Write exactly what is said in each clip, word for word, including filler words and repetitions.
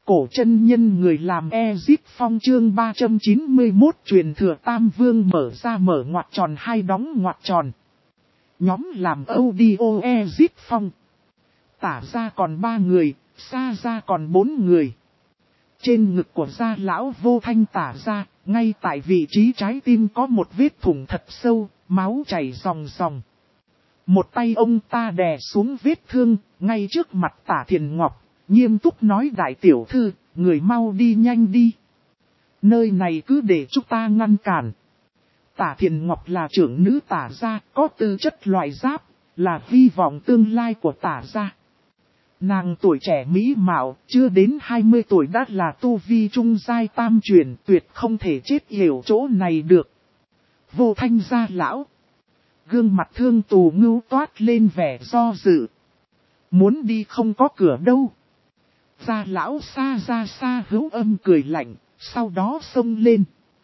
cổ chân nhân người làm Ezip Phong chương ba trăm chín mươi mốt truyền thừa Tam Vương mở ra mở ngoặc tròn hai đóng ngoặc tròn. Nhóm làm audio Ezip Phong. Tả ra còn ba người, xa ra còn bốn người. Trên ngực của gia lão Vô Thanh tả ra, ngay tại vị trí trái tim có một vết thủng thật sâu, máu chảy ròng ròng. Một tay ông ta đè xuống vết thương, ngay trước mặt Tả Thiền Ngọc, nghiêm túc nói đại tiểu thư, người mau đi nhanh đi. Nơi này cứ để chúng ta ngăn cản. Tả Thiền Ngọc là trưởng nữ Tả gia, có tư chất loại giáp, là hy vọng tương lai của Tả gia. Nàng tuổi trẻ mỹ mạo, chưa đến hai mươi tuổi đã là tu vi trung giai tam truyền, tuyệt không thể chết yểu chỗ này được. Vô Thanh gia lão. Gương mặt thương tù ngưu toát lên vẻ do dự. Muốn đi không có cửa đâu. Gia lão xa ra xa hữu âm cười lạnh, sau đó xông lên.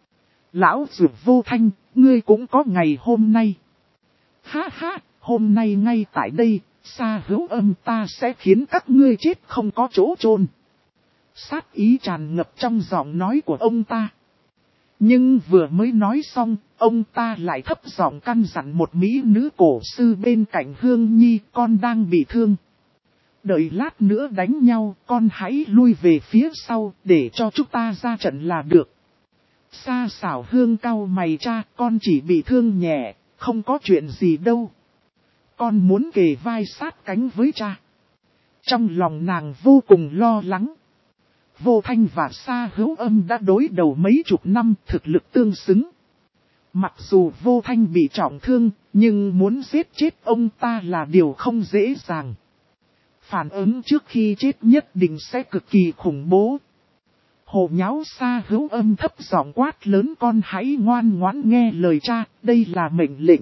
Lão dược Vô Thanh, ngươi cũng có ngày hôm nay. Ha ha, hôm nay ngay tại đây, xa hữu âm ta sẽ khiến các ngươi chết không có chỗ chôn. Sát ý tràn ngập trong giọng nói của ông ta. Nhưng vừa mới nói xong, ông ta lại thấp giọng căn dặn một mỹ nữ cổ sư bên cạnh Hương Nhi, con đang bị thương. Đợi lát nữa đánh nhau, con hãy lui về phía sau, để cho chúng ta ra trận là được. Sa xảo Hương cau mày, cha, con chỉ bị thương nhẹ, không có chuyện gì đâu. Con muốn kề vai sát cánh với cha. Trong lòng nàng vô cùng lo lắng. Vô Thanh và Sa Hữu Âm đã đối đầu mấy chục năm, thực lực tương xứng. Mặc dù Vô Thanh bị trọng thương, nhưng muốn giết chết ông ta là điều không dễ dàng. Phản ứng trước khi chết nhất định sẽ cực kỳ khủng bố. Hồ nháo Sa Hữu Âm thấp giọng quát lớn, con hãy ngoan ngoãn nghe lời cha, đây là mệnh lệnh.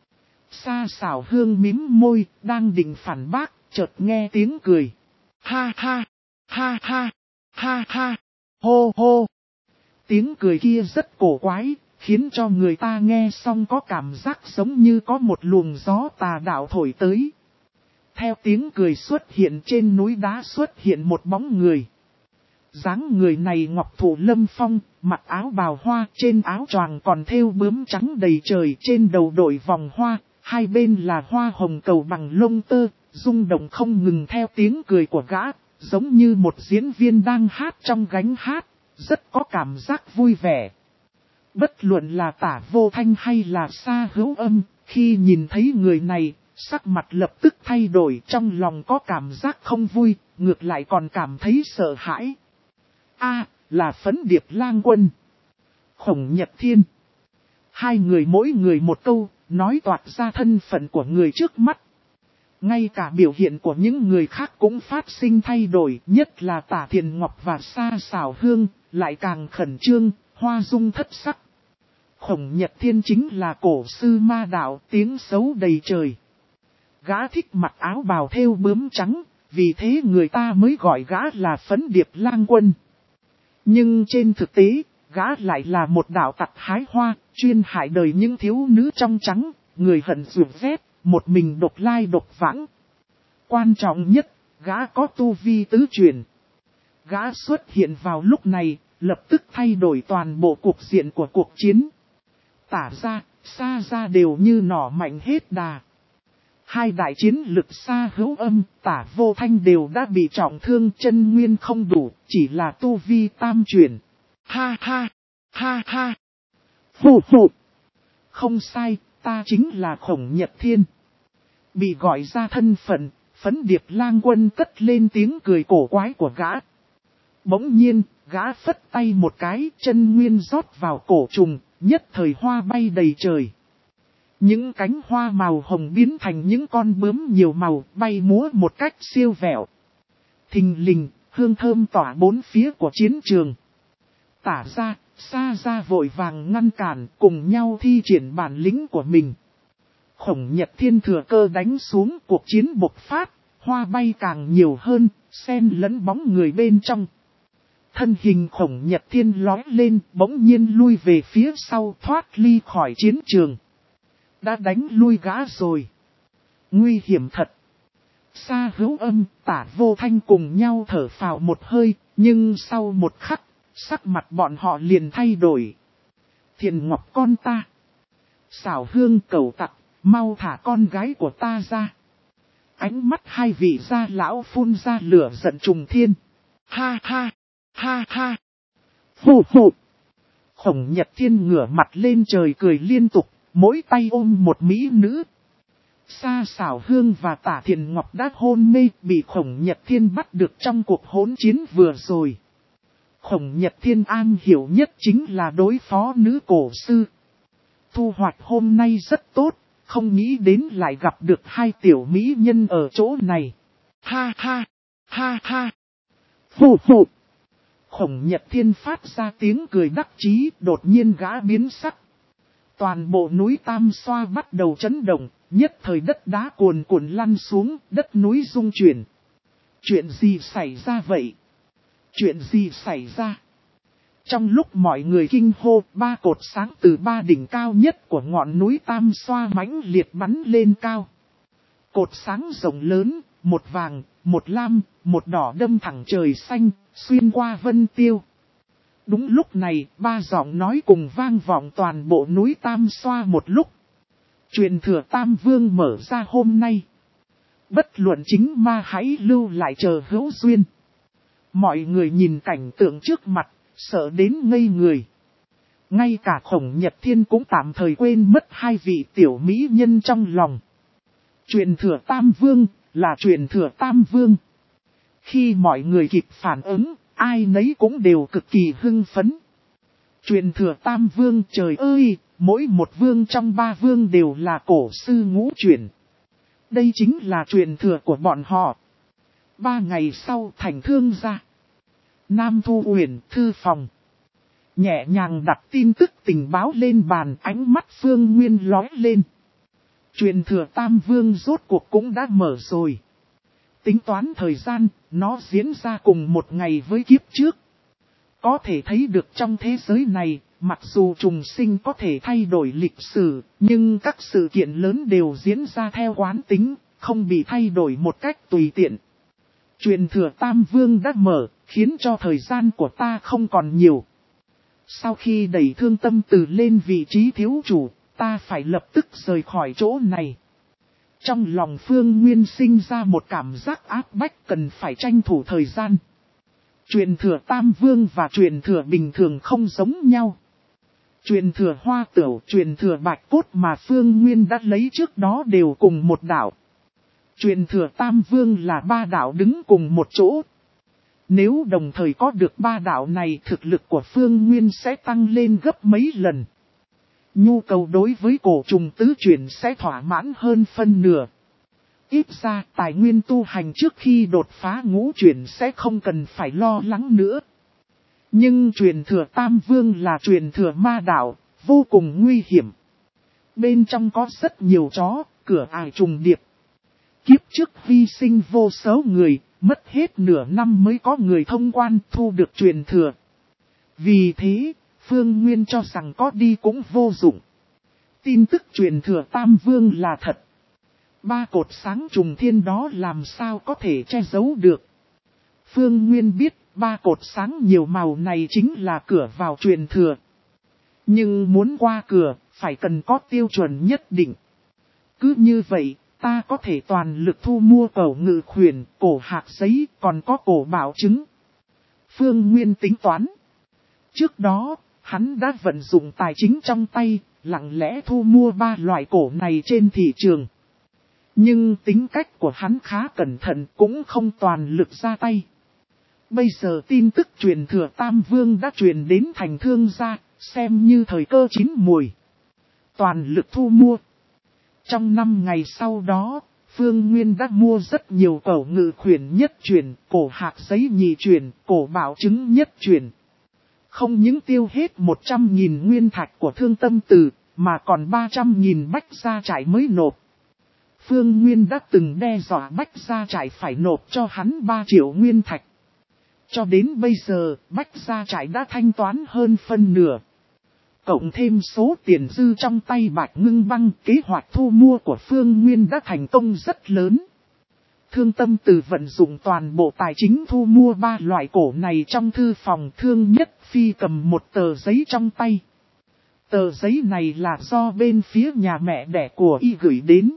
Sa xảo Hương mím môi, đang định phản bác, chợt nghe tiếng cười. Ha ha, ha ha, ha ha, hô hô. Tiếng cười kia rất cổ quái, khiến cho người ta nghe xong có cảm giác giống như có một luồng gió tà đạo thổi tới. Theo tiếng cười xuất hiện trên núi đá xuất hiện một bóng người. Dáng người này ngọc thụ lâm phong, mặc áo bào hoa, trên áo choàng còn thêu bướm trắng đầy trời, trên đầu đội vòng hoa, hai bên là hoa hồng cầu bằng lông tơ, rung động không ngừng theo tiếng cười của gã, giống như một diễn viên đang hát trong gánh hát, rất có cảm giác vui vẻ. Bất luận là Tả Vô Thanh hay là Sa Hữu Âm, khi nhìn thấy người này, sắc mặt lập tức thay đổi, trong lòng có cảm giác không vui, ngược lại còn cảm thấy sợ hãi. A, là Phấn Điệp Lang Quân, Khổng Nhật Thiên. Hai người mỗi người một câu, nói toạc ra thân phận của người trước mắt. Ngay cả biểu hiện của những người khác cũng phát sinh thay đổi, nhất là Tả Thiền Ngọc và Sa xảo Hương, lại càng khẩn trương, hoa dung thất sắc. Khổng Nhật Thiên chính là cổ sư ma đạo, tiếng xấu đầy trời. Gã thích mặc áo bào thêu bướm trắng, vì thế người ta mới gọi gã là Phấn Điệp Lang Quân. Nhưng trên thực tế, gã lại là một đạo tặc hái hoa, chuyên hại đời những thiếu nữ trong trắng, người hận ruột rét, một mình độc lai độc vãng. Quan trọng nhất, gã có tu vi tứ truyền. Gã xuất hiện vào lúc này, lập tức thay đổi toàn bộ cuộc diện của cuộc chiến. Tả ra, Sa ra đều như nỏ mạnh hết đà. Hai đại chiến lực Sa Hữu Âm, Tả Vô Thanh đều đã bị trọng thương, chân nguyên không đủ, chỉ là tu vi tam truyền. Ha ha, ha ha. Phù phù. Không sai, ta chính là Khổng Nhật Thiên. Bị gọi ra thân phận, Phấn Điệp Lang Quân cất lên tiếng cười cổ quái của gã. Bỗng nhiên, gã phất tay một cái, chân nguyên rót vào cổ trùng, nhất thời hoa bay đầy trời. Những cánh hoa màu hồng biến thành những con bướm nhiều màu, bay múa một cách siêu vẹo. Thình lình, hương thơm tỏa bốn phía của chiến trường. Tả ra, Sa ra vội vàng ngăn cản, cùng nhau thi triển bản lĩnh của mình. Khổng Nhật Thiên thừa cơ đánh xuống, cuộc chiến bộc phát, hoa bay càng nhiều hơn, xen lẫn bóng người bên trong. Thân hình Khổng Nhật Thiên lói lên, bỗng nhiên lui về phía sau, thoát ly khỏi chiến trường. Đã đánh lui gã rồi. Nguy hiểm thật. Sa Hữu Âm, Tả Vô Thanh cùng nhau thở phào một hơi, Nhưng sau một khắc, sắc mặt bọn họ liền thay đổi. Thiền Ngọc con ta. Xảo Hương cầu tặc, mau thả con gái của ta ra. Ánh mắt hai vị gia lão phun ra lửa giận trùng thiên. Ha ha, ha ha. Hù hù. Khổng Nhật Thiên ngửa mặt lên trời cười liên tục, mỗi tay ôm một mỹ nữ. Sa Xảo Hương và Tả Thiền Ngọc đã hôn mê, bị Khổng Nhật Thiên bắt được trong cuộc hỗn chiến vừa rồi. Khổng Nhật Thiên an hiểu nhất chính là đối phó nữ cổ sư. Thu hoạch hôm nay rất tốt, không nghĩ đến lại gặp được hai tiểu mỹ nhân ở chỗ này. Ha ha, ha ha. Hù hù. Khổng Nhật Thiên phát ra tiếng cười đắc chí, đột nhiên gã biến sắc. Toàn bộ núi Tam Xoa bắt đầu chấn động, nhất thời đất đá cuồn cuộn lăn xuống, đất núi rung chuyển. Chuyện gì xảy ra vậy? Chuyện gì xảy ra? Trong lúc mọi người kinh hô, ba cột sáng từ ba đỉnh cao nhất của ngọn núi Tam Xoa mãnh liệt bắn lên cao. Cột sáng rộng lớn, một vàng, một lam, một đỏ đâm thẳng trời xanh, xuyên qua vân tiêu. Đúng lúc này, ba giọng nói cùng vang vọng toàn bộ núi Tam Xoa một lúc. Truyền thừa Tam Vương mở ra hôm nay. Bất luận chính ma hãy lưu lại chờ hữu duyên. Mọi người nhìn cảnh tượng trước mặt, sợ đến ngây người. Ngay cả Khổng Nhật Thiên cũng tạm thời quên mất hai vị tiểu mỹ nhân trong lòng. Truyền thừa Tam Vương, là truyền thừa Tam Vương. Khi mọi người kịp phản ứng, ai nấy cũng đều cực kỳ hưng phấn. Truyền thừa Tam Vương, trời ơi, mỗi một vương trong ba vương đều là cổ sư ngũ truyền. Đây chính là truyền thừa của bọn họ. Ba ngày sau thành Thương gia. Nam Thu Uyển thư phòng. Nhẹ nhàng đặt tin tức tình báo lên bàn, ánh mắt Phương Nguyên lóe lên. Truyền thừa Tam Vương rốt cuộc cũng đã mở rồi. Tính toán thời gian, nó diễn ra cùng một ngày với kiếp trước. Có thể thấy được trong thế giới này, mặc dù trùng sinh có thể thay đổi lịch sử, nhưng các sự kiện lớn đều diễn ra theo quán tính, không bị thay đổi một cách tùy tiện. Truyền thừa Tam Vương đã mở, khiến cho thời gian của ta không còn nhiều. Sau khi đẩy Thương Tâm Từ lên vị trí thiếu chủ, ta phải lập tức rời khỏi chỗ này. Trong lòng Phương Nguyên sinh ra một cảm giác áp bách cần phải tranh thủ thời gian. Truyền thừa Tam Vương và truyền thừa bình thường không giống nhau. Truyền thừa Hoa Tửu, truyền thừa Bạch Cốt mà Phương Nguyên đã lấy trước đó đều cùng một đạo. Truyền thừa Tam Vương là ba đạo đứng cùng một chỗ. Nếu đồng thời có được ba đạo này, thực lực của Phương Nguyên sẽ tăng lên gấp mấy lần. Nhu cầu đối với cổ trùng tứ chuyển sẽ thỏa mãn hơn phân nửa. Ít ra tài nguyên tu hành trước khi đột phá ngũ chuyển sẽ không cần phải lo lắng nữa. Nhưng truyền thừa Tam Vương là truyền thừa ma đạo, vô cùng nguy hiểm. Bên trong có rất nhiều chó, cửa ải trùng điệp. Kiếp trước hy sinh vô số người, mất hết nửa năm mới có người thông quan thu được truyền thừa. Vì thế, Phương Nguyên cho rằng có đi cũng vô dụng. Tin tức truyền thừa Tam Vương là thật. Ba cột sáng trùng thiên đó làm sao có thể che giấu được. Phương Nguyên biết ba cột sáng nhiều màu này chính là cửa vào truyền thừa. Nhưng muốn qua cửa, phải cần có tiêu chuẩn nhất định. Cứ như vậy, ta có thể toàn lực thu mua cổ ngự khuyển, cổ hạt giấy, còn có cổ bảo chứng. Phương Nguyên tính toán. Trước đó, hắn đã vận dụng tài chính trong tay, lặng lẽ thu mua ba loại cổ này trên thị trường. Nhưng tính cách của hắn khá cẩn thận, cũng không toàn lực ra tay. Bây giờ tin tức truyền thừa Tam Vương đã truyền đến thành Thương gia, xem như thời cơ chín mùi. Toàn lực thu mua. Trong năm ngày sau đó, Phương Nguyên đã mua rất nhiều cổ ngự khuyển nhất truyền, cổ hạt giấy nhị truyền, cổ bảo chứng nhất truyền. Không những tiêu hết một trăm nghìn nguyên thạch của Thương Tâm Từ, mà còn ba trăm nghìn bách gia trại mới nộp. Phương Nguyên đã từng đe dọa bách gia trại phải nộp cho hắn ba triệu nguyên thạch. Cho đến bây giờ, bách gia trại đã thanh toán hơn phân nửa. Cộng thêm số tiền dư trong tay Bạch Ngưng Băng, kế hoạch thu mua của Phương Nguyên đã thành công rất lớn. Thương Tâm Từ vận dụng toàn bộ tài chính thu mua ba loại cổ này trong thư phòng. Thương Nhất Phi cầm một tờ giấy trong tay. Tờ giấy này là do bên phía nhà mẹ đẻ của y gửi đến.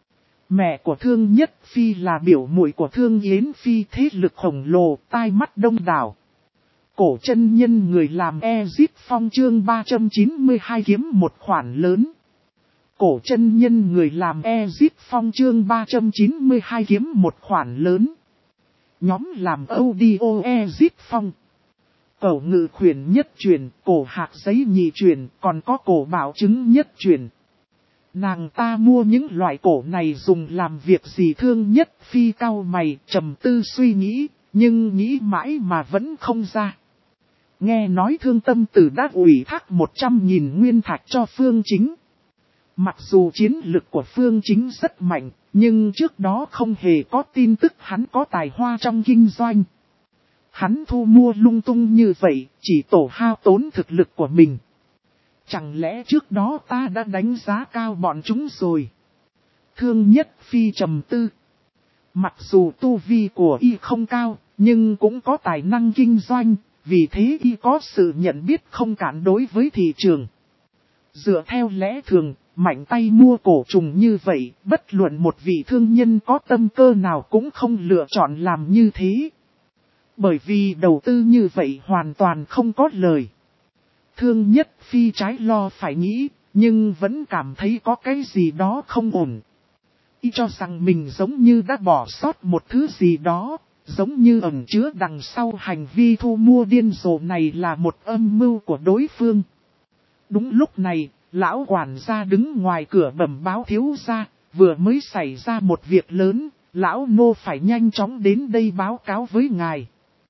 Mẹ của Thương Nhất Phi là biểu muội của Thương Yến Phi, thế lực khổng lồ, tai mắt đông đảo. Cổ chân nhân người làm Ezip Phong chương ba trăm chín mươi hai kiếm một khoản lớn. Cổ chân nhân người làm Ezip Phong chương ba trăm chín mươi hai kiếm một khoản lớn. Nhóm làm audio Ezip Phong. Cổ ngự khuyển nhất truyền, cổ hạc giấy nhị truyền, còn có cổ bảo chứng nhất truyền. Nàng ta mua những loại cổ này dùng làm việc gì? Thương Nhất Phi cau mày, trầm tư suy nghĩ, nhưng nghĩ mãi mà vẫn không ra. Nghe nói Thương Tâm Tử đã ủy thác một trăm nghìn nguyên thạch cho Phương Chính. Mặc dù chiến lực của Phương Chính rất mạnh, nhưng trước đó không hề có tin tức hắn có tài hoa trong kinh doanh. Hắn thu mua lung tung như vậy, chỉ tổ hao tốn thực lực của mình. Chẳng lẽ trước đó ta đã đánh giá cao bọn chúng rồi? Thương Nhất Phi trầm tư. Mặc dù tu vi của y không cao, nhưng cũng có tài năng kinh doanh, vì thế y có sự nhận biết không cản đối với thị trường. Dựa theo lẽ thường, mạnh tay mua cổ trùng như vậy, bất luận một vị thương nhân có tâm cơ nào cũng không lựa chọn làm như thế. Bởi vì đầu tư như vậy hoàn toàn không có lời. Thương Nhất Phi trái lo phải nghĩ, nhưng vẫn cảm thấy có cái gì đó không ổn. Y cho rằng mình giống như đã bỏ sót một thứ gì đó, giống như ẩn chứa đằng sau hành vi thu mua điên rồ này là một âm mưu của đối phương. Đúng lúc này, lão quản gia đứng ngoài cửa bẩm báo thiếu gia, vừa mới xảy ra một việc lớn, lão nô phải nhanh chóng đến đây báo cáo với ngài.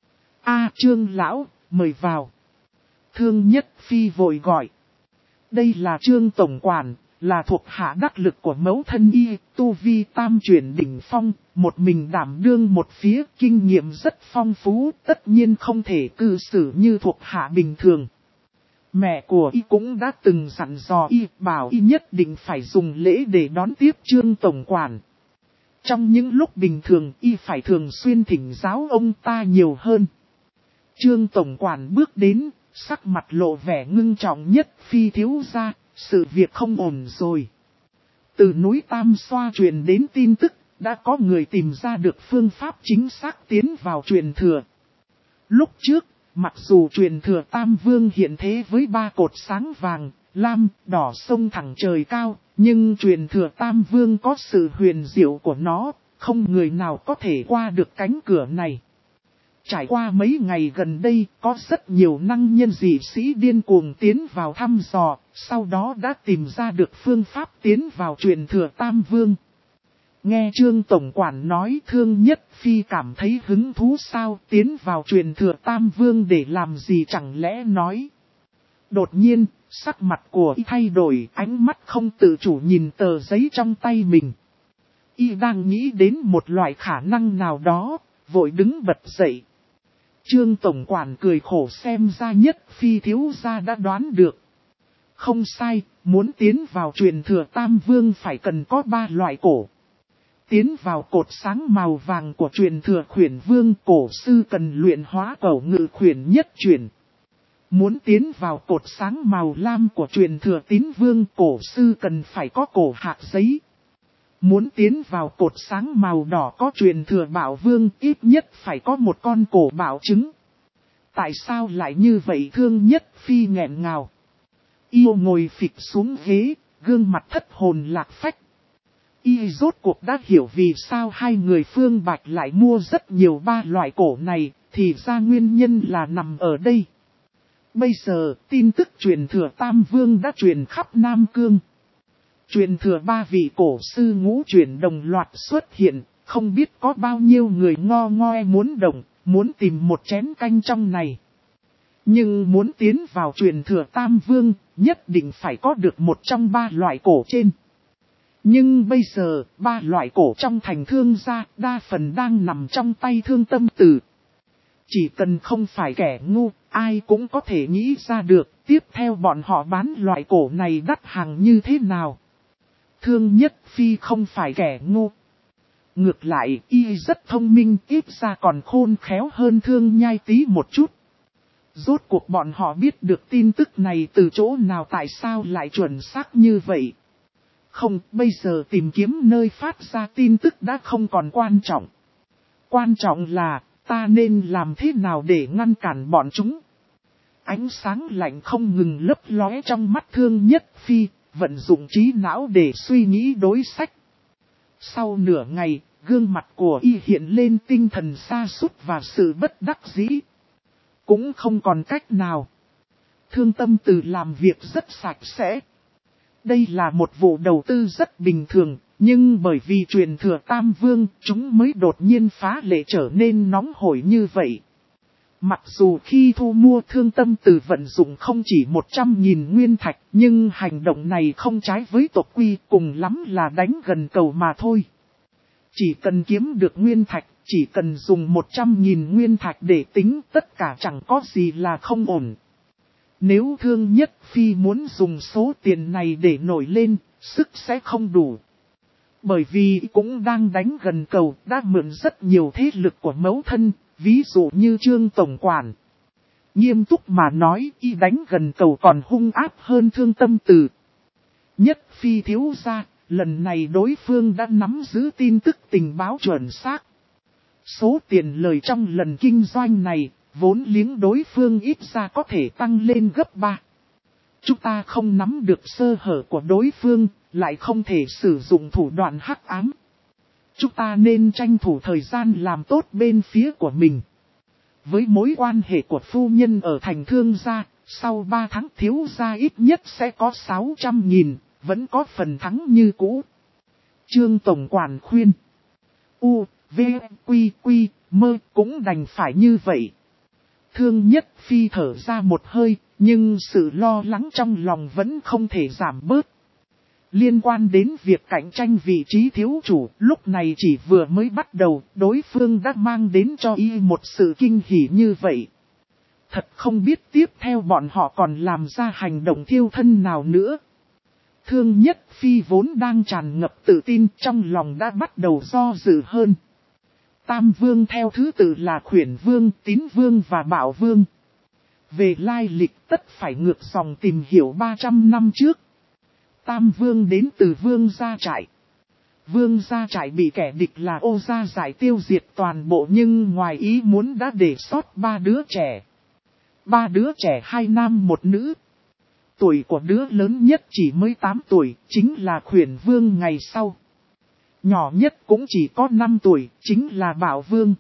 A Trương lão, mời vào. Thương Nhất Phi vội gọi. Đây là Trương tổng quản, là thuộc hạ đắc lực của mẫu thân y, tu vi tam chuyển đỉnh phong, một mình đảm đương một phía, kinh nghiệm rất phong phú, tất nhiên không thể cư xử như thuộc hạ bình thường. Mẹ của y cũng đã từng dặn dò y, bảo y nhất định phải dùng lễ để đón tiếp Trương tổng quản. Trong những lúc bình thường y phải thường xuyên thỉnh giáo ông ta nhiều hơn. Trương tổng quản bước đến, sắc mặt lộ vẻ ngưng trọng. Nhất Phi thiếu gia, sự việc không ổn rồi. Từ núi Tam Xoa truyền đến tin tức, đã có người tìm ra được phương pháp chính xác tiến vào truyền thừa. Lúc trước, mặc dù truyền thừa Tam Vương hiện thế với ba cột sáng vàng, lam, đỏ sông thẳng trời cao, nhưng truyền thừa Tam Vương có sự huyền diệu của nó, không người nào có thể qua được cánh cửa này. Trải qua mấy ngày gần đây, có rất nhiều năng nhân dị sĩ điên cuồng tiến vào thăm dò, sau đó đã tìm ra được phương pháp tiến vào truyền thừa Tam Vương. Nghe Trương tổng quản nói, Thương Nhất Phi cảm thấy hứng thú. Sao tiến vào truyền thừa Tam Vương để làm gì chẳng lẽ nói. Đột nhiên, sắc mặt của y thay đổi, ánh mắt không tự chủ nhìn tờ giấy trong tay mình. Y đang nghĩ đến một loại khả năng nào đó, vội đứng bật dậy. Trương tổng quản cười khổ, xem ra Nhất Phi thiếu gia đã đoán được. Không sai, muốn tiến vào truyền thừa Tam Vương phải cần có ba loại cổ. Tiến vào cột sáng màu vàng của truyền thừa Khuyển Vương, cổ sư cần luyện hóa cổ ngự khuyển nhất chuyển. Muốn tiến vào cột sáng màu lam của truyền thừa Tín Vương, cổ sư cần phải có cổ hạt giấy. Muốn tiến vào cột sáng màu đỏ có truyền thừa Bảo Vương, ít nhất phải có một con cổ bảo trứng. Tại sao lại như vậy? Thương Nhất Phi nghẹn ngào. Yêu ngồi phịch xuống ghế, gương mặt thất hồn lạc phách. Y rốt cuộc đã hiểu vì sao hai người Phương Bạch lại mua rất nhiều ba loại cổ này, thì ra nguyên nhân là nằm ở đây. Bây giờ, tin tức truyền thừa Tam Vương đã truyền khắp Nam Cương. Truyền thừa ba vị cổ sư ngũ chuyển đồng loạt xuất hiện, không biết có bao nhiêu người ngo ngoe muốn đồng, muốn tìm một chén canh trong này. Nhưng muốn tiến vào truyền thừa Tam Vương, nhất định phải có được một trong ba loại cổ trên. Nhưng bây giờ, ba loại cổ trong thành Thương gia, đa phần đang nằm trong tay Thương Tâm Tử. Chỉ cần không phải kẻ ngu, ai cũng có thể nghĩ ra được, tiếp theo bọn họ bán loại cổ này đắt hàng như thế nào. Thương Nhất Phi không phải kẻ ngu. Ngược lại, y rất thông minh, ít ra còn khôn khéo hơn Thương Nhai tí một chút. Rốt cuộc bọn họ biết được tin tức này từ chỗ nào, tại sao lại chuẩn xác như vậy. Không, bây giờ tìm kiếm nơi phát ra tin tức đã không còn quan trọng. Quan trọng là, ta nên làm thế nào để ngăn cản bọn chúng. Ánh sáng lạnh không ngừng lấp lóe trong mắt Thương Nhất Phi, vận dụng trí não để suy nghĩ đối sách. Sau nửa ngày, gương mặt của y hiện lên tinh thần sa sút và sự bất đắc dĩ. Cũng không còn cách nào. Thương Tâm Từ làm việc rất sạch sẽ. Đây là một vụ đầu tư rất bình thường, nhưng bởi vì truyền thừa Tam Vương, chúng mới đột nhiên phá lệ trở nên nóng hổi như vậy. Mặc dù khi thu mua Thương Tâm Từ vận dụng không chỉ một trăm nghìn nguyên thạch, nhưng hành động này không trái với tộc quy, cùng lắm là đánh gần cầu mà thôi. Chỉ cần kiếm được nguyên thạch, chỉ cần dùng một trăm nghìn nguyên thạch để tính, tất cả chẳng có gì là không ổn. Nếu Thương Nhất Phi muốn dùng số tiền này để nổi lên, sức sẽ không đủ. Bởi vì cũng đang đánh gần cầu, đã mượn rất nhiều thế lực của mẫu thân, ví dụ như Trương Tổng Quản. Nghiêm túc mà nói, y đánh gần cầu còn hung ác hơn Thương Tâm Từ. Nhất Phi thiếu gia, lần này đối phương đã nắm giữ tin tức tình báo chuẩn xác. Số tiền lời trong lần kinh doanh này, vốn liếng đối phương ít ra có thể tăng lên gấp ba. Chúng ta không nắm được sơ hở của đối phương, lại không thể sử dụng thủ đoạn hắc ám. Chúng ta nên tranh thủ thời gian làm tốt bên phía của mình. Với mối quan hệ của phu nhân ở thành Thương gia, sau ba tháng thiếu gia ít nhất sẽ có sáu trăm nghìn, vẫn có phần thắng như cũ. Trương Tổng Quản khuyên. U, V, Quy, Quy, Mơ cũng đành phải như vậy. Thương Nhất Phi thở ra một hơi, nhưng sự lo lắng trong lòng vẫn không thể giảm bớt. Liên quan đến việc cạnh tranh vị trí thiếu chủ, lúc này chỉ vừa mới bắt đầu, đối phương đã mang đến cho y một sự kinh hỉ như vậy. Thật không biết tiếp theo bọn họ còn làm ra hành động thiêu thân nào nữa. Thương Nhất Phi vốn đang tràn ngập tự tin, trong lòng đã bắt đầu do dự hơn. Tam Vương theo thứ tự là Khuyển Vương, Tín Vương và Bảo Vương. Về lai lịch tất phải ngược dòng tìm hiểu ba trăm năm trước. Tam Vương đến từ Vương Gia Trại. Vương Gia Trại bị kẻ địch là Ô Gia Giải tiêu diệt toàn bộ, nhưng ngoài ý muốn đã để sót ba đứa trẻ. Ba đứa trẻ hai nam một nữ. Tuổi của đứa lớn nhất chỉ mới tám tuổi, chính là Khuyển Vương ngày sau. Nhỏ nhất cũng chỉ có năm tuổi, chính là Bảo Vương.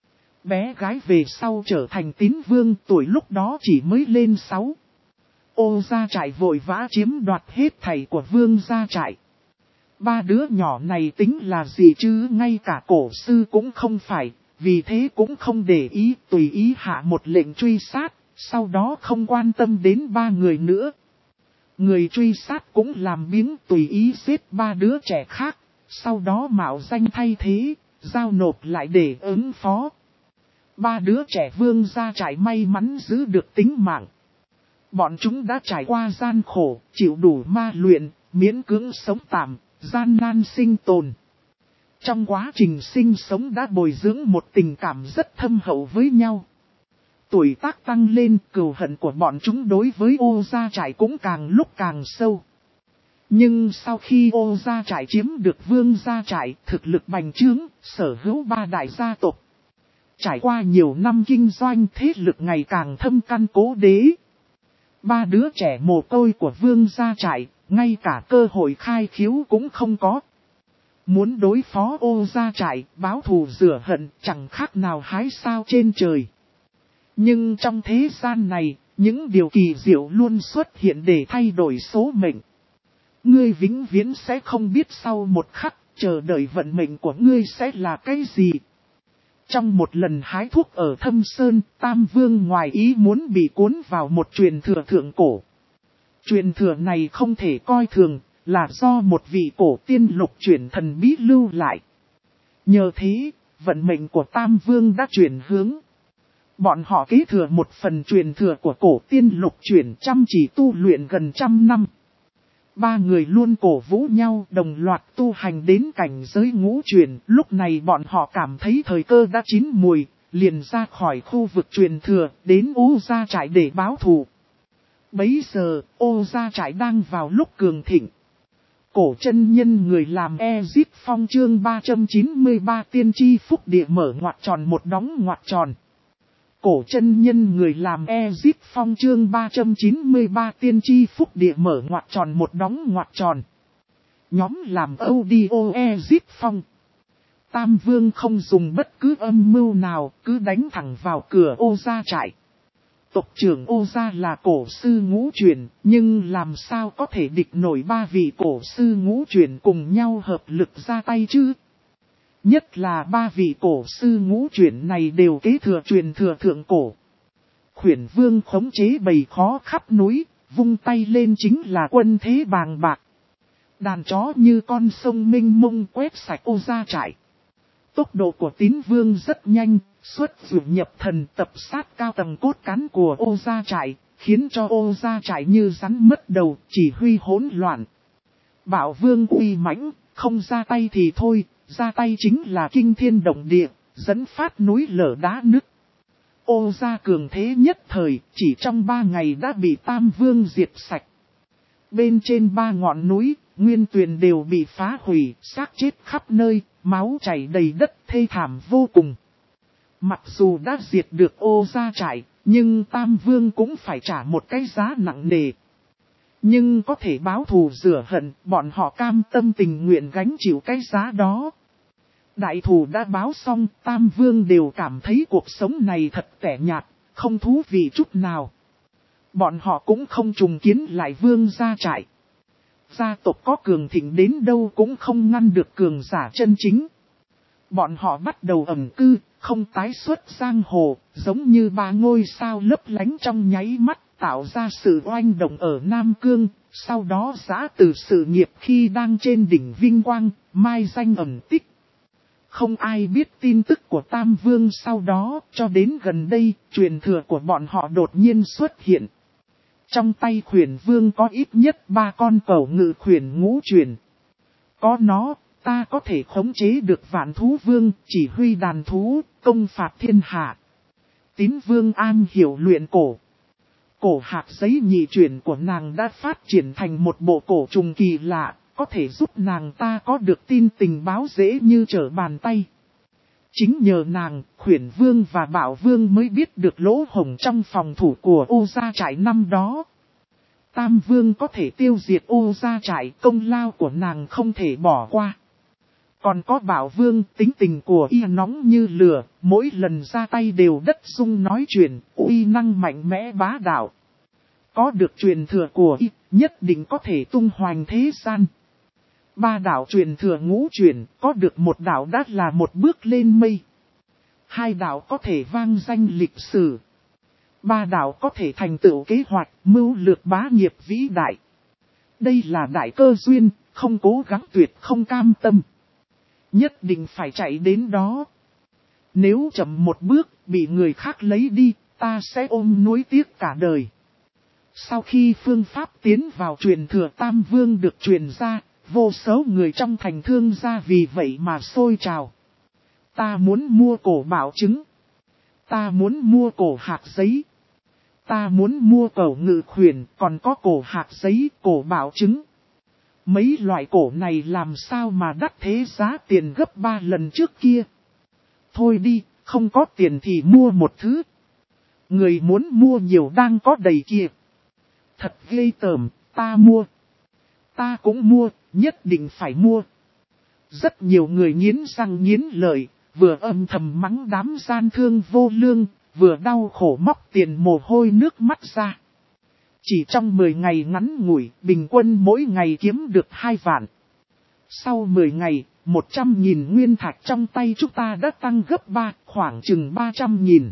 Bé gái về sau trở thành Tín Vương, tuổi lúc đó chỉ mới lên sáu. Ô Gia Trại vội vã chiếm đoạt hết thảy của Vương Gia Trại. Ba đứa nhỏ này tính là gì chứ, ngay cả cổ sư cũng không phải, vì thế cũng không để ý, tùy ý hạ một lệnh truy sát, sau đó không quan tâm đến ba người nữa. Người truy sát cũng làm biếng tùy ý giết ba đứa trẻ khác, sau đó mạo danh thay thế, giao nộp lại để ứng phó. Ba đứa trẻ Vương Gia Trại may mắn giữ được tính mạng. Bọn chúng đã trải qua gian khổ, chịu đủ ma luyện, miễn cưỡng sống tạm, gian nan sinh tồn. Trong quá trình sinh sống đã bồi dưỡng một tình cảm rất thâm hậu với nhau. Tuổi tác tăng lên, cừu hận của bọn chúng đối với Ô Gia Trại cũng càng lúc càng sâu. Nhưng sau khi Ô Gia Trại chiếm được Vương Gia Trại, thực lực bành trướng, sở hữu ba đại gia tộc. Trải qua nhiều năm kinh doanh, thế lực ngày càng thâm căn cố đế. Ba đứa trẻ mồ côi của Vương Gia Trại, ngay cả cơ hội khai khiếu cũng không có. Muốn đối phó Ô Gia Trại, báo thù rửa hận, chẳng khác nào hái sao trên trời. Nhưng trong thế gian này, những điều kỳ diệu luôn xuất hiện để thay đổi số mệnh. Ngươi vĩnh viễn sẽ không biết sau một khắc, chờ đợi vận mệnh của ngươi sẽ là cái gì. Trong một lần hái thuốc ở Thâm Sơn, Tam Vương ngoài ý muốn bị cuốn vào một truyền thừa thượng cổ. Truyền thừa này không thể coi thường, là do một vị cổ tiên lục chuyển thần bí lưu lại. Nhờ thế, vận mệnh của Tam Vương đã chuyển hướng. Bọn họ kế thừa một phần truyền thừa của cổ tiên lục chuyển, chăm chỉ tu luyện gần trăm năm. Ba người luôn cổ vũ nhau đồng loạt tu hành đến cảnh giới ngũ chuyển. Lúc này bọn họ cảm thấy thời cơ đã chín mùi, liền ra khỏi khu vực truyền thừa, đến Ô Gia Trại để báo thù. Bấy giờ, Ô Gia Trại đang vào lúc cường thịnh. Cổ chân nhân người làm Ezip Phong chương ba trăm chín mươi ba tiên tri phúc địa mở ngoặc tròn một đóng ngoặc tròn. Cổ chân nhân người làm Ezip Phong chương ba trăm chín mươi ba tiên tri phúc địa mở ngoặc tròn một đóng ngoặc tròn. Nhóm làm audio Ezip Phong. Tam Vương không dùng bất cứ âm mưu nào, cứ đánh thẳng vào cửa Ô Gia Trại. Tộc trưởng Ô Gia là cổ sư ngũ chuyển, nhưng làm sao có thể địch nổi ba vị cổ sư ngũ chuyển cùng nhau hợp lực ra tay chứ? Nhất là ba vị cổ sư ngũ chuyển này đều kế thừa truyền thừa thượng cổ. Khuyển Vương khống chế bầy khó khắp núi, vung tay lên chính là quân thế bàng bạc. Đàn chó như con sông mênh mông quét sạch Ô Gia Trại. Tốc độ của Tín Vương rất nhanh, xuất dụ nhập thần tập sát cao tầng cốt cán của Ô Gia Trại, khiến cho Ô Gia Trại như rắn mất đầu, chỉ huy hỗn loạn. Bảo Vương uy mãnh, không ra tay thì thôi, ra tay chính là kinh thiên động địa, dẫn phát núi lở đá nứt. Ô Gia cường thế nhất thời, chỉ trong ba ngày đã bị Tam Vương diệt sạch. Bên trên ba ngọn núi, nguyên tuyền đều bị phá hủy, xác chết khắp nơi, máu chảy đầy đất, thê thảm vô cùng. Mặc dù đã diệt được Ô Gia Trại, nhưng Tam Vương cũng phải trả một cái giá nặng nề. Nhưng có thể báo thù rửa hận, bọn họ cam tâm tình nguyện gánh chịu cái giá đó. Đại thù đã báo xong, Tam Vương đều cảm thấy cuộc sống này thật tẻ nhạt, không thú vị chút nào. Bọn họ cũng không trùng kiến lại Vương Gia Trại. Gia tộc có cường thịnh đến đâu cũng không ngăn được cường giả chân chính. Bọn họ bắt đầu ẩn cư, không tái xuất giang hồ, giống như ba ngôi sao lấp lánh trong nháy mắt, tạo ra sự oanh động ở Nam Cương, sau đó giã từ sự nghiệp khi đang trên đỉnh vinh quang, mai danh ẩn tích. Không ai biết tin tức của Tam Vương sau đó, cho đến gần đây, truyền thừa của bọn họ đột nhiên xuất hiện. Trong tay Khuyển Vương có ít nhất ba con cẩu ngự khuyển ngũ chuyển. Có nó, ta có thể khống chế được Vạn Thú Vương, chỉ huy đàn thú, công phạt thiên hạ. Tín Vương an hiểu luyện cổ. Cổ hạt giấy nhị chuyển của nàng đã phát triển thành một bộ cổ trùng kỳ lạ, có thể giúp nàng ta có được tin tình báo dễ như trở bàn tay. Chính nhờ nàng, Khuyển Vương và Bảo Vương mới biết được lỗ hổng trong phòng thủ của Ô Gia Trại năm đó. Tam Vương có thể tiêu diệt Ô Gia Trại, công lao của nàng không thể bỏ qua. Còn có Bảo Vương, tính tình của y nóng như lửa, mỗi lần ra tay đều đất rung nói chuyện, uy năng mạnh mẽ bá đạo. Có được truyền thừa của y, nhất định có thể tung hoành thế gian. Ba đạo truyền thừa ngũ chuyển, có được một đạo đã là một bước lên mây. Hai đạo có thể vang danh lịch sử. Ba đạo có thể thành tựu kế hoạch, mưu lược bá nghiệp vĩ đại. Đây là đại cơ duyên, không cố gắng tuyệt không cam tâm. Nhất định phải chạy đến đó. Nếu chậm một bước, bị người khác lấy đi, ta sẽ ôm nuối tiếc cả đời. Sau khi phương pháp tiến vào truyền thừa Tam Vương được truyền ra, vô số người trong thành thương gia vì vậy mà sôi trào. Ta muốn mua cổ bảo chứng. Ta muốn mua cổ hạt giấy. Ta muốn mua cẩu ngự khuyển, còn có cổ hạt giấy, cổ bảo chứng. Mấy loại cổ này làm sao mà đắt thế, giá tiền gấp ba lần trước kia. Thôi đi, không có tiền thì mua một thứ. Người muốn mua nhiều đang có đầy kia. Thật ghê tởm, ta mua. Ta cũng mua, nhất định phải mua. Rất nhiều người nghiến răng nghiến lợi, vừa âm thầm mắng đám gian thương vô lương, vừa đau khổ móc tiền mồ hôi nước mắt ra. Chỉ trong mười ngày ngắn ngủi, bình quân mỗi ngày kiếm được hai vạn. Sau mười ngày, một trăm nghìn nguyên thạch trong tay chúng ta đã tăng gấp ba, khoảng chừng ba trăm nghìn.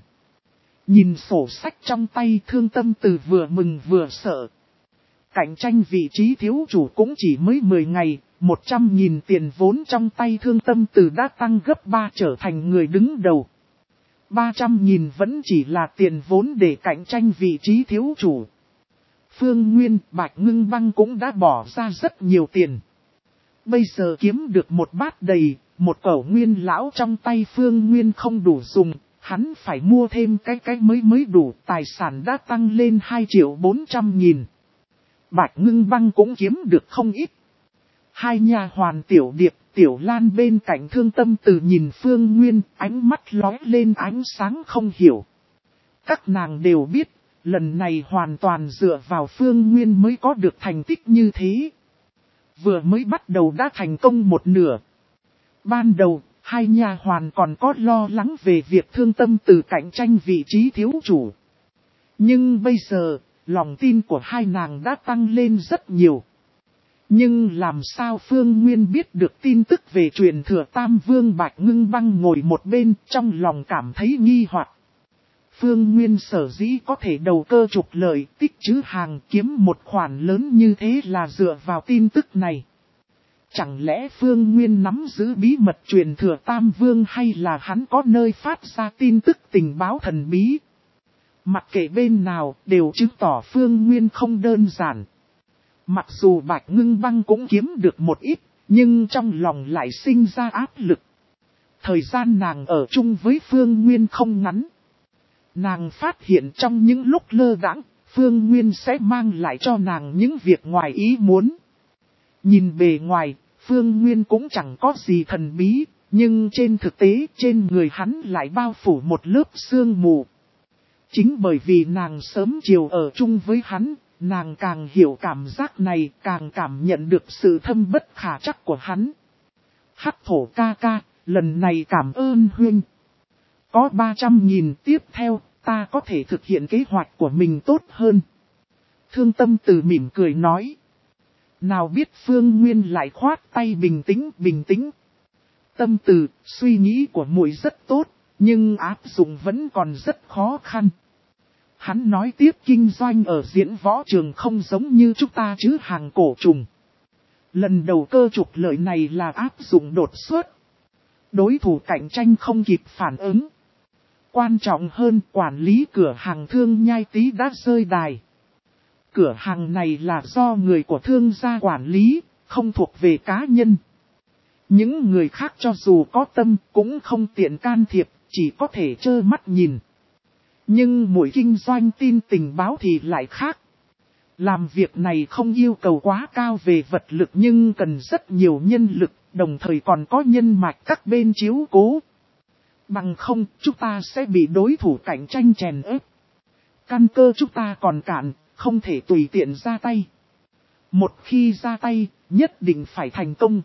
Nhìn sổ sách trong tay Thương Tâm Từ vừa mừng vừa sợ. Cạnh tranh vị trí thiếu chủ cũng chỉ mới mười ngày, một trăm nghìn tiền vốn trong tay Thương Tâm Từ đã tăng gấp ba trở thành người đứng đầu. ba trăm nghìn vẫn chỉ là tiền vốn để cạnh tranh vị trí thiếu chủ. Phương Nguyên, Bạch Ngưng Băng cũng đã bỏ ra rất nhiều tiền. Bây giờ kiếm được một bát đầy, một cẩu nguyên lão trong tay Phương Nguyên không đủ dùng, hắn phải mua thêm cái cái mới mới đủ, tài sản đã tăng lên hai triệu bốn trăm nghìn. Bạch Ngưng Băng cũng kiếm được không ít. Hai nha hoàn Tiểu Điệp, Tiểu Lan bên cạnh Thương Tâm Từ nhìn Phương Nguyên, ánh mắt lóe lên ánh sáng không hiểu. Các nàng đều biết, lần này hoàn toàn dựa vào Phương Nguyên mới có được thành tích như thế. Vừa mới bắt đầu đã thành công một nửa. Ban đầu, hai nha hoàn còn có lo lắng về việc Thương Tâm Từ cạnh tranh vị trí thiếu chủ. Nhưng bây giờ, lòng tin của hai nàng đã tăng lên rất nhiều. Nhưng làm sao Phương Nguyên biết được tin tức về truyền thừa Tam Vương? Bạch Ngưng Băng ngồi một bên trong lòng cảm thấy nghi hoặc. Phương Nguyên sở dĩ có thể đầu cơ trục lợi, tích trữ hàng, kiếm một khoản lớn như thế là dựa vào tin tức này. Chẳng lẽ Phương Nguyên nắm giữ bí mật truyền thừa Tam Vương, hay là hắn có nơi phát ra tin tức tình báo thần bí? Mặc kệ bên nào đều chứng tỏ Phương Nguyên không đơn giản. Mặc dù Bạch Ngưng Băng cũng kiếm được một ít, nhưng trong lòng lại sinh ra áp lực. Thời gian nàng ở chung với Phương Nguyên không ngắn. Nàng phát hiện trong những lúc lơ đãng, Phương Nguyên sẽ mang lại cho nàng những việc ngoài ý muốn. Nhìn bề ngoài, Phương Nguyên cũng chẳng có gì thần bí, nhưng trên thực tế trên người hắn lại bao phủ một lớp sương mù. Chính bởi vì nàng sớm chiều ở chung với hắn, nàng càng hiểu cảm giác này, càng cảm nhận được sự thâm bất khả trắc của hắn. Hắc thổ ca ca, lần này cảm ơn huynh. Có ba trăm nghìn tiếp theo, ta có thể thực hiện kế hoạch của mình tốt hơn. Thương Tâm Từ mỉm cười nói. Nào biết Phương Nguyên lại khoát tay bình tĩnh, bình tĩnh. Tâm Từ, suy nghĩ của muội rất tốt, nhưng áp dụng vẫn còn rất khó khăn. Hắn nói tiếp, kinh doanh ở diễn võ trường không giống như chúng ta chứ hàng cổ trùng. Lần đầu cơ trục lợi này là áp dụng đột xuất. Đối thủ cạnh tranh không kịp phản ứng. Quan trọng hơn, quản lý cửa hàng Thương Nhai Tý đã rơi đài. Cửa hàng này là do người của thương gia quản lý, không thuộc về cá nhân. Những người khác cho dù có tâm cũng không tiện can thiệp, chỉ có thể trơ mắt nhìn. Nhưng mỗi kinh doanh tin tình báo thì lại khác. Làm việc này không yêu cầu quá cao về vật lực nhưng cần rất nhiều nhân lực, đồng thời còn có nhân mạch các bên chiếu cố. Bằng không, chúng ta sẽ bị đối thủ cạnh tranh chèn ép. Căn cơ chúng ta còn cạn, không thể tùy tiện ra tay. Một khi ra tay, nhất định phải thành công.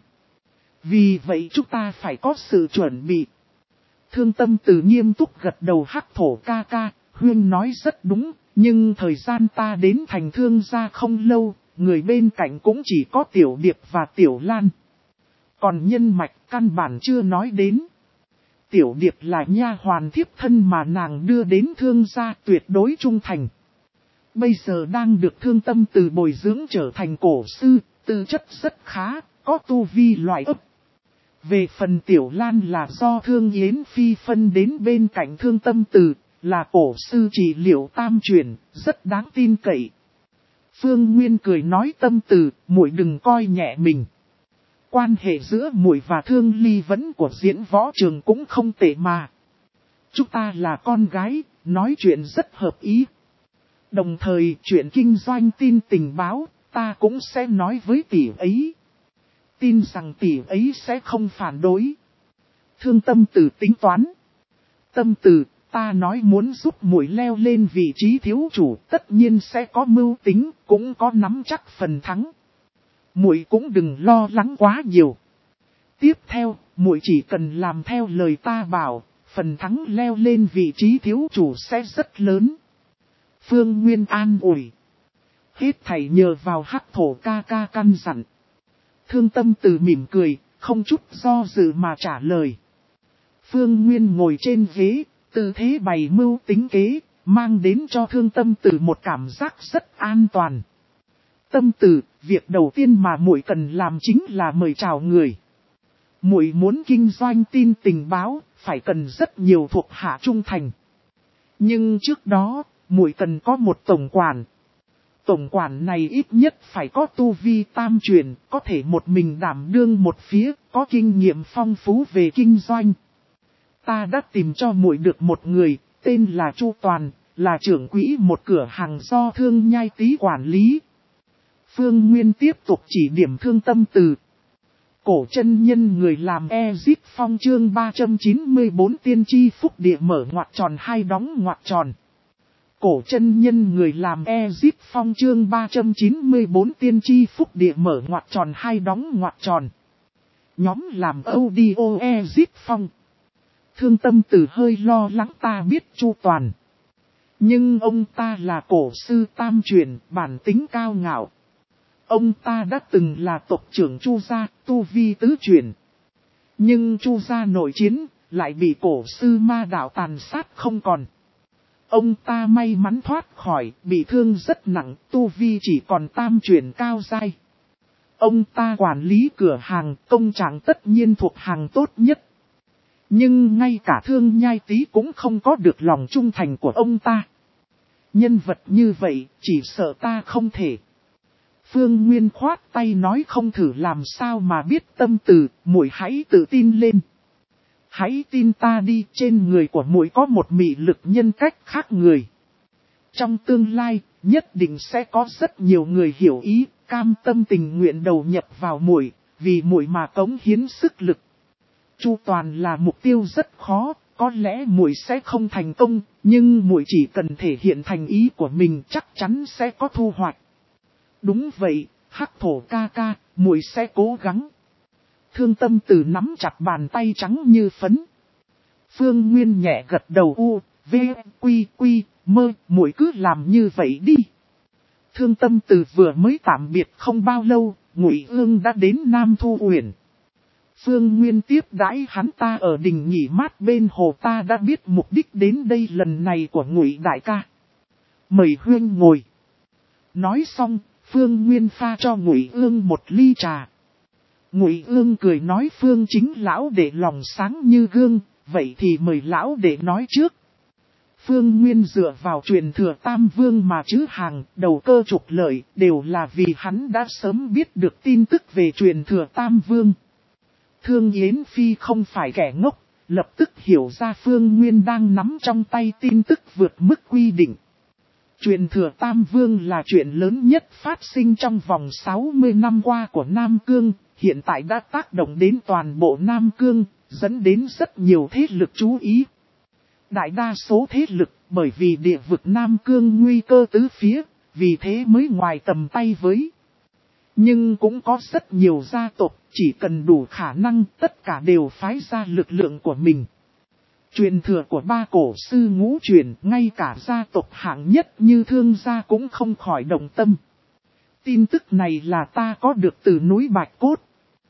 Vì vậy chúng ta phải có sự chuẩn bị. Thương Tâm Từ nghiêm túc gật đầu. Hắc thổ ca ca, huynh nói rất đúng, nhưng thời gian ta đến thành thương gia không lâu, người bên cạnh cũng chỉ có Tiểu Điệp và Tiểu Lan. Còn nhân mạch căn bản chưa nói đến. Tiểu Điệp là nha hoàn thiếp thân mà nàng đưa đến thương gia, tuyệt đối trung thành. Bây giờ đang được Thương Tâm Từ bồi dưỡng trở thành cổ sư, tư chất rất khá, có tu vi loại ấp. Về phần Tiểu Lan là do Thương Yến Phi phân đến bên cạnh Thương Tâm Từ, là cổ sư trị liệu tam truyền, rất đáng tin cậy. Phương Nguyên cười nói, Tâm Từ, muội đừng coi nhẹ mình. Quan hệ giữa muội và Thương Ly Vấn của diễn võ trường cũng không tệ mà. Chúng ta là con gái, nói chuyện rất hợp ý. Đồng thời chuyện kinh doanh tin tình báo, ta cũng sẽ nói với tỷ ấy. Tin rằng tỷ ấy sẽ không phản đối. Thương Tâm Từ tính toán. Tâm Từ, ta nói muốn giúp muội leo lên vị trí thiếu chủ, tất nhiên sẽ có mưu tính, cũng có nắm chắc phần thắng. Muội cũng đừng lo lắng quá nhiều. Tiếp theo, muội chỉ cần làm theo lời ta bảo, phần thắng leo lên vị trí thiếu chủ sẽ rất lớn. Phương Nguyên an ủi. Hết thảy nhờ vào Hắc thổ ca ca căn dặn. Thương Tâm Từ mỉm cười, không chút do dự mà trả lời. Phương Nguyên ngồi trên ghế, tư thế bày mưu tính kế, mang đến cho Thương Tâm Từ một cảm giác rất an toàn. Tâm Từ, việc đầu tiên mà muội cần làm chính là mời chào người. Muội muốn kinh doanh tin tình báo, phải cần rất nhiều thuộc hạ trung thành. Nhưng trước đó, muội cần có một tổng quản. tổng quản này ít nhất phải có tu vi tam truyền, có thể một mình đảm đương một phía, có kinh nghiệm phong phú về kinh doanh. Ta đã tìm cho muội được một người, tên là Chu Toàn, là trưởng quỹ một cửa hàng do Thương Nhai Tý quản lý. Phương Nguyên tiếp tục chỉ điểm Thương Tâm Từ. Cổ chân nhân người làm Ezip Phong chương ba trăm chín mươi bốn tiên tri phúc địa mở ngoặc tròn hai đóng ngoặc tròn. Cổ chân nhân người làm Ezip Phong chương ba trăm chín mươi bốn tiên tri phúc địa mở ngoặc tròn hai đóng ngoặc tròn. Nhóm làm audio Ezip Phong. Thương Tâm Từ hơi lo lắng ta biết Chu Toàn. Nhưng ông ta là cổ sư tam truyền, bản tính cao ngạo. Ông ta đã từng là tộc trưởng Chu gia, tu vi tứ truyền. Nhưng Chu gia nội chiến, lại bị cổ sư ma đạo tàn sát không còn. Ông ta may mắn thoát khỏi, bị thương rất nặng, tu vi chỉ còn tam truyền cao giai. Ông ta quản lý cửa hàng, công trạng tất nhiên thuộc hàng tốt nhất. Nhưng ngay cả Thương Nhai Tý cũng không có được lòng trung thành của ông ta. Nhân vật như vậy, chỉ sợ ta không thể. Phương Nguyên khoát tay nói không thử làm sao mà biết. Tâm Từ, muội hãy tự tin lên. Hãy tin ta đi, trên người của muội có một mị lực nhân cách khác người. Trong tương lai, nhất định sẽ có rất nhiều người hiểu ý, cam tâm tình nguyện đầu nhập vào muội, vì muội mà cống hiến sức lực. Chu Toàn là mục tiêu rất khó, có lẽ muội sẽ không thành công, nhưng muội chỉ cần thể hiện thành ý của mình chắc chắn sẽ có thu hoạch. Đúng vậy, Hắc Thổ ca ca, muội sẽ cố gắng. Thương Tâm Từ nắm chặt bàn tay trắng như phấn. Phương Nguyên nhẹ gật đầu u, v, quy, quy, mơ, muội cứ làm như vậy đi. Thương Tâm Từ vừa mới tạm biệt không bao lâu, Ngụy Ương đã đến Nam Thu Uyển. Phương Nguyên tiếp đãi hắn ta ở đình nghỉ mát bên hồ. Ta đã biết mục đích đến đây lần này của Ngụy đại ca. Mời huynh ngồi. Nói xong, Phương Nguyên pha cho Ngụy Ương một ly trà. Ngụy Ương cười nói Phương chính lão đệ lòng sáng như gương, vậy thì mời lão đệ nói trước. Phương Nguyên dựa vào truyền thừa Tam Vương mà trứ hàng, đầu cơ trục lợi, đều là vì hắn đã sớm biết được tin tức về truyền thừa Tam Vương. Thương Yến Phi không phải kẻ ngốc, lập tức hiểu ra Phương Nguyên đang nắm trong tay tin tức vượt mức quy định. Truyền thừa Tam Vương là chuyện lớn nhất phát sinh trong vòng sáu mươi năm qua của Nam Cương, hiện tại đã tác động đến toàn bộ Nam Cương, dẫn đến rất nhiều thế lực chú ý. Đại đa số thế lực bởi vì địa vực Nam Cương nguy cơ tứ phía, vì thế mới ngoài tầm tay với. Nhưng cũng có rất nhiều gia tộc, chỉ cần đủ khả năng tất cả đều phái ra lực lượng của mình. Truyền thừa của ba cổ sư ngũ truyền, ngay cả gia tộc hạng nhất như Thương gia cũng không khỏi động tâm. Tin tức này là ta có được từ núi Bạch Cốt.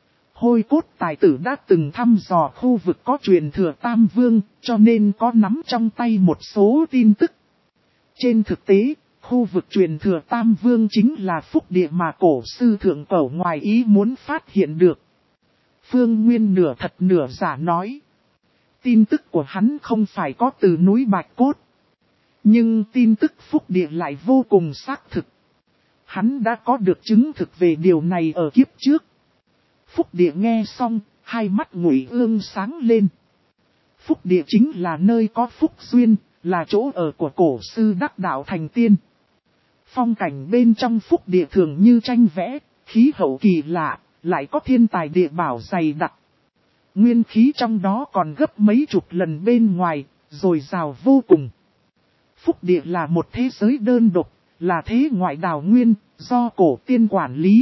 Hôi Cốt tài tử đã từng thăm dò khu vực có truyền thừa Tam Vương, cho nên có nắm trong tay một số tin tức. Trên thực tế, khu vực truyền thừa Tam Vương chính là phúc địa mà cổ sư thượng cổ ngoài ý muốn phát hiện được. Phương Nguyên nửa thật nửa giả nói. Tin tức của hắn không phải có từ núi Bạch Cốt. Nhưng tin tức phúc địa lại vô cùng xác thực. Hắn đã có được chứng thực về điều này ở kiếp trước. Phúc địa nghe xong, hai mắt Ngụy Ương sáng lên. Phúc địa chính là nơi có phúc duyên, là chỗ ở của cổ sư đắc đạo thành tiên. Phong cảnh bên trong phúc địa thường như tranh vẽ, khí hậu kỳ lạ, lại có thiên tài địa bảo dày đặc. Nguyên khí trong đó còn gấp mấy chục lần bên ngoài, dồi dào vô cùng. Phúc địa là một thế giới đơn độc, là thế ngoại đào nguyên, do cổ tiên quản lý.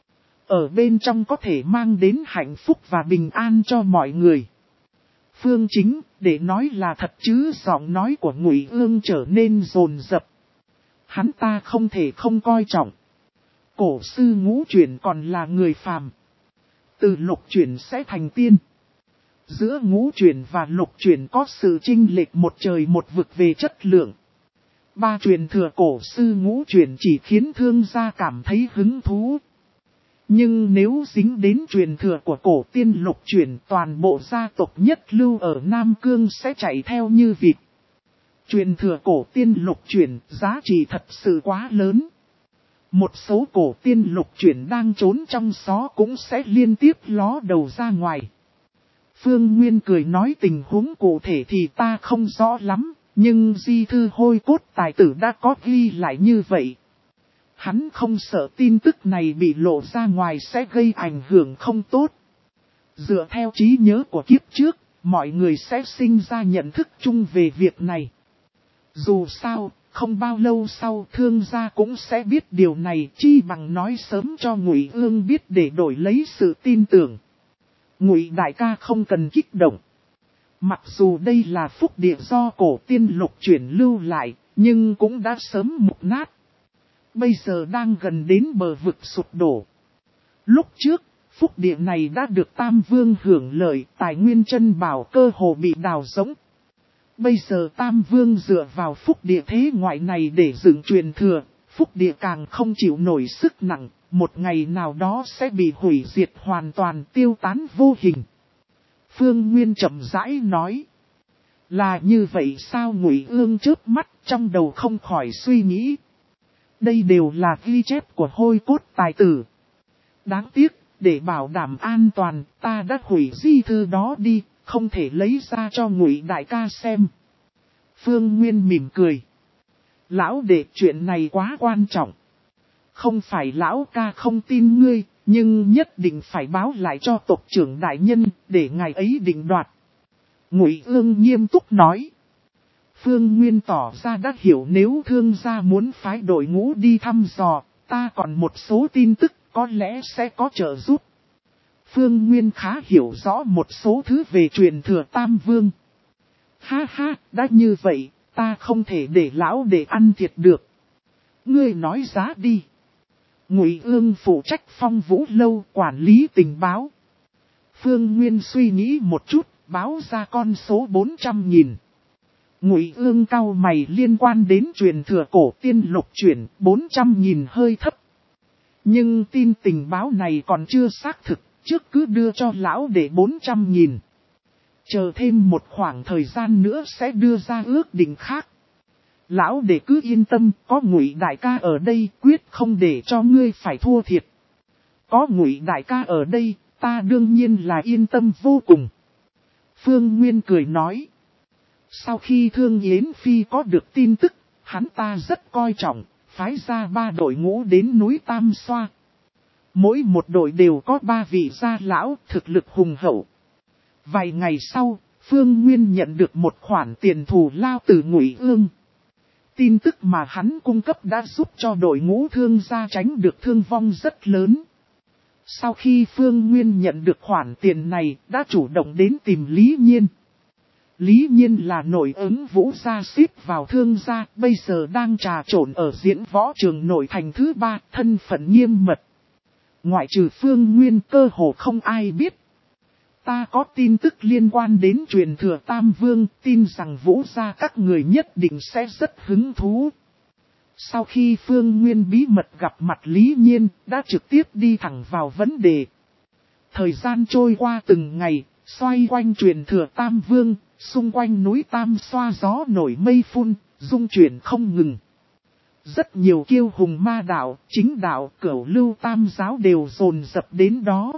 Ở bên trong có thể mang đến hạnh phúc và bình an cho mọi người. Phương Chính, để nói là thật chứ, giọng nói của Ngụy Ương trở nên dồn dập. Hắn ta không thể không coi trọng. Cổ sư ngũ chuyển còn là người phàm. Từ lục chuyển sẽ thành tiên. Giữa ngũ chuyển và lục chuyển có sự chênh lệch một trời một vực về chất lượng. Ba truyền thừa cổ sư ngũ chuyển chỉ khiến Thương gia cảm thấy hứng thú. Nhưng nếu dính đến truyền thừa của cổ tiên lục chuyển, toàn bộ gia tộc nhất lưu ở Nam Cương sẽ chạy theo như vịt. Truyền thừa cổ tiên lục chuyển giá trị thật sự quá lớn. Một số cổ tiên lục chuyển đang trốn trong xó cũng sẽ liên tiếp ló đầu ra ngoài. Phương Nguyên cười nói tình huống cụ thể thì ta không rõ lắm, nhưng di thư hôi cốt tài tử đã có ghi lại như vậy. Hắn không sợ tin tức này bị lộ ra ngoài sẽ gây ảnh hưởng không tốt. Dựa theo trí nhớ của kiếp trước, mọi người sẽ sinh ra nhận thức chung về việc này. Dù sao, không bao lâu sau Thương gia cũng sẽ biết điều này, chi bằng nói sớm cho Ngụy Ương biết để đổi lấy sự tin tưởng. Ngụy đại ca không cần kích động. Mặc dù đây là phúc địa do cổ tiên lục chuyển lưu lại, nhưng cũng đã sớm mục nát. Bây giờ đang gần đến bờ vực sụp đổ. Lúc trước, phúc địa này đã được Tam Vương hưởng lợi, tài nguyên chân bảo cơ hồ bị đào rỗng. Bây giờ Tam Vương dựa vào phúc địa thế ngoại này để dựng truyền thừa, phúc địa càng không chịu nổi sức nặng, một ngày nào đó sẽ bị hủy diệt hoàn toàn, tiêu tán vô hình. Phương Nguyên chậm rãi nói. Là như vậy sao? Ngụy Ương chớp mắt trong đầu không khỏi suy nghĩ. Đây đều là ghi chép của hôi cốt tài tử. Đáng tiếc, để bảo đảm an toàn, ta đã hủy di thư đó đi, không thể lấy ra cho Ngụy đại ca xem. Phương Nguyên mỉm cười. Lão đệ, chuyện này quá quan trọng. Không phải lão ca không tin ngươi, nhưng nhất định phải báo lại cho tộc trưởng đại nhân, để ngài ấy định đoạt. Ngụy Ương nghiêm túc nói. Phương Nguyên tỏ ra đã hiểu, nếu Thương gia muốn phái đội ngũ đi thăm dò, ta còn một số tin tức có lẽ sẽ có trợ giúp. Phương Nguyên khá hiểu rõ một số thứ về truyền thừa Tam Vương. Ha ha, đã như vậy, ta không thể để lão để ăn thiệt được. Ngươi nói giá đi. Ngụy Ương phụ trách Phong Vũ Lâu quản lý tình báo. Phương Nguyên suy nghĩ một chút, báo ra con số bốn trăm nghìn. Ngụy Ương cau mày, liên quan đến truyền thừa cổ tiên lục chuyển, bốn trăm nghìn hơi thấp. Nhưng tin tình báo này còn chưa xác thực, trước cứ đưa cho lão để bốn trăm nghìn. Chờ thêm một khoảng thời gian nữa sẽ đưa ra ước định khác. Lão để cứ yên tâm, có Ngụy đại ca ở đây, quyết không để cho ngươi phải thua thiệt. Có Ngụy đại ca ở đây, ta đương nhiên là yên tâm vô cùng. Phương Nguyên cười nói. Sau khi Thương Yến Phi có được tin tức, hắn ta rất coi trọng, phái ra ba đội ngũ đến núi Tam Xoa. Mỗi một đội đều có ba vị gia lão, thực lực hùng hậu. Vài ngày sau, Phương Nguyên nhận được một khoản tiền thù lao từ Ngụy Ương. Tin tức mà hắn cung cấp đã giúp cho đội ngũ Thương gia tránh được thương vong rất lớn. Sau khi Phương Nguyên nhận được khoản tiền này, đã chủ động đến tìm Lý Nhiên. Lý Nhiên là nội ứng Vũ gia xếp vào Thương gia, bây giờ đang trà trộn ở diễn võ trường nội thành thứ ba, thân phận nghiêm mật. Ngoại trừ Phương Nguyên cơ hồ không ai biết. Ta có tin tức liên quan đến truyền thừa Tam Vương, tin rằng Vũ gia các người nhất định sẽ rất hứng thú. Sau khi Phương Nguyên bí mật gặp mặt Lý Nhiên, đã trực tiếp đi thẳng vào vấn đề. Thời gian trôi qua từng ngày, xoay quanh truyền thừa Tam Vương, xung quanh núi Tam Xoa gió nổi mây phun, dung chuyển không ngừng. Rất nhiều kiêu hùng ma đạo, chính đạo, cửu lưu tam giáo đều dồn dập đến đó.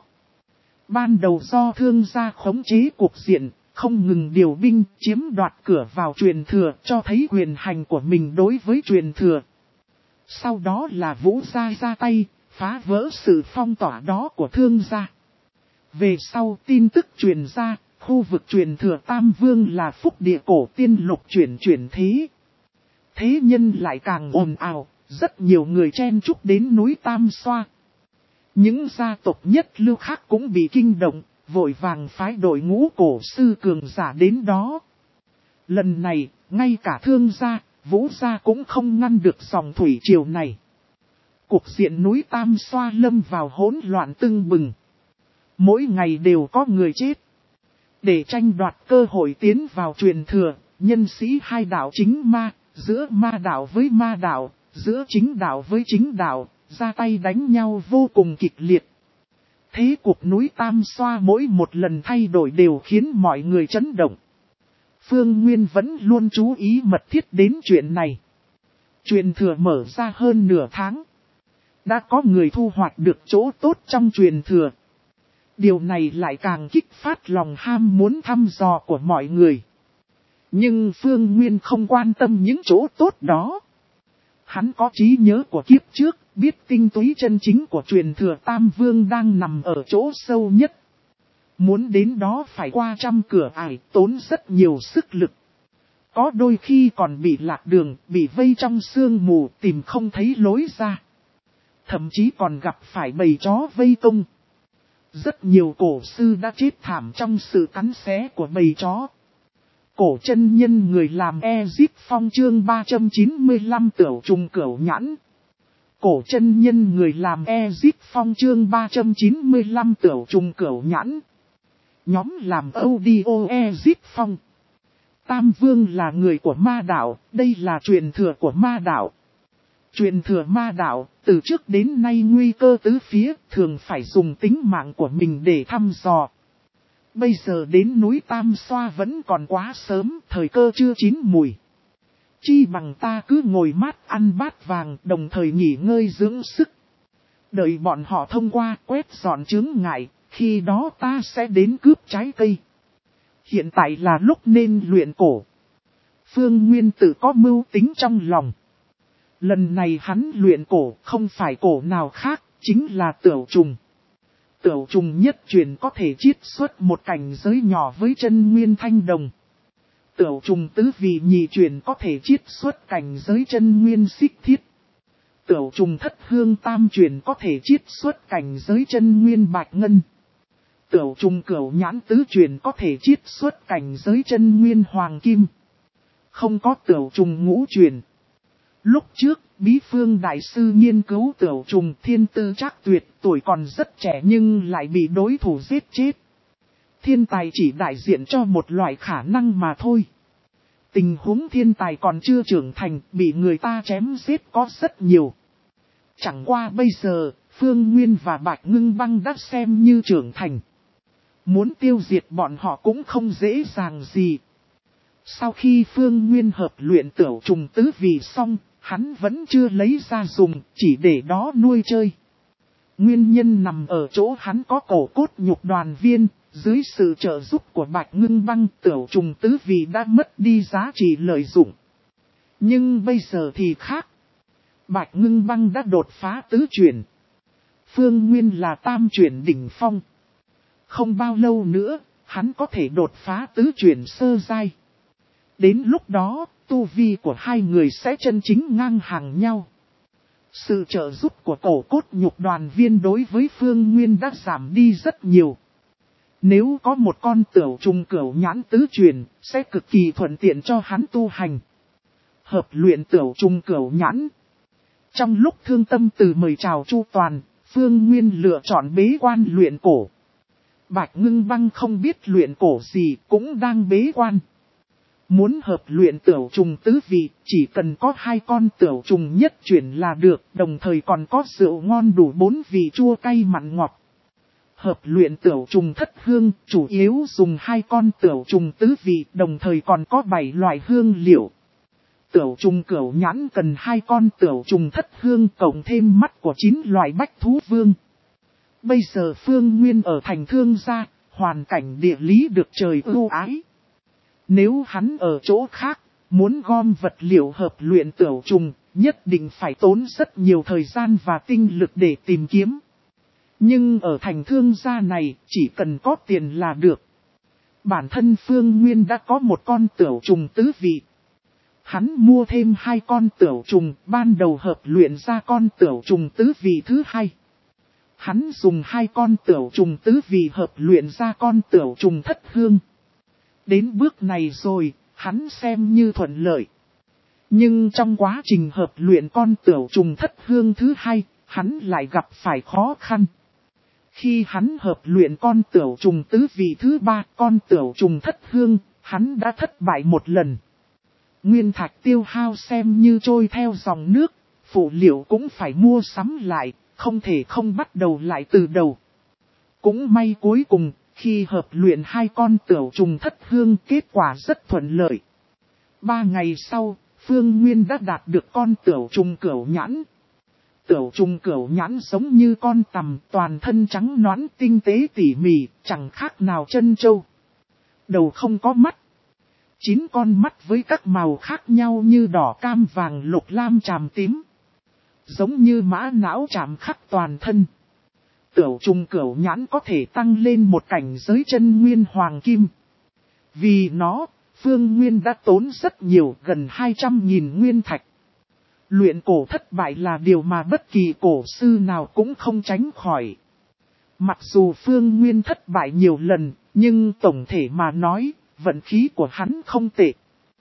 Ban đầu do Thương gia khống chế cuộc diện, không ngừng điều binh chiếm đoạt cửa vào truyền thừa, cho thấy quyền hành của mình đối với truyền thừa. Sau đó là Vũ gia ra tay, phá vỡ sự phong tỏa đó của Thương gia. Về sau tin tức truyền ra, khu vực truyền thừa Tam Vương là phúc địa cổ tiên lục chuyển chuyển thế. Thế nhân lại càng ồn ào, rất nhiều người chen chúc đến núi Tam Xoa. Những gia tộc nhất lưu khác cũng bị kinh động, vội vàng phái đội ngũ cổ sư cường giả đến đó. Lần này, ngay cả Thương gia, Vũ gia cũng không ngăn được dòng thủy triều này. Cục diện núi Tam Xoa lâm vào hỗn loạn tưng bừng. Mỗi ngày đều có người chết. Để tranh đoạt cơ hội tiến vào truyền thừa, nhân sĩ hai đạo chính ma, giữa ma đạo với ma đạo, giữa chính đạo với chính đạo, ra tay đánh nhau vô cùng kịch liệt. Thế cuộc núi Tam Xoa mỗi một lần thay đổi đều khiến mọi người chấn động. Phương Nguyên vẫn luôn chú ý mật thiết đến chuyện này. Truyền thừa mở ra hơn nửa tháng. Đã có người thu hoạch được chỗ tốt trong truyền thừa. Điều này lại càng kích phát lòng ham muốn thăm dò của mọi người. Nhưng Phương Nguyên không quan tâm những chỗ tốt đó. Hắn có trí nhớ của kiếp trước, biết tinh túy chân chính của truyền thừa Tam Vương đang nằm ở chỗ sâu nhất. Muốn đến đó phải qua trăm cửa ải, tốn rất nhiều sức lực. Có đôi khi còn bị lạc đường, bị vây trong sương mù, tìm không thấy lối ra. Thậm chí còn gặp phải bầy chó vây công. Rất nhiều cổ sư đã chết thảm trong sự cắn xé của bầy chó. Cổ chân nhân người làm Ezip Phong chương ba trăm chín mươi lăm Tửu Trùng Cửu Nhãn. Cổ chân nhân người làm Ezip Phong chương ba trăm chín mươi lăm Tửu Trùng Cửu Nhãn. Nhóm làm audio Ezip Phong. Tam Vương là người của ma đạo, đây là truyền thừa của ma đạo. Truyền thừa ma đạo, từ trước đến nay nguy cơ tứ phía, thường phải dùng tính mạng của mình để thăm dò. Bây giờ đến núi Tam Xoa vẫn còn quá sớm, thời cơ chưa chín mùi. Chi bằng ta cứ ngồi mát ăn bát vàng, đồng thời nghỉ ngơi dưỡng sức. Đợi bọn họ thông qua quét dọn chướng ngại, khi đó ta sẽ đến cướp trái cây. Hiện tại là lúc nên luyện cổ. Phương Nguyên tự có mưu tính trong lòng. Lần này hắn luyện cổ không phải cổ nào khác, chính là Tửu Trùng. Tửu Trùng nhất truyền có thể chiết xuất một cảnh giới nhỏ với chân nguyên thanh đồng. Tửu Trùng tứ vị nhị truyền có thể chiết xuất cảnh giới chân nguyên xích thiết. Tửu Trùng thất hương tam truyền có thể chiết xuất cảnh giới chân nguyên bạch ngân. Tửu Trùng cửu nhãn tứ truyền có thể chiết xuất cảnh giới chân nguyên hoàng kim. Không có Tửu Trùng ngũ truyền. Lúc trước, Bí Phương Đại Sư nghiên cứu Tửu Trùng thiên tư chắc tuyệt, tuổi còn rất trẻ nhưng lại bị đối thủ giết chết. Thiên tài chỉ đại diện cho một loại khả năng mà thôi. Tình huống thiên tài còn chưa trưởng thành, bị người ta chém giết có rất nhiều. Chẳng qua bây giờ, Phương Nguyên và Bạch Ngưng Băng đã xem như trưởng thành. Muốn tiêu diệt bọn họ cũng không dễ dàng gì. Sau khi Phương Nguyên hợp luyện Tửu Trùng tứ vị xong, hắn vẫn chưa lấy ra dùng, chỉ để đó nuôi chơi. Nguyên nhân nằm ở chỗ hắn có cổ cốt nhục đoàn viên, dưới sự trợ giúp của Bạch Ngưng Băng, Tửu Trùng tứ vị đã mất đi giá trị lợi dụng. Nhưng bây giờ thì khác. Bạch Ngưng Băng đã đột phá tứ chuyển. Phương Nguyên là tam chuyển đỉnh phong. Không bao lâu nữa, hắn có thể đột phá tứ chuyển sơ giai. Đến lúc đó, tu vi của hai người sẽ chân chính ngang hàng nhau. Sự trợ giúp của cổ cốt nhục đoàn viên đối với Phương Nguyên đã giảm đi rất nhiều. Nếu có một con Tửu Trùng cửu nhãn tứ truyền, sẽ cực kỳ thuận tiện cho hắn tu hành. Hợp luyện Tửu Trùng cửu nhãn. Trong lúc Thương Tâm Từ mời chào Chu Toàn, Phương Nguyên lựa chọn bế quan luyện cổ. Bạch Ngưng Băng không biết luyện cổ gì cũng đang bế quan. Muốn hợp luyện Tửu Trùng tứ vị, chỉ cần có hai con Tửu Trùng nhất chuyển là được, đồng thời còn có rượu ngon đủ bốn vị chua cay mặn ngọt. Hợp luyện Tửu Trùng thất hương, chủ yếu dùng hai con Tửu Trùng tứ vị, đồng thời còn có bảy loại hương liệu. Tửu Trùng cửu nhãn cần hai con Tửu Trùng thất hương cộng thêm mắt của chín loại bách thú vương. Bây giờ Phương Nguyên ở thành Thương gia, hoàn cảnh địa lý được trời ưu ái. Nếu hắn ở chỗ khác, muốn gom vật liệu hợp luyện Tửu Trùng, nhất định phải tốn rất nhiều thời gian và tinh lực để tìm kiếm. Nhưng ở thành Thương gia này, chỉ cần có tiền là được. Bản thân Phương Nguyên đã có một con Tửu Trùng tứ vị. Hắn mua thêm hai con Tửu Trùng, ban đầu hợp luyện ra con Tửu Trùng tứ vị thứ hai. Hắn dùng hai con Tửu Trùng tứ vị hợp luyện ra con Tửu Trùng thất hương. Đến bước này rồi, hắn xem như thuận lợi. Nhưng trong quá trình hợp luyện con Tửu Trùng thất hương thứ hai, hắn lại gặp phải khó khăn. Khi hắn hợp luyện con Tửu Trùng tứ vị thứ ba, con Tửu Trùng thất hương, hắn đã thất bại một lần. Nguyên thạch tiêu hao xem như trôi theo dòng nước, phụ liệu cũng phải mua sắm lại, không thể không bắt đầu lại từ đầu. Cũng may cuối cùng, khi hợp luyện hai con Tửu Trùng thất hương kết quả rất thuận lợi. Ba ngày sau, Phương Nguyên đã đạt được con Tửu Trùng cửu nhãn. Tửu trùng cửu nhãn giống như con tằm, toàn thân trắng nõn tinh tế tỉ mỉ, chẳng khác nào chân trâu. Đầu không có mắt. Chín con mắt với các màu khác nhau như đỏ, cam, vàng, lục, lam, tràm, tím. Giống như mã não chạm khắc toàn thân. Tửu trùng cửu nhãn có thể tăng lên một cảnh giới chân nguyên hoàng kim. Vì nó, Phương Nguyên đã tốn rất nhiều, gần hai trăm nghìn nguyên thạch. Luyện cổ thất bại là điều mà bất kỳ cổ sư nào cũng không tránh khỏi. Mặc dù Phương Nguyên thất bại nhiều lần, nhưng tổng thể mà nói, vận khí của hắn không tệ.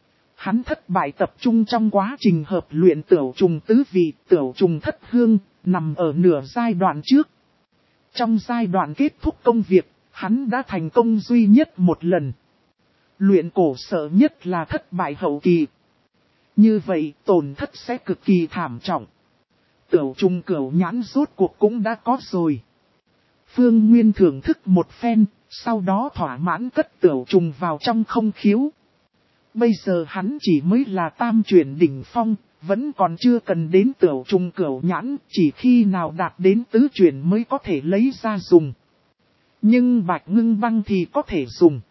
Hắn thất bại tập trung trong quá trình hợp luyện tửu trùng tứ vị, tửu trùng thất hương, nằm ở nửa giai đoạn trước. Trong giai đoạn kết thúc công việc, hắn đã thành công duy nhất một lần. Luyện cổ sợ nhất là thất bại hậu kỳ. Như vậy tổn thất sẽ cực kỳ thảm trọng. Tửu trùng cửu nhãn rốt cuộc cũng đã có rồi. Phương Nguyên thưởng thức một phen, sau đó thỏa mãn cất tửu trùng vào trong không khiếu. Bây giờ hắn chỉ mới là tam chuyển đỉnh phong, vẫn còn chưa cần đến tửu trùng cửu nhãn, chỉ khi nào đạt đến tứ chuyển mới có thể lấy ra dùng. Nhưng bạch ngưng băng thì có thể dùng.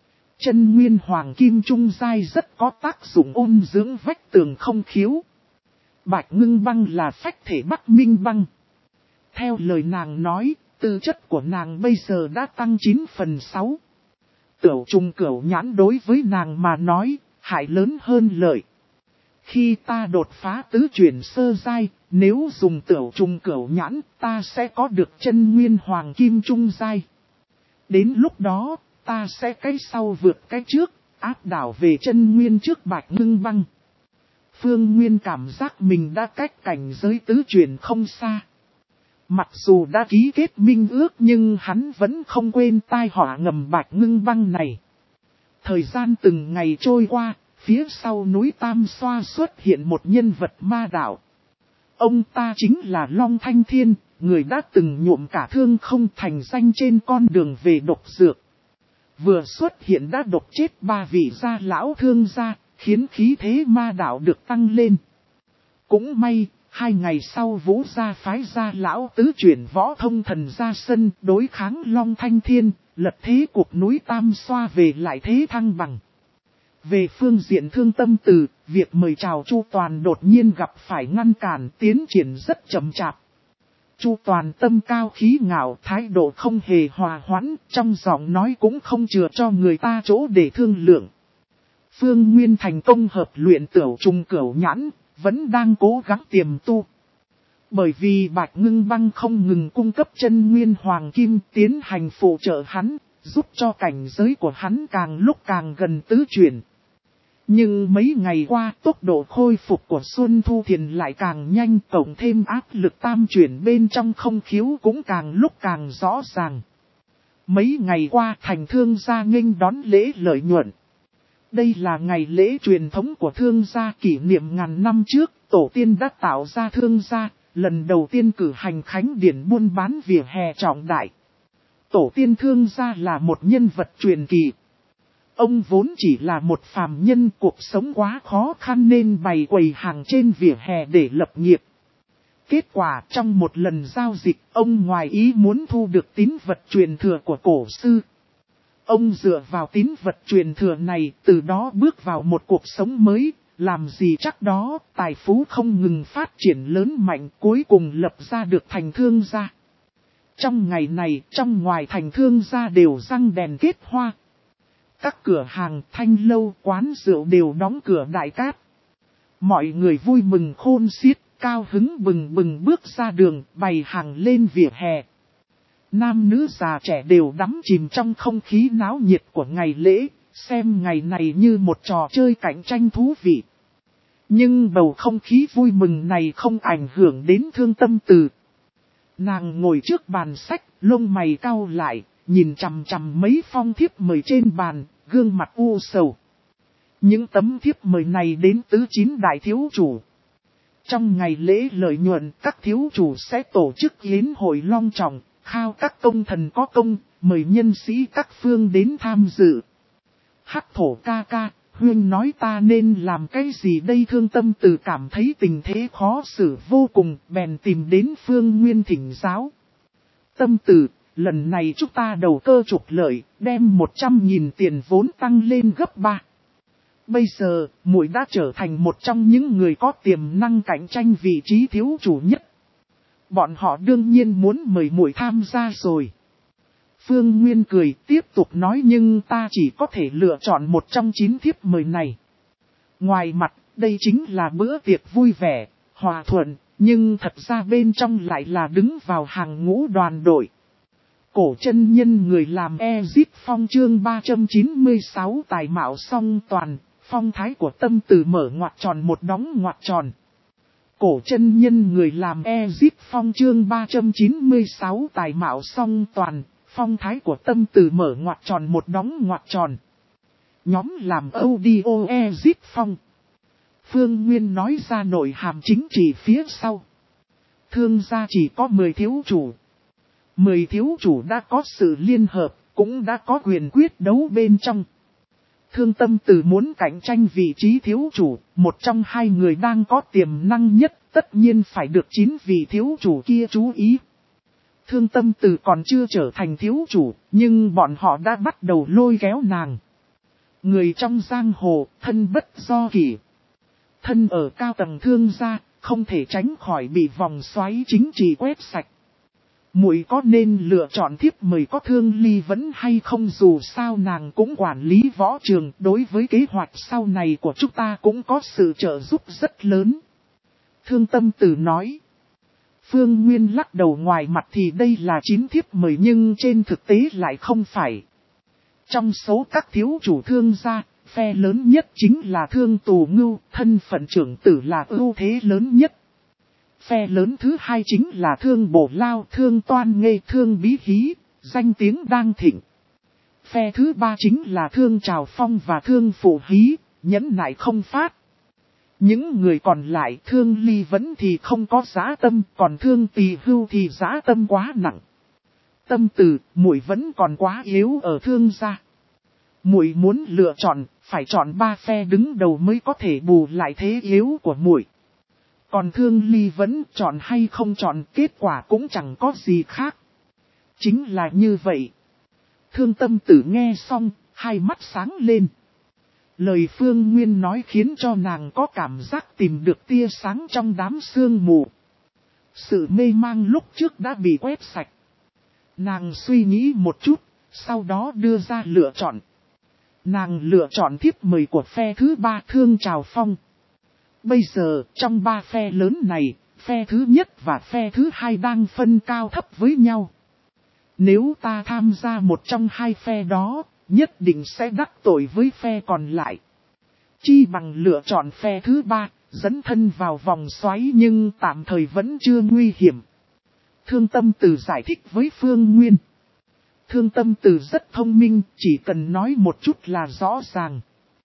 Chân nguyên hoàng kim trung giai rất có tác dụng ôn dưỡng vách tường không khiếu. Bạch ngưng băng là phách thể bắc minh băng. Theo lời nàng nói, tư chất của nàng bây giờ đã tăng chín phần sáu. Tửu trùng cửu nhãn đối với nàng mà nói, hại lớn hơn lợi. Khi ta đột phá tứ chuyển sơ giai, nếu dùng tửu trùng cửu nhãn, ta sẽ có được chân nguyên hoàng kim trung giai. Đến lúc đó, ta sẽ cái sau vượt cái trước, áp đảo về chân nguyên trước bạch ngưng băng. Phương Nguyên cảm giác mình đã cách cảnh giới tứ chuyển không xa. Mặc dù đã ký kết minh ước nhưng hắn vẫn không quên tai họa ngầm bạch ngưng băng này. Thời gian từng ngày trôi qua, phía sau núi Tam Xoa xuất hiện một nhân vật ma đạo. Ông ta chính là Long Thanh Thiên, người đã từng nhuộm cả thương không thành danh trên con đường về độc dược. Vừa xuất hiện đã độc chết ba vị gia lão thương gia, khiến khí thế ma đạo được tăng lên. Cũng may, hai ngày sau Vũ gia phái gia lão tứ chuyển võ thông thần ra sân đối kháng Long Thanh Thiên, lật thế cuộc núi Tam Xoa về lại thế thăng bằng. Về phương diện thương tâm từ, việc mời chào Chu Toàn đột nhiên gặp phải ngăn cản tiến triển rất chậm chạp. Chu Toàn tâm cao khí ngạo, thái độ không hề hòa hoãn, trong giọng nói cũng không chừa cho người ta chỗ để thương lượng. Phương Nguyên thành công hợp luyện tửu trùng cửu nhãn, vẫn đang cố gắng tiềm tu. Bởi vì bạch ngưng băng không ngừng cung cấp chân nguyên hoàng kim tiến hành phụ trợ hắn, giúp cho cảnh giới của hắn càng lúc càng gần tứ chuyển. Nhưng mấy ngày qua tốc độ khôi phục của Xuân Thu Thiền lại càng nhanh, cộng thêm áp lực tam chuyển bên trong không khiếu cũng càng lúc càng rõ ràng. Mấy ngày qua thành thương gia nghênh đón lễ lợi nhuận. Đây là ngày lễ truyền thống của thương gia kỷ niệm ngàn năm trước, tổ tiên đã tạo ra thương gia, lần đầu tiên cử hành khánh điển buôn bán vỉa hè trọng đại. Tổ tiên thương gia là một nhân vật truyền kỳ. Ông vốn chỉ là một phàm nhân, cuộc sống quá khó khăn nên bày quầy hàng trên vỉa hè để lập nghiệp. Kết quả trong một lần giao dịch, ông ngoài ý muốn thu được tín vật truyền thừa của cổ sư. Ông dựa vào tín vật truyền thừa này, từ đó bước vào một cuộc sống mới, làm gì chắc đó, tài phú không ngừng phát triển lớn mạnh, cuối cùng lập ra được thành thương gia. Trong ngày này, trong ngoài thành thương gia đều răng đèn kết hoa. Các cửa hàng, thanh lâu, quán rượu đều đóng cửa đại cát. Mọi người vui mừng khôn xiết, cao hứng bừng bừng bước ra đường, bày hàng lên vỉa hè. Nam nữ già trẻ đều đắm chìm trong không khí náo nhiệt của ngày lễ, xem ngày này như một trò chơi cạnh tranh thú vị. Nhưng bầu không khí vui mừng này không ảnh hưởng đến Thương Tâm Từ. Nàng ngồi trước bàn sách, lông mày cau lại, nhìn chằm chằm mấy phong thiếp mời trên bàn, gương mặt u sầu. Những tấm thiếp mời này đến tứ chín đại thiếu chủ. Trong ngày lễ lợi nhuận, các thiếu chủ sẽ tổ chức yến hội long trọng, khao các công thần có công, mời nhân sĩ các phương đến tham dự. Hắc thổ ca ca, Huynh nói ta nên làm cái gì đây? Thương Tâm Từ cảm thấy tình thế khó xử vô cùng, bèn tìm đến Phương Nguyên thỉnh giáo. Tâm Từ, lần này chúng ta đầu cơ trục lợi, đem một trăm nghìn tiền vốn tăng lên gấp ba. Bây giờ, muội đã trở thành một trong những người có tiềm năng cạnh tranh vị trí thiếu chủ nhất. Bọn họ đương nhiên muốn mời muội tham gia rồi. Phương Nguyên cười tiếp tục nói, nhưng ta chỉ có thể lựa chọn một trong chín thiếp mời này. Ngoài mặt, đây chính là bữa tiệc vui vẻ, hòa thuận, nhưng thật ra bên trong lại là đứng vào hàng ngũ đoàn đội. Cổ chân nhân người làm Ezip Phong chương ba trăm chín mươi sáu tài mạo song toàn, phong thái của Tâm Từ mở ngoặc tròn một đóng ngoặc tròn. Cổ chân nhân người làm Ezip Phong chương ba trăm chín mươi sáu tài mạo song toàn, phong thái của Tâm Từ mở ngoặc tròn một đóng ngoặc tròn. Nhóm làm audio Ezip Phong. Phương Nguyên nói ra nội hàm chính trị phía sau. Thương gia chỉ có mười thiếu chủ. mười thiếu chủ đã có sự liên hợp, cũng đã có quyền quyết đấu bên trong. Thương Tâm Từ muốn cạnh tranh vị trí thiếu chủ, một trong hai người đang có tiềm năng nhất, tất nhiên phải được chín vị thiếu chủ kia chú ý. Thương Tâm Từ còn chưa trở thành thiếu chủ, nhưng bọn họ đã bắt đầu lôi kéo nàng. Người trong giang hồ, thân bất do kỷ. Thân ở cao tầng thương gia, không thể tránh khỏi bị vòng xoáy chính trị quét sạch. Muội có nên lựa chọn thiếp mời có Thương Ly Vấn hay không? Dù sao nàng cũng quản lý võ trường, đối với kế hoạch sau này của chúng ta cũng có sự trợ giúp rất lớn. Thương Tâm Từ nói. Phương Nguyên lắc đầu, ngoài mặt thì đây là chín thiếp mời nhưng trên thực tế lại không phải. Trong số các thiếu chủ thương gia, phe lớn nhất chính là Thương Tù Ngưu, thân phận trưởng tử là ưu thế lớn nhất. Phe lớn thứ hai chính là Thương Bổ Lao, Thương Toan Nghê, Thương Bí Hí, danh tiếng đang thịnh. Phe thứ ba chính là Thương Trào Phong và Thương Phụ Hí, nhẫn nại không phát. Những người còn lại Thương Ly Vấn thì không có dã tâm, còn Thương Tỳ Hưu thì dã tâm quá nặng. Tâm Từ, muội vẫn còn quá yếu ở thương gia. Muội muốn lựa chọn, phải chọn ba phe đứng đầu mới có thể bù lại thế yếu của muội. Còn Thương Ly Vấn chọn hay không chọn, kết quả cũng chẳng có gì khác. Chính là như vậy. Thương Tâm Từ nghe xong, hai mắt sáng lên. Lời Phương Nguyên nói khiến cho nàng có cảm giác tìm được tia sáng trong đám sương mù. Sự mê mang lúc trước đã bị quét sạch. Nàng suy nghĩ một chút, sau đó đưa ra lựa chọn. Nàng lựa chọn thiếp mời của phe thứ ba Thương Trào Phong. Bây giờ, trong ba phe lớn này, phe thứ nhất và phe thứ hai đang phân cao thấp với nhau. Nếu ta tham gia một trong hai phe đó, nhất định sẽ đắc tội với phe còn lại. Chi bằng lựa chọn phe thứ ba, dẫn thân vào vòng xoáy nhưng tạm thời vẫn chưa nguy hiểm. Thương Tâm Từ giải thích với Phương Nguyên. Thương Tâm Từ rất thông minh, chỉ cần nói một chút là rõ ràng.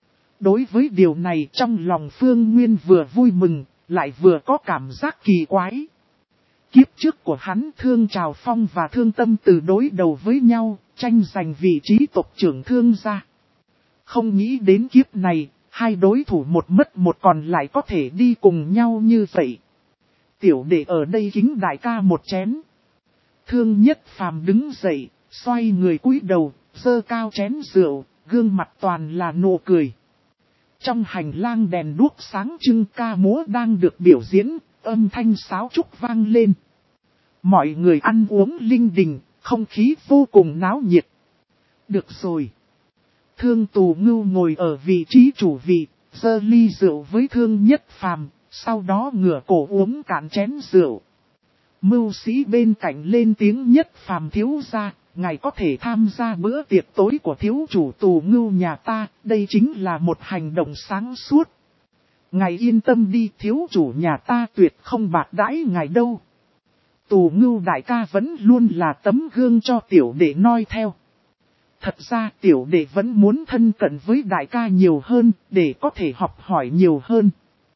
Đối với điều này trong lòng Phương Nguyên vừa vui mừng, lại vừa có cảm giác kỳ quái. Kiếp trước của hắn Thương Trào Phong và Thương Tâm Từ đối đầu với nhau, tranh giành vị trí tộc trưởng Thương gia. Không nghĩ đến kiếp này, hai đối thủ một mất một còn lại có thể đi cùng nhau như vậy. Tiểu đệ ở đây kính đại ca một chén. Thương Nhất Phàm đứng dậy, xoay người cúi đầu, giơ cao chén rượu, gương mặt toàn là nụ cười. Trong hành lang đèn đuốc sáng trưng, ca múa đang được biểu diễn, âm thanh sáo trúc vang lên. Mọi người ăn uống linh đình, không khí vô cùng náo nhiệt. Được rồi. Thương Tù Ngưu ngồi ở vị trí chủ vị, giơ ly rượu với Thương Nhất Phàm, sau đó ngửa cổ uống cạn chén rượu. Mưu sĩ bên cạnh lên tiếng: Nhất Phàm thiếu gia, ngài có thể tham gia bữa tiệc tối của thiếu chủ Tù Ngưu nhà ta, đây chính là một hành động sáng suốt. Ngài yên tâm đi, thiếu chủ nhà ta tuyệt không bạc đãi ngài đâu. Tù Ngưu đại ca vẫn luôn là tấm gương cho tiểu đệ noi theo. Thật ra tiểu đệ vẫn muốn thân cận với đại ca nhiều hơn, để có thể học hỏi nhiều hơn.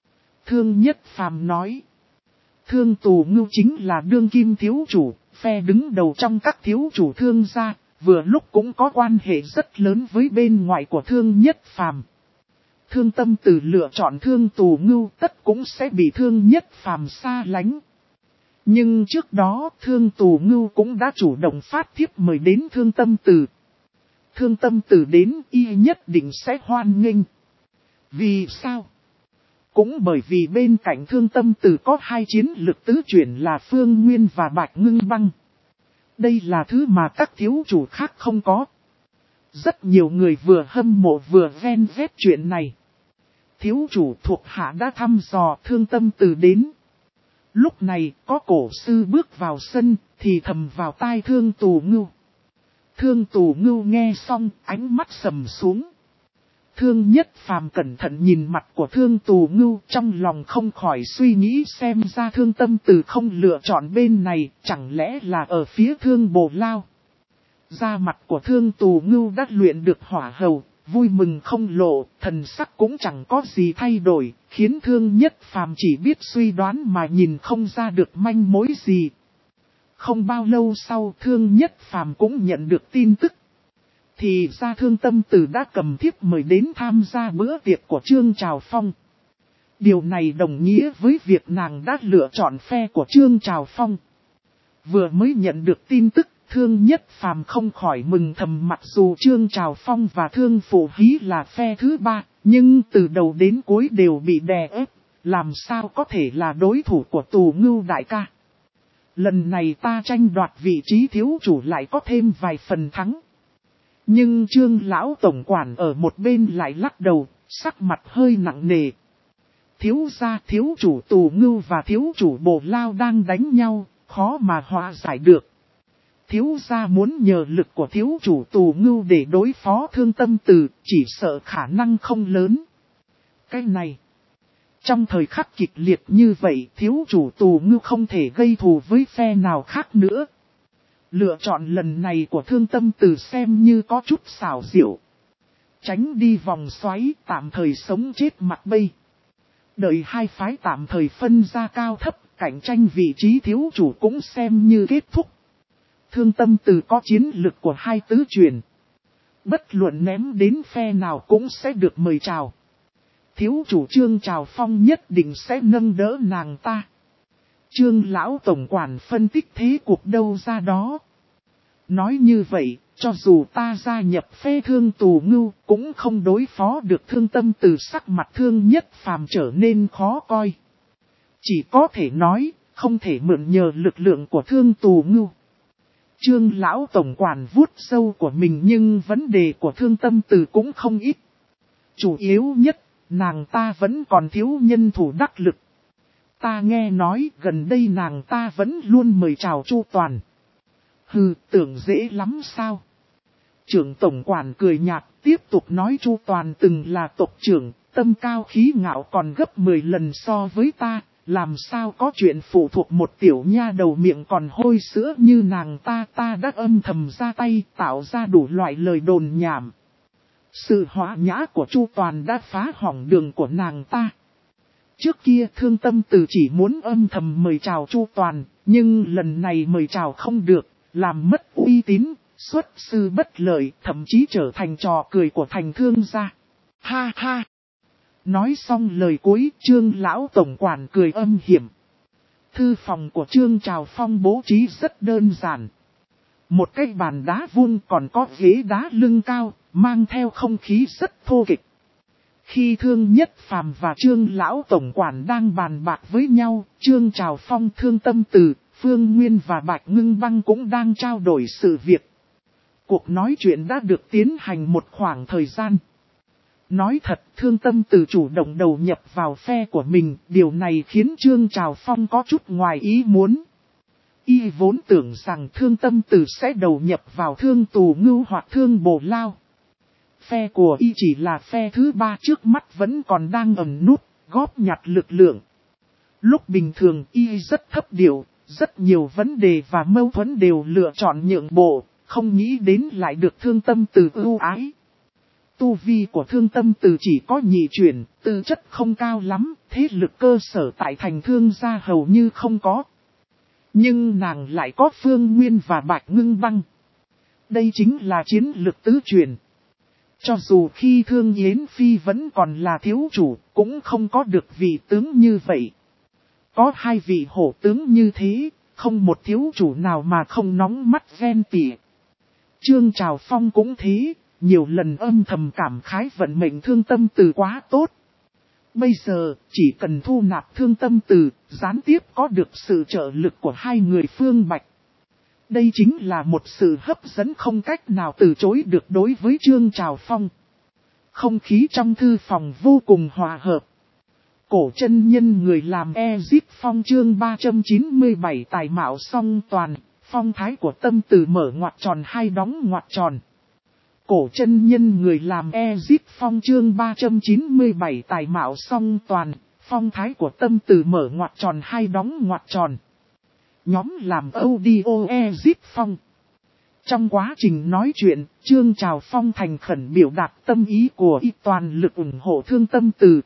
Thương Nhất Phàm nói. Thương Tù Ngưu chính là đương kim thiếu chủ, phe đứng đầu trong các thiếu chủ thương gia, vừa lúc cũng có quan hệ rất lớn với bên ngoài của Thương Nhất Phàm. Thương Tâm Từ lựa chọn Thương Tù Ngưu tất cũng sẽ bị Thương Nhất Phàm xa lánh. Nhưng trước đó Thương Tù Ngưu cũng đã chủ động phát thiếp mời đến Thương Tâm Từ. Thương Tâm Từ đến y nhất định sẽ hoan nghênh. Vì sao? Cũng bởi vì bên cạnh Thương Tâm Từ có hai chiến lực tứ chuyển là Phương Nguyên và Bạch Ngưng Băng. Đây là thứ mà các thiếu chủ khác không có. Rất nhiều người vừa hâm mộ vừa ven vét chuyện này. Thiếu chủ thuộc hạ đã thăm dò Thương Tâm Từ đến. Lúc này có cổ sư bước vào sân thì thầm vào tai Thương Tù Ngưu. Thương Tù Ngưu nghe xong ánh mắt sầm xuống. Thương Nhất Phàm cẩn thận nhìn mặt của Thương Tù Ngưu, trong lòng không khỏi suy nghĩ xem ra Thương Tâm Từ không lựa chọn bên này, chẳng lẽ là ở phía Thương Bồ Lao. Da mặt của Thương Tù Ngưu đã luyện được hỏa hầu, vui mừng không lộ, thần sắc cũng chẳng có gì thay đổi, khiến Thương Nhất Phàm chỉ biết suy đoán mà nhìn không ra được manh mối gì. Không bao lâu sau Thương Nhất Phàm cũng nhận được tin tức. Thì ra Thương Tâm Từ đã cầm thiếp mời đến tham gia bữa tiệc của Trương Trào Phong. Điều này đồng nghĩa với việc nàng đã lựa chọn phe của Trương Trào Phong. Vừa mới nhận được tin tức, Thương Nhất Phàm không khỏi mừng thầm, mặc dù Trương Trào Phong và Thương Phụ Hí là phe thứ ba, nhưng từ đầu đến cuối đều bị đè ép, làm sao có thể là đối thủ của Tù Ngưu đại ca. Lần này ta tranh đoạt vị trí thiếu chủ lại có thêm vài phần thắng. Nhưng Trương lão tổng quản ở một bên lại lắc đầu, sắc mặt hơi nặng nề. Thiếu gia thiếu chủ Tù Ngưu và thiếu chủ Bồ Lao đang đánh nhau, khó mà hòa giải được. Thiếu gia muốn nhờ lực của thiếu chủ Tù Ngưu để đối phó Thương Tâm Từ, chỉ sợ khả năng không lớn. Cái này, trong thời khắc kịch liệt như vậy, thiếu chủ Tù Ngưu không thể gây thù với phe nào khác nữa. Lựa chọn lần này của Thương Tâm Từ xem như có chút xảo diệu. Tránh đi vòng xoáy, tạm thời sống chết mặt bay. Đợi hai phái tạm thời phân ra cao thấp, cạnh tranh vị trí thiếu chủ cũng xem như kết thúc. Thương Tâm Từ có chiến lực của hai tứ truyền. Bất luận ném đến phe nào cũng sẽ được mời chào. Thiếu chủ Trương Trào Phong nhất định sẽ nâng đỡ nàng ta. Trương lão tổng quản phân tích thế cuộc đâu ra đó. Nói như vậy, cho dù ta gia nhập phe Thương Tù Ngưu, cũng không đối phó được Thương Tâm Từ, sắc mặt Thương Nhất Phàm trở nên khó coi. Chỉ có thể nói, không thể mượn nhờ lực lượng của Thương Tù Ngưu. Trương lão tổng quản vuốt râu của mình, nhưng vấn đề của Thương Tâm Từ cũng không ít. Chủ yếu nhất, nàng ta vẫn còn thiếu nhân thủ đắc lực. Ta nghe nói gần đây nàng ta vẫn luôn mời chào Chu Toàn. Hừ, tưởng dễ lắm sao? Trưởng tổng quản cười nhạt, tiếp tục nói Chu Toàn từng là tộc trưởng, tâm cao khí ngạo còn gấp mười lần so với ta, làm sao có chuyện phụ thuộc một tiểu nha đầu miệng còn hôi sữa như nàng ta. Ta đã âm thầm ra tay, tạo ra đủ loại lời đồn nhảm. Sự hóa nhã của Chu Toàn đã phá hỏng đường của nàng ta. Trước kia Thương Tâm Từ chỉ muốn âm thầm mời chào Chu Toàn, nhưng lần này mời chào không được, làm mất uy tín, xuất sư bất lợi, thậm chí trở thành trò cười của thành thương gia. Ha ha! Nói xong lời cuối, Trương lão tổng quản cười âm hiểm. Thư phòng của Trương Trào Phong bố trí rất đơn giản. Một cái bàn đá vuông, còn có ghế đá lưng cao, mang theo không khí rất thô kịch. Khi Thương Nhất Phàm và Trương lão tổng quản đang bàn bạc với nhau, Trương Trào Phong, Thương Tâm Từ, Phương Nguyên và Bạch Ngưng Băng cũng đang trao đổi sự việc. Cuộc nói chuyện đã được tiến hành một khoảng thời gian. Nói thật, Thương Tâm Từ chủ động đầu nhập vào phe của mình, điều này khiến Trương Trào Phong có chút ngoài ý muốn. Y vốn tưởng rằng Thương Tâm Từ sẽ đầu nhập vào Thương Tù Ngưu hoặc Thương Bồ Lao. Phe của Y chỉ là phe thứ ba trước mắt vẫn còn đang ẩn núp, góp nhặt lực lượng. Lúc bình thường Y rất thấp điệu, rất nhiều vấn đề và mâu thuẫn đều lựa chọn nhượng bộ, không nghĩ đến lại được Thương Tâm Từ ưu ái. Tu vi của Thương Tâm Từ chỉ có nhị chuyển, tư chất không cao lắm, thế lực cơ sở tại thành thương gia hầu như không có. Nhưng nàng lại có Phương Nguyên và Bạch Ngưng Băng. Đây chính là chiến lực tứ chuyển. Cho dù khi Thương Yến Phi vẫn còn là thiếu chủ, cũng không có được vị tướng như vậy. Có hai vị hổ tướng như thế, không một thiếu chủ nào mà không nóng mắt ghen tị. Trương Trào Phong cũng thế, nhiều lần âm thầm cảm khái vận mệnh Thương Tâm Từ quá tốt. Bây giờ, chỉ cần thu nạp Thương Tâm Từ, gián tiếp có được sự trợ lực của hai người Phương Bạch. Đây chính là một sự hấp dẫn không cách nào từ chối được đối với Trương Trào Phong. Không khí trong thư phòng vô cùng hòa hợp. Cổ chân nhân người làm Ezip Phong chương ba trăm chín mươi bảy tài mạo song toàn, phong thái của Tâm Từ mở ngoặc tròn hai đóng ngoặc tròn. Cổ chân nhân người làm Ezip Phong chương ba trăm chín mươi bảy tài mạo song toàn, phong thái của Tâm Từ mở ngoặc tròn hai đóng ngoặc tròn. Nhóm làm audio Ezip Phong. Trong quá trình nói chuyện, Trương Trào Phong thành khẩn biểu đạt tâm ý của y toàn lực ủng hộ Thương Tâm Từ.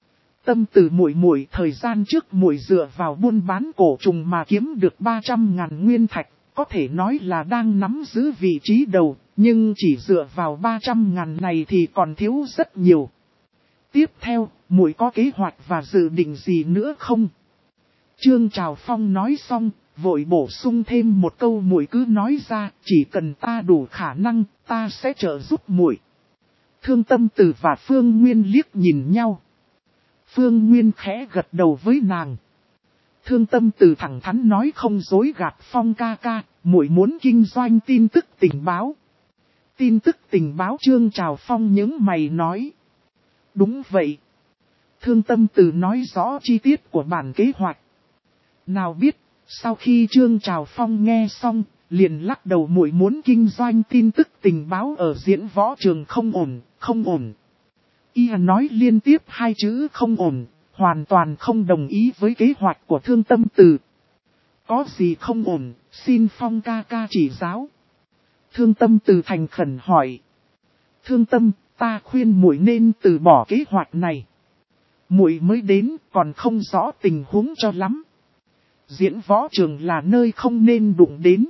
Tâm Từ muội muội thời gian trước muội dựa vào buôn bán cổ trùng mà kiếm được ba trăm ngàn nguyên thạch, có thể nói là đang nắm giữ vị trí đầu, nhưng chỉ dựa vào ba trăm ngàn này thì còn thiếu rất nhiều. Tiếp theo, muội có kế hoạch và dự định gì nữa không? Trương Trào Phong nói xong, vội bổ sung thêm một câu muội cứ nói ra, chỉ cần ta đủ khả năng, ta sẽ trợ giúp muội. Thương Tâm Từ và Phương Nguyên liếc nhìn nhau. Phương Nguyên khẽ gật đầu với nàng. Thương Tâm Từ thẳng thắn nói không dối gạt Phong ca ca, muội muốn kinh doanh tin tức tình báo. Tin tức tình báo Trương Trào Phong những mày nói. Đúng vậy. Thương Tâm Từ nói rõ chi tiết của bản kế hoạch. Nào biết, sau khi Trương Trào Phong nghe xong, liền lắc đầu muội muốn kinh doanh tin tức tình báo ở diễn võ trường không ổn, không ổn. Y nói liên tiếp hai chữ không ổn, hoàn toàn không đồng ý với kế hoạch của Thương Tâm Từ. Có gì không ổn, xin Phong ca ca chỉ giáo. Thương Tâm Từ thành khẩn hỏi. Thương Tâm, ta khuyên muội nên từ bỏ kế hoạch này. Muội mới đến còn không rõ tình huống cho lắm. Diễn võ trường là nơi không nên đụng đến.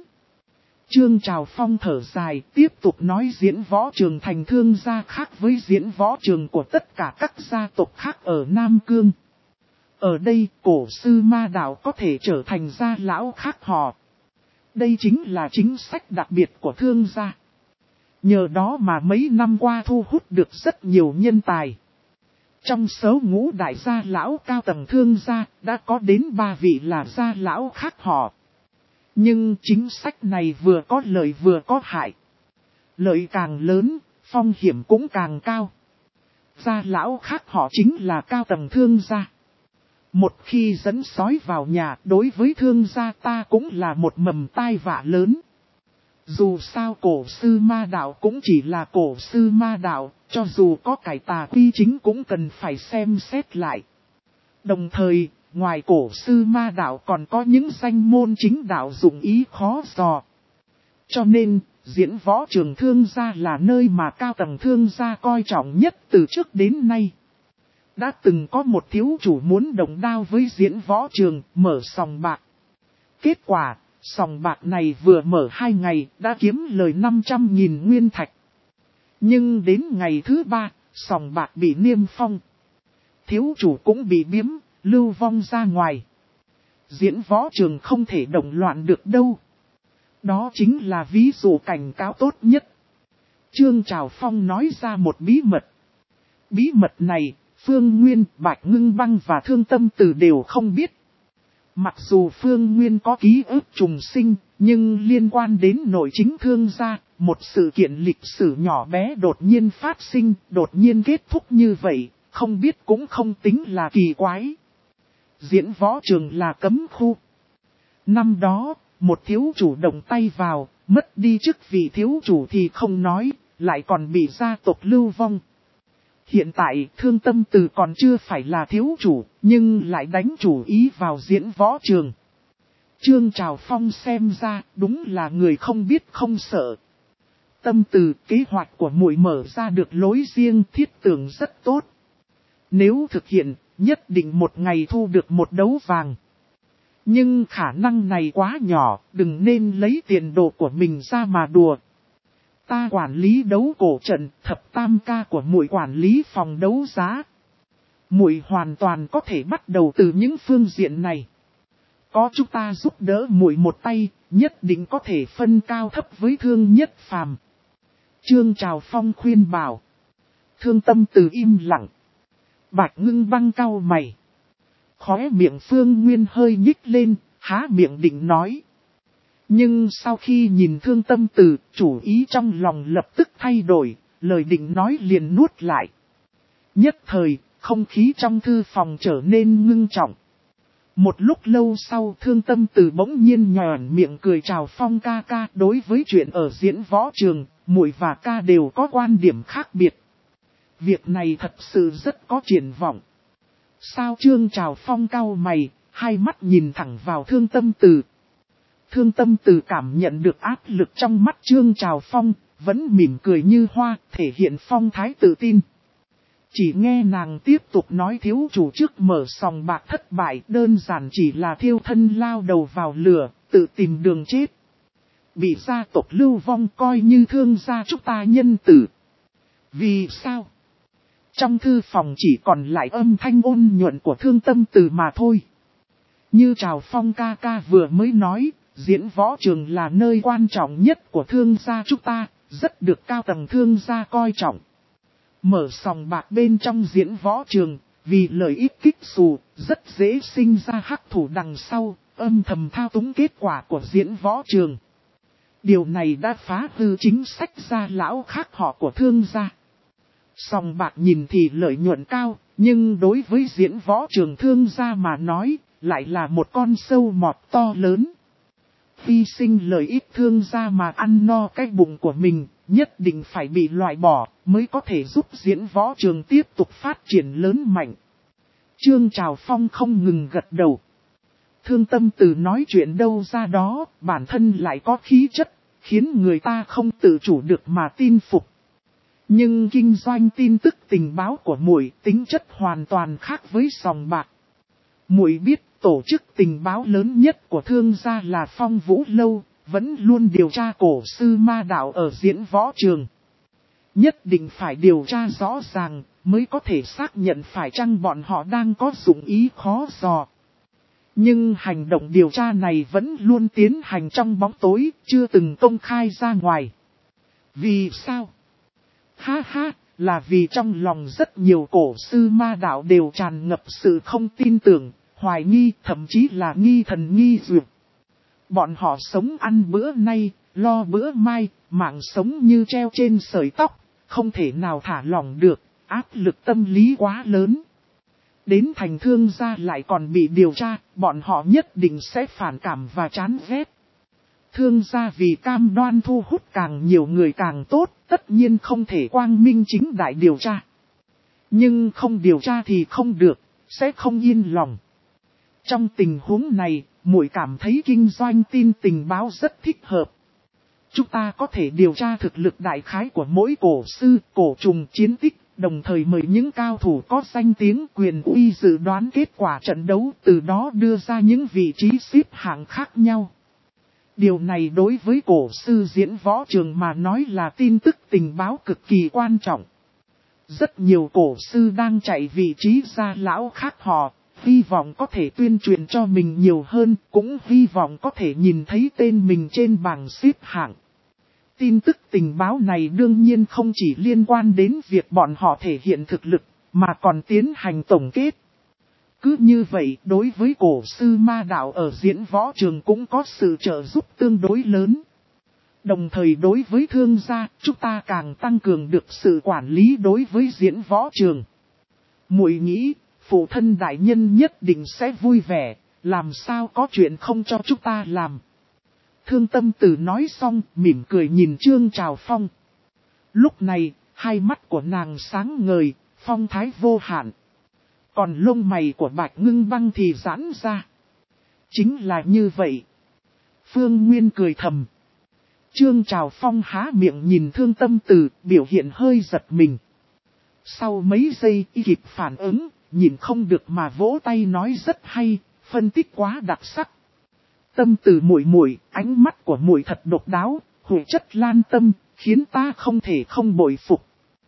Trương Trào Phong thở dài tiếp tục nói diễn võ trường thành thương gia khác với diễn võ trường của tất cả các gia tộc khác ở Nam Cương. Ở đây cổ sư ma đạo có thể trở thành gia lão khác họ. Đây chính là chính sách đặc biệt của thương gia. Nhờ đó mà mấy năm qua thu hút được rất nhiều nhân tài. Trong số ngũ đại gia lão cao tầng thương gia đã có đến ba vị là gia lão khác họ. Nhưng chính sách này vừa có lợi vừa có hại. Lợi càng lớn, phong hiểm cũng càng cao. Gia lão khác họ chính là cao tầng thương gia. Một khi dẫn sói vào nhà đối với thương gia ta cũng là một mầm tai vạ lớn. Dù sao cổ sư ma đạo cũng chỉ là cổ sư ma đạo, cho dù có cải tà quy chính cũng cần phải xem xét lại. Đồng thời, ngoài cổ sư ma đạo còn có những danh môn chính đạo dụng ý khó dò. Cho nên, diễn võ trường thương gia là nơi mà cao tầng thương gia coi trọng nhất từ trước đến nay. Đã từng có một thiếu chủ muốn đồng đao với diễn võ trường, mở sòng bạc. Kết quả, sòng bạc này vừa mở hai ngày, đã kiếm lời năm trăm nghìn nguyên thạch. Nhưng đến ngày thứ ba, sòng bạc bị niêm phong. Thiếu chủ cũng bị biếm, lưu vong ra ngoài. Diễn võ trường không thể động loạn được đâu. Đó chính là ví dụ cảnh cáo tốt nhất. Trương Trào Phong nói ra một bí mật. Bí mật này, Phương Nguyên, Bạch Ngưng Băng và Thương Tâm Từ đều không biết. Mặc dù Phương Nguyên có ký ức trùng sinh, nhưng liên quan đến nội chính thương gia, một sự kiện lịch sử nhỏ bé đột nhiên phát sinh, đột nhiên kết thúc như vậy, không biết cũng không tính là kỳ quái. Diễn võ trường là cấm khu. Năm đó, một thiếu chủ động tay vào, mất đi chức vị thiếu chủ thì không nói, lại còn bị gia tộc lưu vong. Hiện tại Thương Tâm Từ còn chưa phải là thiếu chủ, nhưng lại đánh chủ ý vào diễn võ trường. Trương Trào Phong xem ra đúng là người không biết không sợ. Tâm Từ, kế hoạch của muội mở ra được lối riêng thiết tưởng rất tốt. Nếu thực hiện, nhất định một ngày thu được một đấu vàng. Nhưng khả năng này quá nhỏ, đừng nên lấy tiền đồ của mình ra mà đùa. Ta quản lý đấu cổ trận, thập tam ca của muội quản lý phòng đấu giá. Muội hoàn toàn có thể bắt đầu từ những phương diện này. Có chúng ta giúp đỡ muội một tay, nhất định có thể phân cao thấp với Thương Nhất Phàm. Trương Trào Phong khuyên bảo. Thương Tâm Từ im lặng. Bạch Ngưng Băng cau mày. Khóe miệng Phương Nguyên hơi nhích lên, há miệng định nói. Nhưng sau khi nhìn Thương Tâm Từ, chủ ý trong lòng lập tức thay đổi, lời định nói liền nuốt lại. Nhất thời, không khí trong thư phòng trở nên ngưng trọng. Một lúc lâu sau Thương Tâm Từ bỗng nhiên nhòn miệng cười chào Phong ca ca. Đối với chuyện ở diễn võ trường, muội và ca đều có quan điểm khác biệt. Việc này thật sự rất có triển vọng. Sao Trương Trào Phong cau mày, hai mắt nhìn thẳng vào Thương Tâm Từ. Thương Tâm Từ cảm nhận được áp lực trong mắt Trương Trào Phong, vẫn mỉm cười như hoa, thể hiện phong thái tự tin. Chỉ nghe nàng tiếp tục nói thiếu chủ trước mở sòng bạc thất bại đơn giản chỉ là thiêu thân lao đầu vào lửa, tự tìm đường chết. Bị gia tộc lưu vong coi như thương gia chúng ta nhân tử. Vì sao? Trong thư phòng chỉ còn lại âm thanh ôn nhuận của Thương Tâm Từ mà thôi. Như Trào Phong ca ca vừa mới nói, diễn võ trường là nơi quan trọng nhất của thương gia chúng ta, rất được cao tầng thương gia coi trọng. Mở sòng bạc bên trong diễn võ trường, vì lợi ích kích xù, rất dễ sinh ra hắc thủ đằng sau, âm thầm thao túng kết quả của diễn võ trường. Điều này đã phá hư chính sách gia lão khác họ của thương gia. Sòng bạc nhìn thì lợi nhuận cao, nhưng đối với diễn võ trường thương gia mà nói, lại là một con sâu mọt to lớn. Hy sinh lợi ích thương gia mà ăn no cái bụng của mình, nhất định phải bị loại bỏ, mới có thể giúp diễn võ trường tiếp tục phát triển lớn mạnh. Trương Trào Phong không ngừng gật đầu. Thương Tâm Từ nói chuyện đâu ra đó, bản thân lại có khí chất, khiến người ta không tự chủ được mà tin phục. Nhưng kinh doanh tin tức tình báo của muội tính chất hoàn toàn khác với sòng bạc. Muội biết tổ chức tình báo lớn nhất của thương gia là Phong Vũ Lâu, vẫn luôn điều tra cổ sư ma đạo ở diễn võ trường. Nhất định phải điều tra rõ ràng, mới có thể xác nhận phải chăng bọn họ đang có dụng ý khó dò. Nhưng hành động điều tra này vẫn luôn tiến hành trong bóng tối, chưa từng công khai ra ngoài. Vì sao? Ha ha, là vì trong lòng rất nhiều cổ sư ma đạo đều tràn ngập sự không tin tưởng, hoài nghi, thậm chí là nghi thần nghi dược. Bọn họ sống ăn bữa nay, lo bữa mai, mạng sống như treo trên sợi tóc, không thể nào thả lỏng được, áp lực tâm lý quá lớn. Đến thành thương gia lại còn bị điều tra, bọn họ nhất định sẽ phản cảm và chán ghét. Thương gia vì cam đoan thu hút càng nhiều người càng tốt, tất nhiên không thể quang minh chính đại điều tra. Nhưng không điều tra thì không được, sẽ không yên lòng. Trong tình huống này, muội cảm thấy kinh doanh tin tình báo rất thích hợp. Chúng ta có thể điều tra thực lực đại khái của mỗi cổ sư, cổ trùng chiến tích, đồng thời mời những cao thủ có danh tiếng quyền uy dự đoán kết quả trận đấu, từ đó đưa ra những vị trí xếp hạng khác nhau. Điều này đối với cổ sư diễn võ trường mà nói là tin tức tình báo cực kỳ quan trọng. Rất nhiều cổ sư đang chạy vị trí gia lão khác họ, hy vọng có thể tuyên truyền cho mình nhiều hơn, cũng hy vọng có thể nhìn thấy tên mình trên bảng xếp hạng. Tin tức tình báo này đương nhiên không chỉ liên quan đến việc bọn họ thể hiện thực lực, mà còn tiến hành tổng kết. Cứ như vậy, đối với cổ sư ma đạo ở diễn võ trường cũng có sự trợ giúp tương đối lớn. Đồng thời đối với thương gia, chúng ta càng tăng cường được sự quản lý đối với diễn võ trường. Muội nghĩ, phụ thân đại nhân nhất định sẽ vui vẻ, làm sao có chuyện không cho chúng ta làm. Thương Tâm Từ nói xong, mỉm cười nhìn Trương Trào Phong. Lúc này, hai mắt của nàng sáng ngời, phong thái vô hạn. Còn lông mày của Bạch Ngưng Băng thì giãn ra. Chính là như vậy. Phương Nguyên cười thầm. Trương Trào Phong há miệng nhìn Thương Tâm Từ, biểu hiện hơi giật mình. Sau mấy giây y kịp phản ứng, nhìn không được mà vỗ tay nói rất hay, phân tích quá đặc sắc. Tâm Từ muội muội, ánh mắt của muội thật độc đáo, huệ chất lan tâm, khiến ta không thể không bội phục.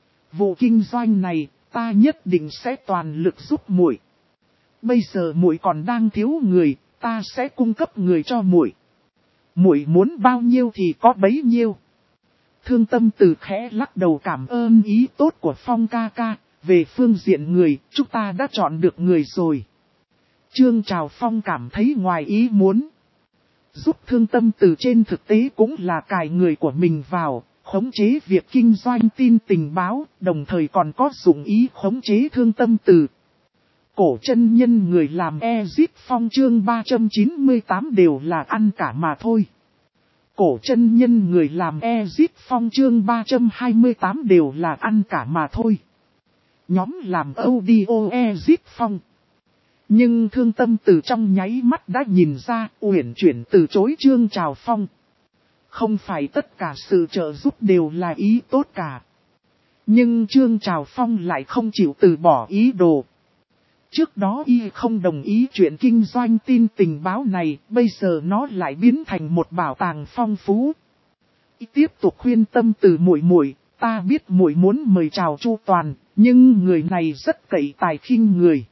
Vụ kinh doanh này, ta nhất định sẽ toàn lực giúp muội. Bây giờ muội còn đang thiếu người, ta sẽ cung cấp người cho muội. Muội muốn bao nhiêu thì có bấy nhiêu. Thương Tâm Từ khẽ lắc đầu cảm ơn ý tốt của Phong ca ca, về phương diện người, chúng ta đã chọn được người rồi. Trương Trào Phong cảm thấy ngoài ý muốn. Giúp Thương Tâm Từ trên thực tế cũng là cài người của mình vào, khống chế việc kinh doanh tin tình báo, đồng thời còn có dụng ý khống chế Thương Tâm Từ. Cổ chân nhân người làm Exit Phong chương ba trăm chín mươi tám đều là ăn cả mà thôi. Cổ chân nhân người làm Exit Phong chương ba trăm hai mươi tám đều là ăn cả mà thôi. Nhóm làm audio Exit Phong. Nhưng Thương Tâm Từ trong nháy mắt đã nhìn ra uyển chuyển từ chối Trương Trào Phong. Không phải tất cả sự trợ giúp đều là ý tốt cả. Nhưng Trương Trào Phong lại không chịu từ bỏ ý đồ. Trước đó y không đồng ý chuyện kinh doanh tin tình báo này, bây giờ nó lại biến thành một bảo tàng phong phú. Y tiếp tục khuyên Tâm Từ muội muội, ta biết muội muốn mời chào Chu Toàn, nhưng người này rất cậy tài khinh người.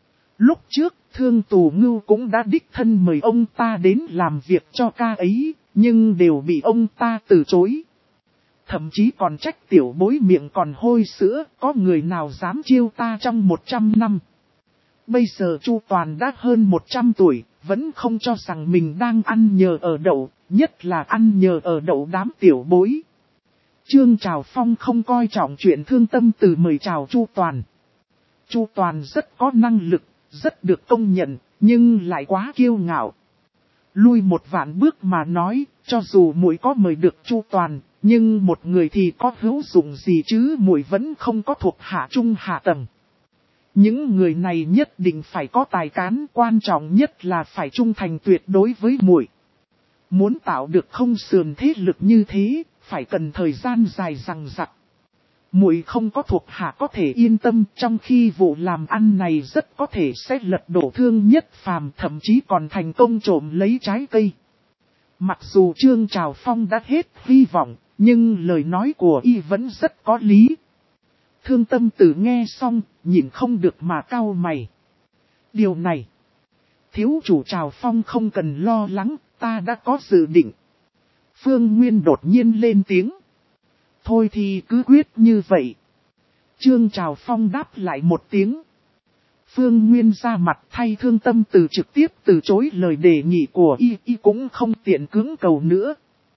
Lúc trước, Thương Tù Ngưu cũng đã đích thân mời ông ta đến làm việc cho ca ấy, nhưng đều bị ông ta từ chối. Thậm chí còn trách tiểu bối miệng còn hôi sữa, có người nào dám chiêu ta trong một trăm năm. Bây giờ Chu Toàn đã hơn một trăm tuổi, vẫn không cho rằng mình đang ăn nhờ ở đậu, nhất là ăn nhờ ở đậu đám tiểu bối. Trương Trào Phong không coi trọng chuyện Thương Tâm Từ mời chào Chu Toàn. Chu Toàn rất có năng lực, rất được công nhận, nhưng lại quá kiêu ngạo. Lui một vạn bước mà nói, cho dù muội có mời được Chu Toàn, nhưng một người thì có hữu dụng gì chứ, muội vẫn không có thuộc hạ trung hạ tầng. Những người này nhất định phải có tài cán, quan trọng nhất là phải trung thành tuyệt đối với muội. Muốn tạo được không sườn thế lực như thế, phải cần thời gian dài dằng dặc. Muội không có thuộc hạ có thể yên tâm, trong khi vụ làm ăn này rất có thể sẽ lật đổ Thương Nhất Phàm, thậm chí còn thành công trộm lấy trái cây. Mặc dù Trương Trào Phong đã hết hy vọng, nhưng lời nói của y vẫn rất có lý. Thương Tâm Từ nghe xong, nhìn không được mà cau mày. Điều này, thiếu chủ Trào Phong không cần lo lắng, ta đã có dự định. Phương Nguyên đột nhiên lên tiếng. Thôi thì cứ quyết như vậy. Trương Trào Phong đáp lại một tiếng. Phương Nguyên ra mặt thay Thương Tâm Từ trực tiếp từ chối lời đề nghị của y, y cũng không tiện cưỡng cầu nữa.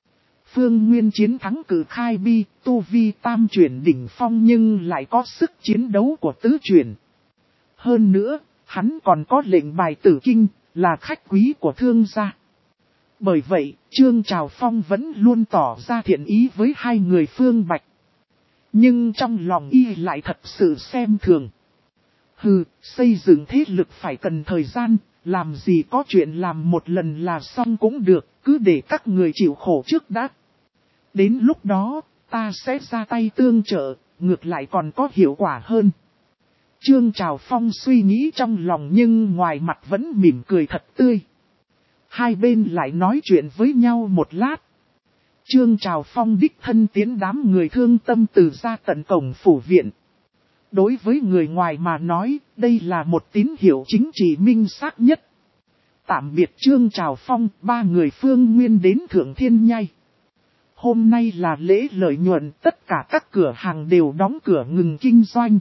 Phương Nguyên chiến thắng cử khai bi, tu vi tam chuyển đỉnh phong nhưng lại có sức chiến đấu của tứ chuyển. Hơn nữa, hắn còn có lệnh bài tử kinh, là khách quý của Thương gia. Bởi vậy, Trương Trào Phong vẫn luôn tỏ ra thiện ý với hai người Phương Bạch. Nhưng trong lòng y lại thật sự xem thường. Hừ, xây dựng thế lực phải cần thời gian, làm gì có chuyện làm một lần là xong cũng được, cứ để các người chịu khổ trước đã. Đến lúc đó, ta sẽ ra tay tương trợ, ngược lại còn có hiệu quả hơn. Trương Trào Phong suy nghĩ trong lòng nhưng ngoài mặt vẫn mỉm cười thật tươi. Hai bên lại nói chuyện với nhau một lát. Trương Trào Phong đích thân tiến đám người Thương Tâm Từ ra tận cổng phủ viện. Đối với người ngoài mà nói, đây là một tín hiệu chính trị minh xác nhất. Tạm biệt Trương Trào Phong, ba người Phương Nguyên đến Thượng Thiên Nhai. Hôm nay là lễ lợi nhuận, tất cả các cửa hàng đều đóng cửa ngừng kinh doanh.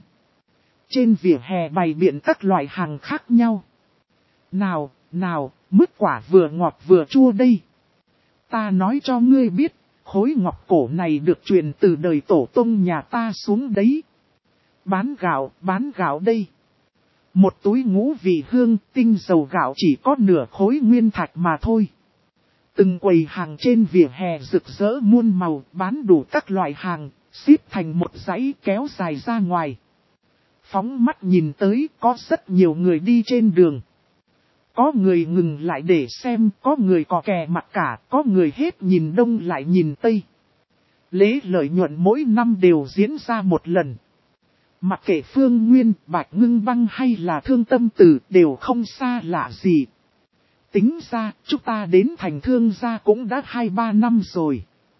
Trên vỉa hè bày biện các loại hàng khác nhau. Nào, nào, mứt quả vừa ngọt vừa chua đây. Ta nói cho ngươi biết, khối ngọc cổ này được truyền từ đời tổ tông nhà ta xuống đấy. Bán gạo, bán gạo đây. Một túi ngũ vị hương, tinh dầu gạo chỉ có nửa khối nguyên thạch mà thôi. Từng quầy hàng trên vỉa hè rực rỡ muôn màu, bán đủ các loại hàng, xếp thành một dãy kéo dài ra ngoài. Phóng mắt nhìn tới, có rất nhiều người đi trên đường. Có người ngừng lại để xem, có người cò kè mặt cả, có người hết nhìn đông lại nhìn tây. Lễ lợi nhuận mỗi năm đều diễn ra một lần. Mặc kệ Phương Nguyên, Bạch Ngưng Băng hay là Thương Tâm Từ đều không xa lạ gì. Tính ra, chúng ta đến thành Thương gia cũng đã hai ba năm rồi.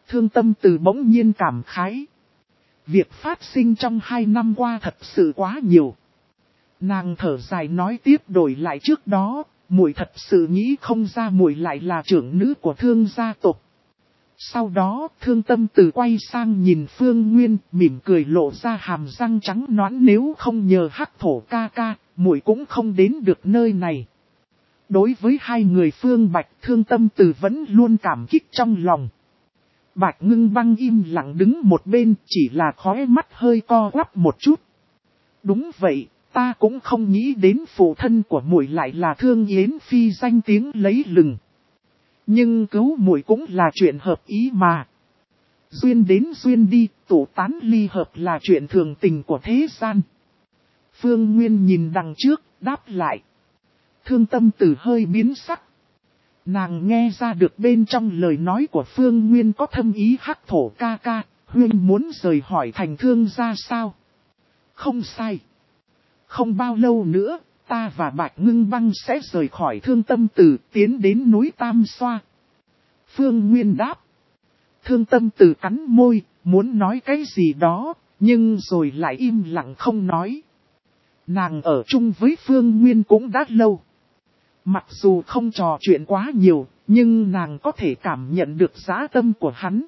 Thương Tâm Từ bỗng nhiên cảm khái. Việc phát sinh trong hai năm qua thật sự quá nhiều. Nàng thở dài nói tiếp, đổi lại trước đó, muội thật sự nghĩ không ra muội lại là trưởng nữ của Thương gia tộc. Sau đó, Thương Tâm Từ quay sang nhìn Phương Nguyên, mỉm cười lộ ra hàm răng trắng nõn, nếu không nhờ Hắc Thổ ca ca, muội cũng không đến được nơi này. Đối với hai người Phương Bạch, Thương Tâm Từ vẫn luôn cảm kích trong lòng. Bạch Ngưng Băng im lặng đứng một bên, chỉ là khóe mắt hơi co quắp một chút. Đúng vậy, ta cũng không nghĩ đến phụ thân của muội lại là Thương Yến Phi danh tiếng lấy lừng. Nhưng cứu muội cũng là chuyện hợp ý mà. Duyên đến duyên đi, tụ tán ly hợp là chuyện thường tình của thế gian. Phương Nguyên nhìn đằng trước, đáp lại. Thương Tâm Từ hơi biến sắc. Nàng nghe ra được bên trong lời nói của Phương Nguyên có thâm ý. Hắc Thổ ca ca, huynh muốn rời hỏi thành Thương gia sao? Không sai. Không bao lâu nữa, ta và Bạch Ngưng Băng sẽ rời khỏi Thương Tâm Từ, tiến đến núi Tam Xoa. Phương Nguyên đáp. Thương Tâm Từ cắn môi, muốn nói cái gì đó, nhưng rồi lại im lặng không nói. Nàng ở chung với Phương Nguyên cũng đã lâu. Mặc dù không trò chuyện quá nhiều, nhưng nàng có thể cảm nhận được dã tâm của hắn.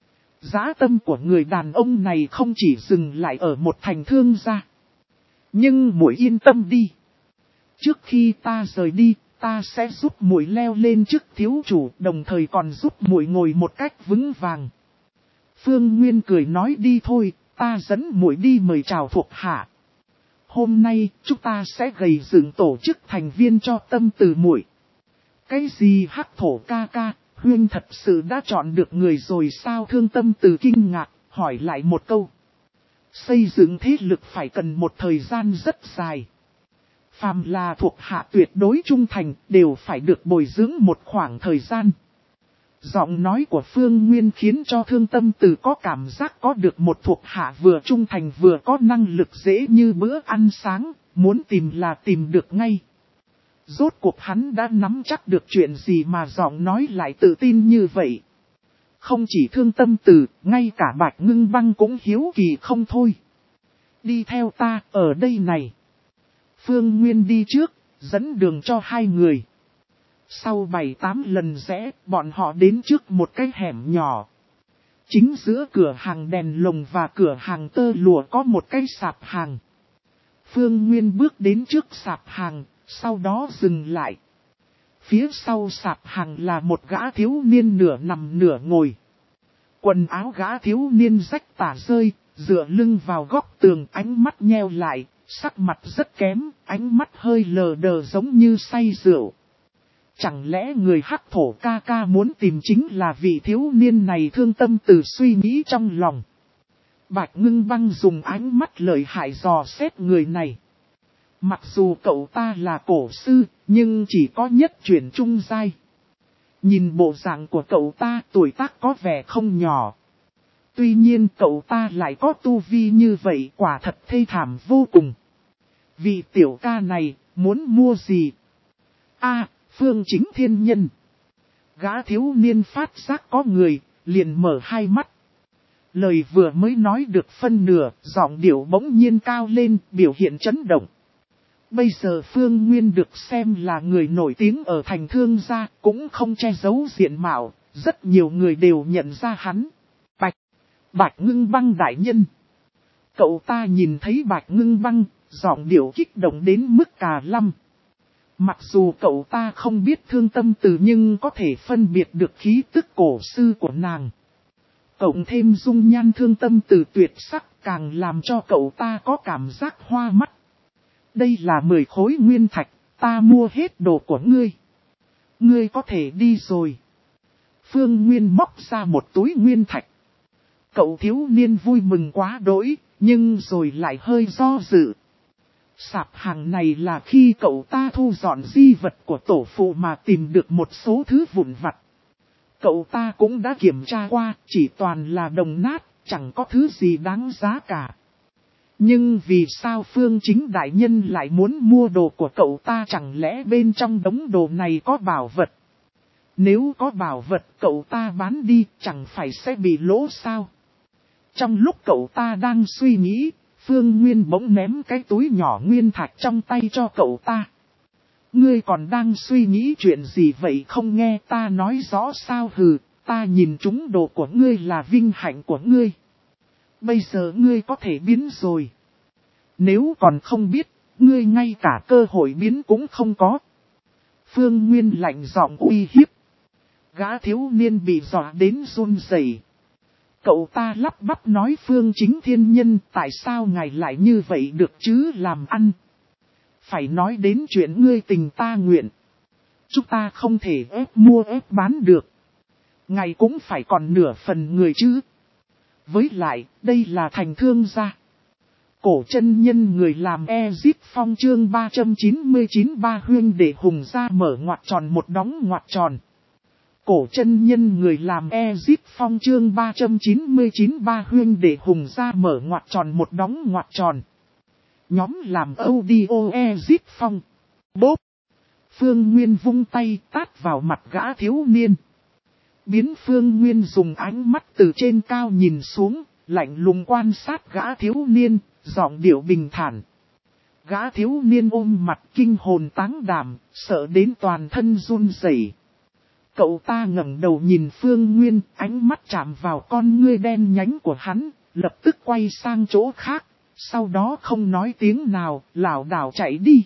Dã tâm của người đàn ông này không chỉ dừng lại ở một thành Thương gia. Nhưng muội yên tâm đi. Trước khi ta rời đi, ta sẽ giúp muội leo lên chức thiếu chủ, đồng thời còn giúp muội ngồi một cách vững vàng. Phương Nguyên cười nói, đi thôi, ta dẫn muội đi mời chào thuộc hạ. Hôm nay, chúng ta sẽ gầy dựng tổ chức thành viên cho Tâm Từ muội. Cái gì Hắc Thổ ca ca, huynh thật sự đã chọn được người rồi sao? Thương Tâm Từ kinh ngạc, hỏi lại một câu. Xây dựng thế lực phải cần một thời gian rất dài. Phàm là thuộc hạ tuyệt đối trung thành, đều phải được bồi dưỡng một khoảng thời gian. Giọng nói của Phương Nguyên khiến cho Thương Tâm Từ có cảm giác có được một thuộc hạ vừa trung thành vừa có năng lực dễ như bữa ăn sáng, muốn tìm là tìm được ngay. Rốt cuộc hắn đã nắm chắc được chuyện gì mà giọng nói lại tự tin như vậy. Không chỉ Thương Tâm Từ, ngay cả Bạch Ngưng Băng cũng hiếu kỳ không thôi. Đi theo ta, ở đây này. Phương Nguyên đi trước, dẫn đường cho hai người. Sau bảy tám lần rẽ, bọn họ đến trước một cái hẻm nhỏ. Chính giữa cửa hàng đèn lồng và cửa hàng tơ lụa có một cái sạp hàng. Phương Nguyên bước đến trước sạp hàng, sau đó dừng lại. Phía sau sạp hàng là một gã thiếu niên nửa nằm nửa ngồi. Quần áo gã thiếu niên rách tả rơi, dựa lưng vào góc tường, ánh mắt nheo lại, sắc mặt rất kém, ánh mắt hơi lờ đờ giống như say rượu. Chẳng lẽ người Hắc Thổ ca ca muốn tìm chính là vị thiếu niên này? Thương Tâm Từ suy nghĩ trong lòng. Bạch Ngưng Băng dùng ánh mắt lợi hại dò xét người này. Mặc dù cậu ta là cổ sư, nhưng chỉ có nhất chuyển trung giai. Nhìn bộ dạng của cậu ta, tuổi tác có vẻ không nhỏ. Tuy nhiên cậu ta lại có tu vi như vậy, quả thật thê thảm vô cùng. Vị tiểu ca này, muốn mua gì? A, Phương Chính Thiên Nhân. Gã thiếu niên phát giác có người, liền mở hai mắt. Lời vừa mới nói được phân nửa, giọng điệu bỗng nhiên cao lên, biểu hiện chấn động. Bây giờ Phương Nguyên được xem là người nổi tiếng ở thành Thương gia, cũng không che giấu diện mạo, rất nhiều người đều nhận ra hắn. Bạch, Bạch Ngưng Băng đại nhân. Cậu ta nhìn thấy Bạch Ngưng Băng, giọng điệu kích động đến mức cà lăm. Mặc dù cậu ta không biết Thương Tâm Từ nhưng có thể phân biệt được khí tức cổ sư của nàng. Cộng thêm dung nhan Thương Tâm Từ tuyệt sắc càng làm cho cậu ta có cảm giác hoa mắt. Đây là mười khối nguyên thạch, ta mua hết đồ của ngươi. Ngươi có thể đi rồi. Phương Nguyên móc ra một túi nguyên thạch. Cậu thiếu niên vui mừng quá đỗi, nhưng rồi lại hơi do dự. Sạp hàng này là khi cậu ta thu dọn di vật của tổ phụ mà tìm được một số thứ vụn vặt. Cậu ta cũng đã kiểm tra qua, chỉ toàn là đồng nát, chẳng có thứ gì đáng giá cả. Nhưng vì sao Phương Chính đại nhân lại muốn mua đồ của cậu ta, chẳng lẽ bên trong đống đồ này có bảo vật? Nếu có bảo vật cậu ta bán đi chẳng phải sẽ bị lỗ sao? Trong lúc cậu ta đang suy nghĩ, Phương Nguyên bỗng ném cái túi nhỏ nguyên thạch trong tay cho cậu ta. Ngươi còn đang suy nghĩ chuyện gì vậy, không nghe ta nói rõ sao? Hừ, ta nhìn trúng đồ của ngươi là vinh hạnh của ngươi. Bây giờ ngươi có thể biến rồi. Nếu còn không biết, ngươi ngay cả cơ hội biến cũng không có. Phương Nguyên lạnh giọng uy hiếp. Gã thiếu niên bị dọa đến run rẩy. Cậu ta lắp bắp nói, Phương Chính Thiên Nhân, tại sao ngài lại như vậy được chứ, làm ăn. Phải nói đến chuyện ngươi tình ta nguyện. Chúng ta không thể ép mua ép bán được. Ngài cũng phải còn nửa phần người chứ. Với lại, đây là thành thương gia. Cổ chân nhân người làm Ezip Phong chương ba trăm chín mươi chín ba huyên để hùng ra mở ngoặc tròn một đóng ngoặc tròn. Cổ chân nhân người làm Ezip Phong chương ba trăm chín mươi chín ba huyên để hùng ra mở ngoặc tròn một đóng ngoặc tròn. Nhóm làm audio Ezip Phong. Bốp. Phương Nguyên vung tay tát vào mặt gã thiếu niên. Biến Phương Nguyên dùng ánh mắt từ trên cao nhìn xuống, lạnh lùng quan sát gã thiếu niên, giọng điệu bình thản. Gã thiếu niên ôm mặt kinh hồn táng đảm, sợ đến toàn thân run rẩy. Cậu ta ngẩng đầu nhìn Phương Nguyên, ánh mắt chạm vào con ngươi đen nhánh của hắn, lập tức quay sang chỗ khác, sau đó không nói tiếng nào, lảo đảo chạy đi.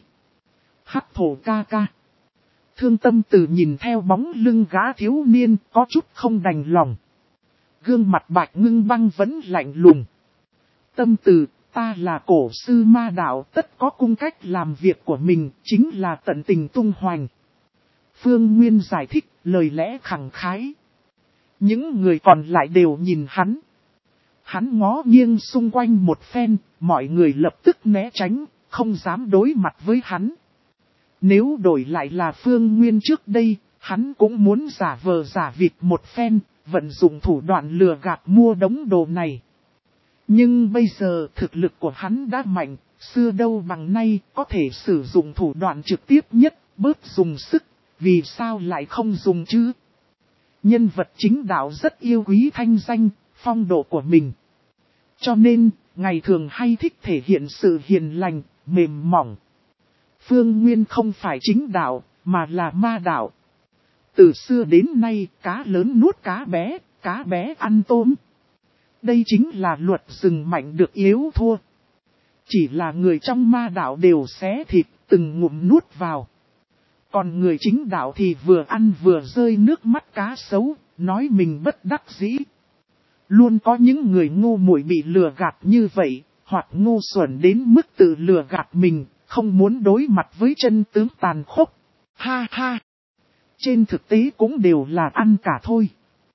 Hắc thổ ca ca. Thương Tâm Từ nhìn theo bóng lưng gã thiếu niên, có chút không đành lòng. Gương mặt Bạch Ngưng Băng vẫn lạnh lùng. Tâm Từ, ta là cổ sư ma đạo, tất có cung cách làm việc của mình, chính là tận tình tung hoành. Phương Nguyên giải thích, lời lẽ khẳng khái. Những người còn lại đều nhìn hắn. Hắn ngó nghiêng xung quanh một phen, mọi người lập tức né tránh, không dám đối mặt với hắn. Nếu đổi lại là Phương Nguyên trước đây, hắn cũng muốn giả vờ giả vịt một phen, vận dụng thủ đoạn lừa gạt mua đống đồ này. Nhưng bây giờ thực lực của hắn đã mạnh, xưa đâu bằng nay, có thể sử dụng thủ đoạn trực tiếp nhất, bớt dùng sức, vì sao lại không dùng chứ? Nhân vật chính đạo rất yêu quý thanh danh, phong độ của mình. Cho nên, ngày thường hay thích thể hiện sự hiền lành, mềm mỏng. Phương Nguyên không phải chính đạo, mà là ma đạo. Từ xưa đến nay, cá lớn nuốt cá bé, cá bé ăn tôm. Đây chính là luật rừng mạnh được yếu thua. Chỉ là người trong ma đạo đều xé thịt, từng ngụm nuốt vào. Còn người chính đạo thì vừa ăn vừa rơi nước mắt cá sấu, nói mình bất đắc dĩ. Luôn có những người ngu muội bị lừa gạt như vậy, hoặc ngu xuẩn đến mức tự lừa gạt mình, không muốn đối mặt với chân tướng tàn khốc. Ha ha! Trên thực tế cũng đều là ăn cả thôi.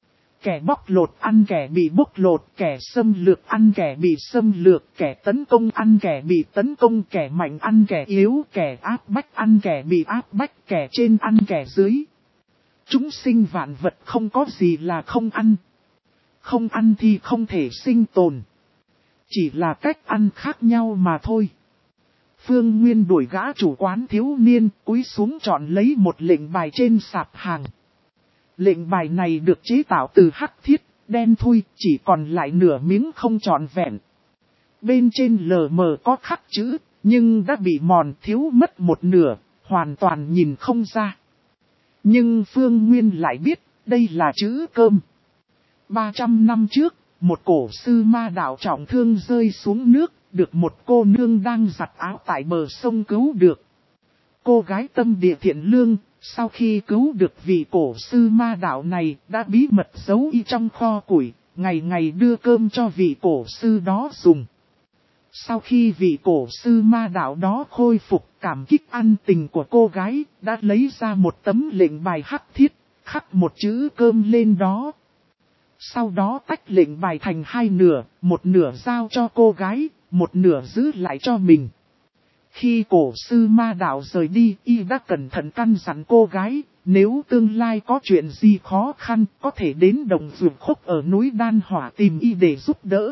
Kẻ bóc lột ăn kẻ bị bóc lột, kẻ xâm lược ăn kẻ bị xâm lược, kẻ tấn công ăn kẻ bị tấn công, kẻ mạnh ăn kẻ yếu, kẻ áp bách ăn kẻ bị áp bách, kẻ trên ăn kẻ dưới. Chúng sinh vạn vật không có gì là không ăn. Không ăn thì không thể sinh tồn. Chỉ là cách ăn khác nhau mà thôi. Phương Nguyên đuổi gã chủ quán thiếu niên, cúi xuống chọn lấy một lệnh bài trên sạp hàng. Lệnh bài này được chế tạo từ hắc thiết, đen thui, chỉ còn lại nửa miếng không trọn vẹn. Bên trên lờ mờ có khắc chữ, nhưng đã bị mòn thiếu mất một nửa, hoàn toàn nhìn không ra. Nhưng Phương Nguyên lại biết, đây là chữ cơm. ba trăm năm trước, một cổ sư ma đạo trọng thương rơi xuống nước, được một cô nương đang giặt áo tại bờ sông cứu được. Cô gái tâm địa thiện lương, sau khi cứu được vị cổ sư ma đạo này, đã bí mật giấu y trong kho củi, ngày ngày đưa cơm cho vị cổ sư đó dùng. Sau khi vị cổ sư ma đạo đó khôi phục, cảm kích ân tình của cô gái, đã lấy ra một tấm lệnh bài hắc thiết, khắc một chữ cơm lên đó. Sau đó tách lệnh bài thành hai nửa, một nửa giao cho cô gái, một nửa giữ lại cho mình. Khi cổ sư ma đạo rời đi, y đã cẩn thận căn dặn cô gái, nếu tương lai có chuyện gì khó khăn, có thể đến đồng ruộng khúc ở núi Đan Hỏa tìm y để giúp đỡ.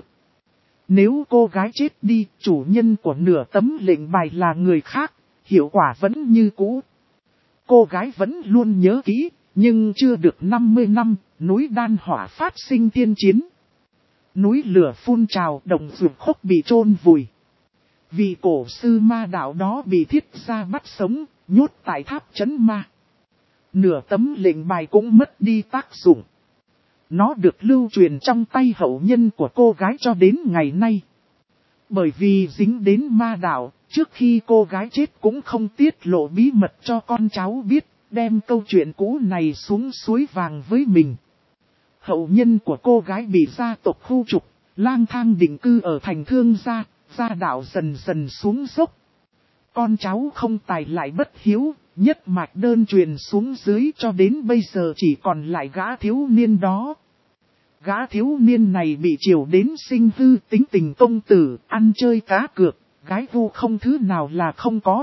Nếu cô gái chết đi, chủ nhân của nửa tấm lệnh bài là người khác, hiệu quả vẫn như cũ. Cô gái vẫn luôn nhớ kỹ, Nhưng chưa được năm mươi năm, núi đan hỏa phát sinh tiên chiến. Núi lửa phun trào, đồng ruột khốc bị chôn vùi. Vị cổ sư ma đạo đó bị thiết gia bắt sống, nhốt tại tháp trấn ma. Nửa tấm lệnh bài cũng mất đi tác dụng. Nó được lưu truyền trong tay hậu nhân của cô gái cho đến ngày nay. Bởi vì dính đến ma đạo, trước khi cô gái chết cũng không tiết lộ bí mật cho con cháu biết, đem câu chuyện cũ này xuống suối vàng với mình. Hậu nhân của cô gái bị gia tộc khu trục, lang thang định cư ở thành Thương gia, gia đạo dần dần xuống dốc. Con cháu không tài lại bất hiếu, nhất mạch đơn truyền xuống dưới cho đến bây giờ chỉ còn lại gã thiếu niên đó. Gã thiếu niên này bị triều đến sinh hư, tính tình công tử, ăn chơi cá cược, gái vu không thứ nào là không có.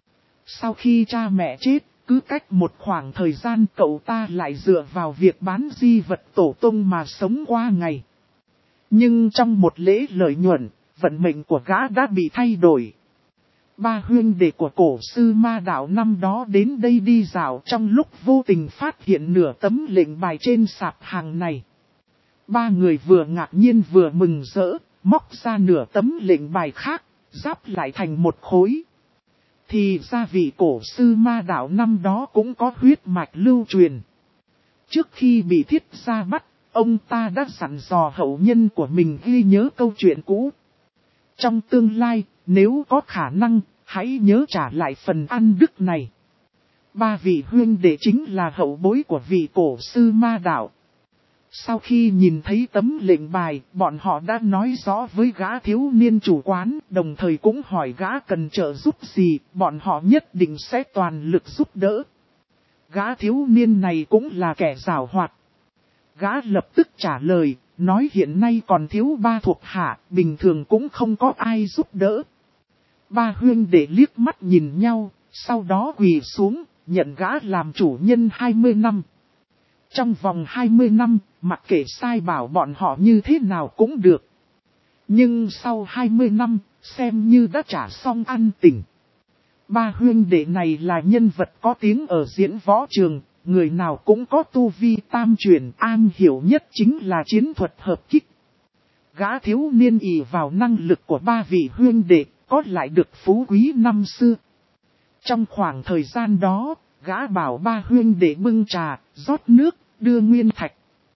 Sau khi cha mẹ chết, cứ cách một khoảng thời gian cậu ta lại dựa vào việc bán di vật tổ tông mà sống qua ngày. Nhưng trong một lễ lợi nhuận, vận mệnh của gã đã bị thay đổi. Ba huynh đệ của cổ sư ma đạo năm đó đến đây đi dạo trong lúc vô tình phát hiện nửa tấm lệnh bài trên sạp hàng này. Ba người vừa ngạc nhiên vừa mừng rỡ, móc ra nửa tấm lệnh bài khác, giáp lại thành một khối. Thì ra vị cổ sư ma đạo năm đó cũng có huyết mạch lưu truyền. Trước khi bị thiết gia bắt, ông ta đã dặn dò hậu nhân của mình ghi nhớ câu chuyện cũ. Trong tương lai, nếu có khả năng, hãy nhớ trả lại phần ăn đức này. Ba vị huynh đệ chính là hậu bối của vị cổ sư ma đạo. Sau khi nhìn thấy tấm lệnh bài, bọn họ đã nói rõ với gã thiếu niên chủ quán, đồng thời cũng hỏi gã cần trợ giúp gì, bọn họ nhất định sẽ toàn lực giúp đỡ. Gã thiếu niên này cũng là kẻ giàu hoạt. Gã lập tức trả lời, nói hiện nay còn thiếu ba thuộc hạ, bình thường cũng không có ai giúp đỡ. Ba huynh đệ liếc mắt nhìn nhau, sau đó quỳ xuống, nhận gã làm chủ nhân hai mươi năm. Trong vòng hai mươi năm, mặc kệ sai bảo bọn họ như thế nào cũng được. Nhưng sau hai mươi năm, xem như đã trả xong ăn tình. Ba huynh đệ này là nhân vật có tiếng ở diễn võ trường, người nào cũng có tu vi tam truyền, an hiểu nhất chính là chiến thuật hợp kích. Gã thiếu niên ỷ vào năng lực của ba vị huynh đệ, có lại được phú quý năm xưa. Trong khoảng thời gian đó, gã bảo ba huynh đệ bưng trà, rót nước, đưa nguyên thạch.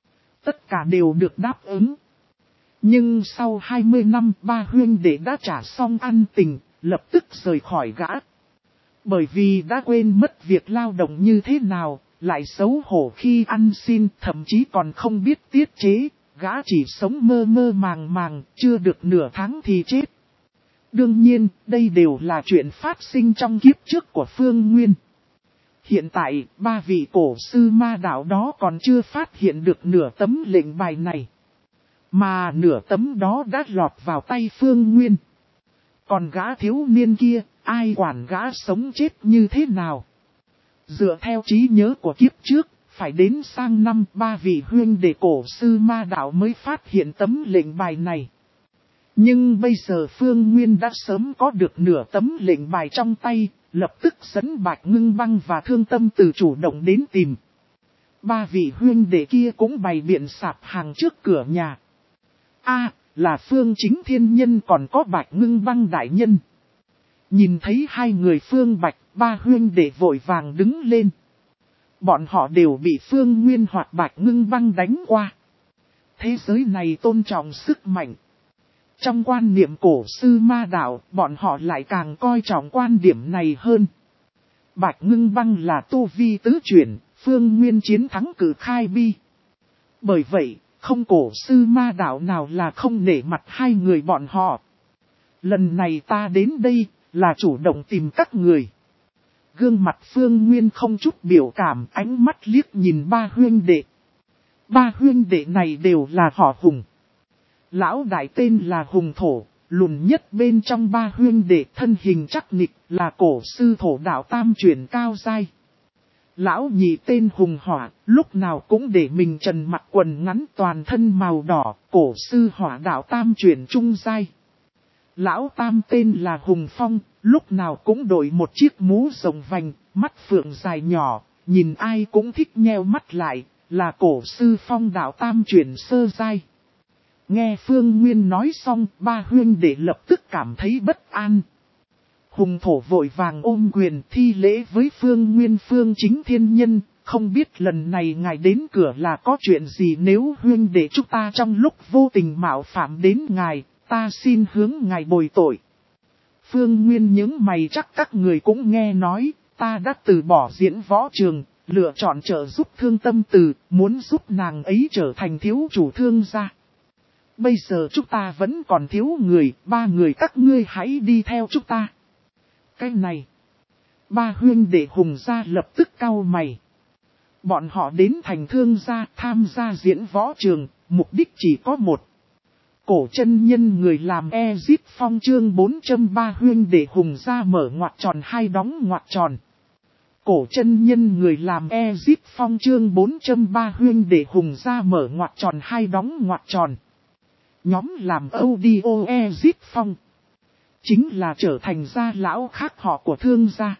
Tất cả đều được đáp ứng. Nhưng sau hai mươi năm ba huynh đệ đã trả xong ăn tình, lập tức rời khỏi gã. Bởi vì đã quên mất việc lao động như thế nào, lại xấu hổ khi ăn xin, thậm chí còn không biết tiết chế, gã chỉ sống mơ mơ màng màng, chưa được nửa tháng thì chết. Đương nhiên, đây đều là chuyện phát sinh trong kiếp trước của Phương Nguyên. Hiện tại, ba vị cổ sư ma đạo đó còn chưa phát hiện được nửa tấm lệnh bài này. Mà nửa tấm đó đã lọt vào tay Phương Nguyên. Còn gã thiếu niên kia, ai quản gã sống chết như thế nào? Dựa theo trí nhớ của kiếp trước, phải đến sang năm ba vị huynh đệ cổ sư ma đạo mới phát hiện tấm lệnh bài này. Nhưng bây giờ Phương Nguyên đã sớm có được nửa tấm lệnh bài trong tay, lập tức dẫn Bạch Ngưng Băng và Thương Tâm Từ chủ động đến tìm. Ba vị huynh đệ kia cũng bày biện sạp hàng trước cửa nhà. A, là Phương Chính Thiên Nhân còn có Bạch Ngưng Băng đại nhân. Nhìn thấy hai người Phương Bạch, ba huynh đệ vội vàng đứng lên. Bọn họ đều bị Phương Nguyên hoặc Bạch Ngưng Băng đánh qua. Thế giới này tôn trọng sức mạnh. Trong quan niệm cổ sư ma đạo, bọn họ lại càng coi trọng quan điểm này hơn. Bạch Ngưng Băng là tu vi tứ chuyển, Phương Nguyên chiến thắng cử khai bi. Bởi vậy, không cổ sư ma đạo nào là không nể mặt hai người bọn họ. Lần này ta đến đây, là chủ động tìm các người. Gương mặt Phương Nguyên không chút biểu cảm, ánh mắt liếc nhìn ba huynh đệ. Ba huynh đệ này đều là họ Hùng. Lão đại tên là Hùng Thổ, lùn nhất bên trong ba huynh đệ, thân hình chắc nịch, là cổ sư thổ đạo tam chuyển cao giai. Lão nhị tên Hùng Hỏa, lúc nào cũng để mình trần mặc quần ngắn toàn thân màu đỏ, cổ sư hỏa đạo tam chuyển trung giai. Lão tam tên là Hùng Phong, lúc nào cũng đội một chiếc mũ rồng vành, mắt phượng dài nhỏ, nhìn ai cũng thích nheo mắt lại, là cổ sư phong đạo tam chuyển sơ giai. Nghe Phương Nguyên nói xong, ba huynh đệ lập tức cảm thấy bất an. Hùng thổ vội vàng ôm quyền thi lễ với Phương Nguyên Phương Chính Thiên Nhân, không biết lần này ngài đến cửa là có chuyện gì, nếu huynh đệ chúng ta trong lúc vô tình mạo phạm đến ngài, ta xin hướng ngài bồi tội. Phương Nguyên những mày, chắc các người cũng nghe nói, ta đã từ bỏ diễn võ trường, lựa chọn trợ giúp Thương Tâm Từ, muốn giúp nàng ấy trở thành thiếu chủ Thương gia. Bây giờ chúng ta vẫn còn thiếu người, ba người các ngươi hãy đi theo chúng ta. Cái này, ba huynh đệ Hùng gia lập tức cau mày. Bọn họ đến thành Thương gia tham gia diễn võ trường, mục đích chỉ có một. Cổ chân nhân người làm Ezip Phong chương bốn trăm ba huynh đệ Hùng gia mở ngoặc tròn hai đóng ngoặc tròn. Cổ chân nhân người làm Ezip Phong chương bốn trăm ba huynh đệ Hùng gia mở ngoặc tròn hai đóng ngoặc tròn. Nhóm làm audio Ezip Phong chính là trở thành gia lão khác họ của Thương gia.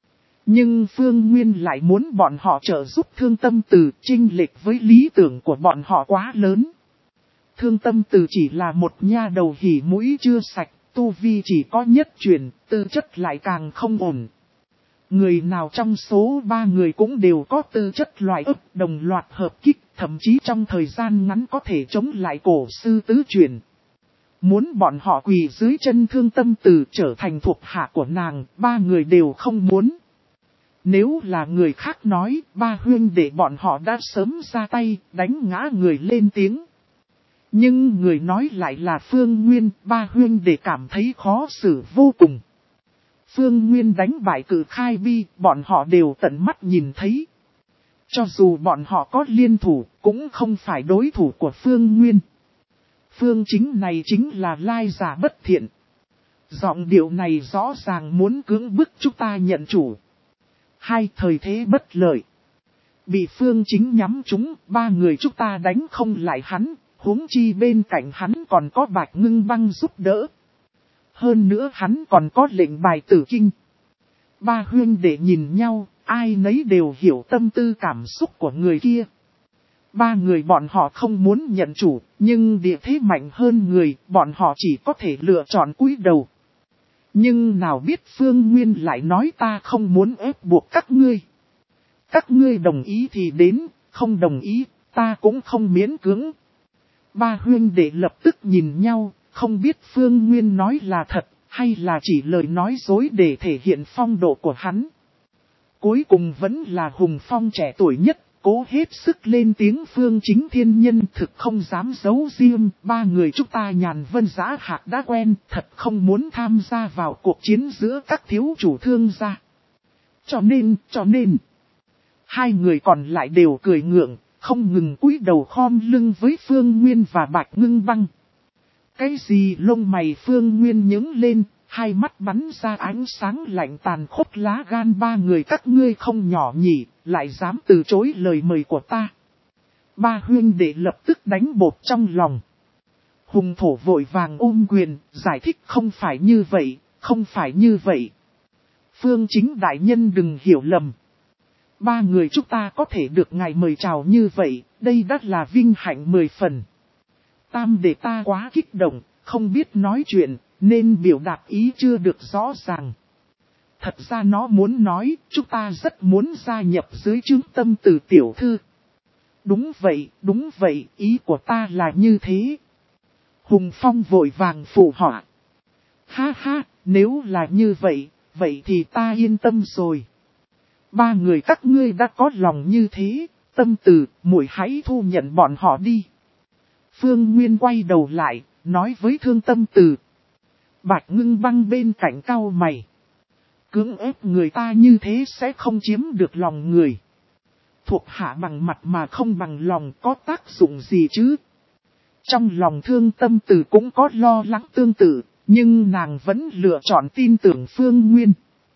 Nhưng Phương Nguyên lại muốn bọn họ trợ giúp Thương Tâm Từ, chênh lệch với lý tưởng của bọn họ quá lớn. Thương Tâm Từ chỉ là một nha đầu hỉ mũi chưa sạch, tu vi chỉ có nhất truyền, tư chất lại càng không ổn. Người nào trong số ba người cũng đều có tư chất loại ức đồng loạt hợp kích, thậm chí trong thời gian ngắn có thể chống lại cổ sư tứ truyền. Muốn bọn họ quỳ dưới chân Thương Tâm Từ trở thành thuộc hạ của nàng, ba người đều không muốn. Nếu là người khác nói, ba huynh đệ bọn họ đã sớm ra tay, đánh ngã người lên tiếng. Nhưng người nói lại là Phương Nguyên, ba huynh đệ cảm thấy khó xử vô cùng. Phương Nguyên đánh bại Cự Khai Bi, bọn họ đều tận mắt nhìn thấy. Cho dù bọn họ có liên thủ, cũng không phải đối thủ của Phương Nguyên. Phương Chính này chính là lai giả bất thiện. Giọng điệu này rõ ràng muốn cưỡng bức chúng ta nhận chủ. Hai thời thế bất lợi. Bị Phương Chính nhắm trúng, ba người chúng ta đánh không lại hắn, huống chi bên cạnh hắn còn có Bạch Ngưng Băng giúp đỡ. Hơn nữa hắn còn có lệnh bài tử kinh. Ba huynh đệ nhìn nhau, ai nấy đều hiểu tâm tư cảm xúc của người kia. Ba người bọn họ không muốn nhận chủ, nhưng địa thế mạnh hơn người, bọn họ chỉ có thể lựa chọn cúi đầu. Nhưng nào biết Phương Nguyên lại nói ta không muốn ép buộc các ngươi. Các ngươi đồng ý thì đến, không đồng ý, ta cũng không miễn cưỡng. Ba huynh đệ lập tức nhìn nhau, không biết Phương Nguyên nói là thật, hay là chỉ lời nói dối để thể hiện phong độ của hắn. Cuối cùng vẫn là Hùng Phong trẻ tuổi nhất, cố hết sức lên tiếng. Phương Chính Thiên Nhân thực không dám giấu riêng, ba người chúng ta Nhàn Vân Giã Hạc đã quen, thật không muốn tham gia vào cuộc chiến giữa các thiếu chủ Thương gia. Cho nên, cho nên, hai người còn lại đều cười ngượng, không ngừng cúi đầu khom lưng với Phương Nguyên và Bạch Ngưng Băng. Cái gì lông mày Phương Nguyên nhướng lên, hai mắt bắn ra ánh sáng lạnh tàn khốc, lá gan ba người các ngươi không nhỏ nhỉ, lại dám từ chối lời mời của ta. Ba huynh đệ lập tức đánh bột trong lòng. Hùng thổ vội vàng ôm quyền, giải thích không phải như vậy, không phải như vậy. Phương Chính đại nhân đừng hiểu lầm. Ba người chúng ta có thể được ngài mời chào như vậy, đây đã là vinh hạnh mười phần. Tam đệ ta quá kích động, không biết nói chuyện, nên biểu đạt ý chưa được rõ ràng. Thật ra nó muốn nói, chúng ta rất muốn gia nhập dưới trướng Tâm Từ tiểu thư. Đúng vậy, đúng vậy, ý của ta là như thế. Hùng Phong vội vàng phụ họa. Ha ha, nếu là như vậy, vậy thì ta yên tâm rồi. Ba người các ngươi đã có lòng như thế, Tâm Từ, muội hãy thu nhận bọn họ đi. Phương Nguyên quay đầu lại, nói với Thương Tâm Từ. Bạch Ngưng Băng bên cạnh cau mày. Cưỡng ép người ta như thế sẽ không chiếm được lòng người. Thuộc hạ bằng mặt mà không bằng lòng có tác dụng gì chứ. Trong lòng Thương Tâm Từ cũng có lo lắng tương tự, nhưng nàng vẫn lựa chọn tin tưởng Phương Nguyên.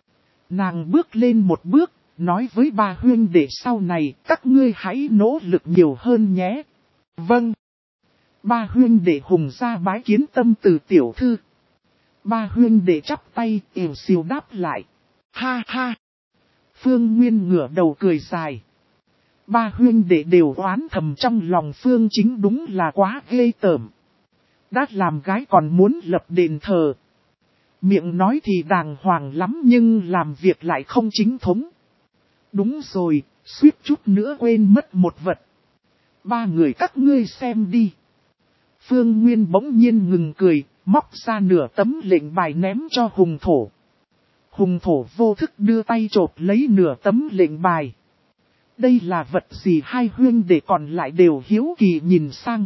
Nàng bước lên một bước, nói với ba huynh đệ sau này, các ngươi hãy nỗ lực nhiều hơn nhé. Vâng. Ba huynh đệ Hùng gia bái kiến Tâm Từ tiểu thư. Ba huynh đệ chắp tay, ỉu xìu đáp lại. Ha ha. Phương Nguyên ngửa đầu cười dài. Ba huynh đệ đều oán thầm trong lòng Phương Chính đúng là quá ghê tởm. Đã làm gái còn muốn lập đền thờ. Miệng nói thì đàng hoàng lắm nhưng làm việc lại không chính thống. Đúng rồi, suýt chút nữa quên mất một vật. Ba người các ngươi xem đi. Phương Nguyên bỗng nhiên ngừng cười, móc ra nửa tấm lệnh bài ném cho Hùng Thổ. Hùng Thổ vô thức đưa tay chộp lấy nửa tấm lệnh bài. Đây là vật gì? Hai huynh đệ còn lại đều hiếu kỳ nhìn sang.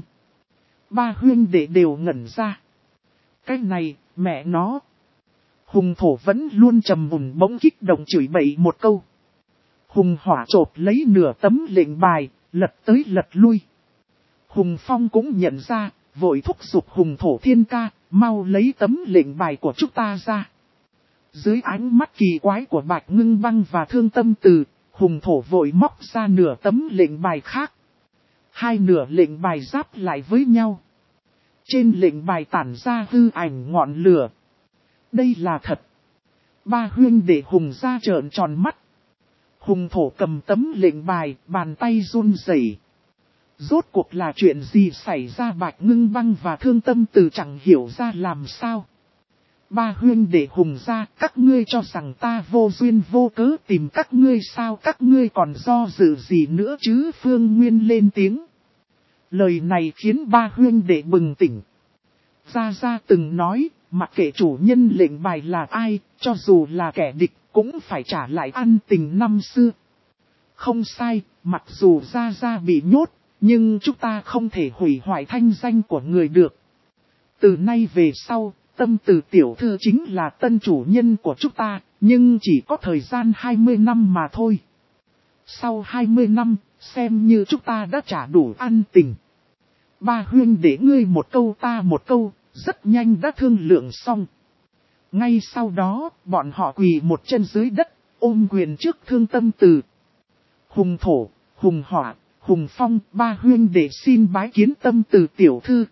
Ba huynh đệ đều ngẩn ra. Cái này, mẹ nó. Hùng Thổ vẫn luôn trầm mùn bỗng kích động chửi bậy một câu. Hùng Hỏa chộp lấy nửa tấm lệnh bài, lật tới lật lui. Hùng Phong cũng nhận ra, vội thúc giục Hùng Thổ Thiên ca, mau lấy tấm lệnh bài của chúng ta ra. Dưới ánh mắt kỳ quái của Bạch Ngưng Băng và Thương Tâm Từ, Hùng Thổ vội móc ra nửa tấm lệnh bài khác. Hai nửa lệnh bài giáp lại với nhau. Trên lệnh bài tản ra hư ảnh ngọn lửa. Đây là thật. Ba huynh đệ Hùng ra trợn tròn mắt. Hùng Thổ cầm tấm lệnh bài, bàn tay run rẩy. Rốt cuộc là chuyện gì xảy ra? Bạch Ngưng Băng và Thương Tâm Từ chẳng hiểu ra làm sao. Ba huynh đệ Hùng ra, các ngươi cho rằng ta vô duyên vô cớ tìm các ngươi sao? Các ngươi còn do dự gì nữa chứ? Phương Nguyên lên tiếng. Lời này khiến ba huynh đệ bừng tỉnh. Gia Gia từng nói, mặc kệ chủ nhân lệnh bài là ai, cho dù là kẻ địch, cũng phải trả lại ân tình năm xưa. Không sai, mặc dù Gia Gia bị nhốt, nhưng chúng ta không thể hủy hoại thanh danh của người được. Từ nay về sau, Tâm Từ tiểu thư chính là tân chủ nhân của chúng ta, nhưng chỉ có thời gian hai mươi năm mà thôi. Sau hai mươi năm, xem như chúng ta đã trả đủ ân tình. Ba huynh để ngươi một câu ta một câu, rất nhanh đã thương lượng xong. Ngay sau đó, bọn họ quỳ một chân dưới đất, ôm quyền trước Thương Tâm Từ. Hùng Thổ, Hùng Hỏa, Hùng Phong, ba huynh để xin bái kiến Tâm Từ tiểu thư.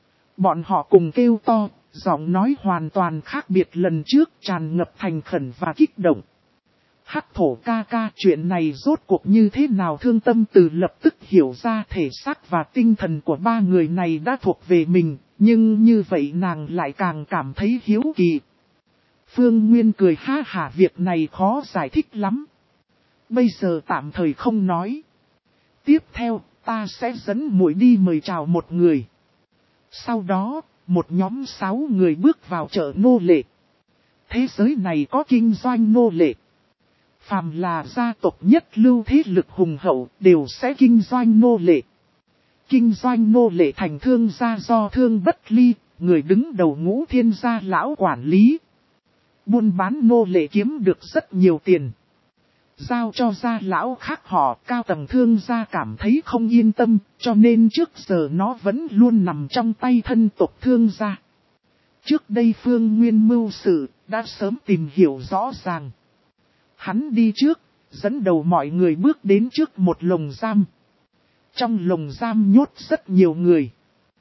Bọn họ cùng kêu to, giọng nói hoàn toàn khác biệt lần trước, tràn ngập thành khẩn và kích động. Hắc Thổ ca ca, chuyện này rốt cuộc như thế nào? Thương Tâm Từ lập tức hiểu ra thể xác và tinh thần của ba người này đã thuộc về mình, nhưng như vậy nàng lại càng cảm thấy hiếu kỳ. Phương Nguyên cười ha hả, việc này khó giải thích lắm. Bây giờ tạm thời không nói. Tiếp theo, ta sẽ dẫn muội đi mời chào một người. Sau đó, một nhóm sáu người bước vào chợ nô lệ. Thế giới này có kinh doanh nô lệ. Phàm là gia tộc nhất lưu thế lực hùng hậu đều sẽ kinh doanh nô lệ. Kinh doanh nô lệ thành thương gia do Thương Bất Ly, người đứng đầu Ngũ Thiên gia lão quản lý. Buôn bán nô lệ kiếm được rất nhiều tiền. Giao cho gia lão khác họ, cao tầng thương gia cảm thấy không yên tâm, cho nên trước giờ nó vẫn luôn nằm trong tay thân tộc Thương gia. Trước đây Phương Nguyên mưu sự, đã sớm tìm hiểu rõ ràng. Hắn đi trước, dẫn đầu mọi người bước đến trước một lồng giam. Trong lồng giam nhốt rất nhiều người.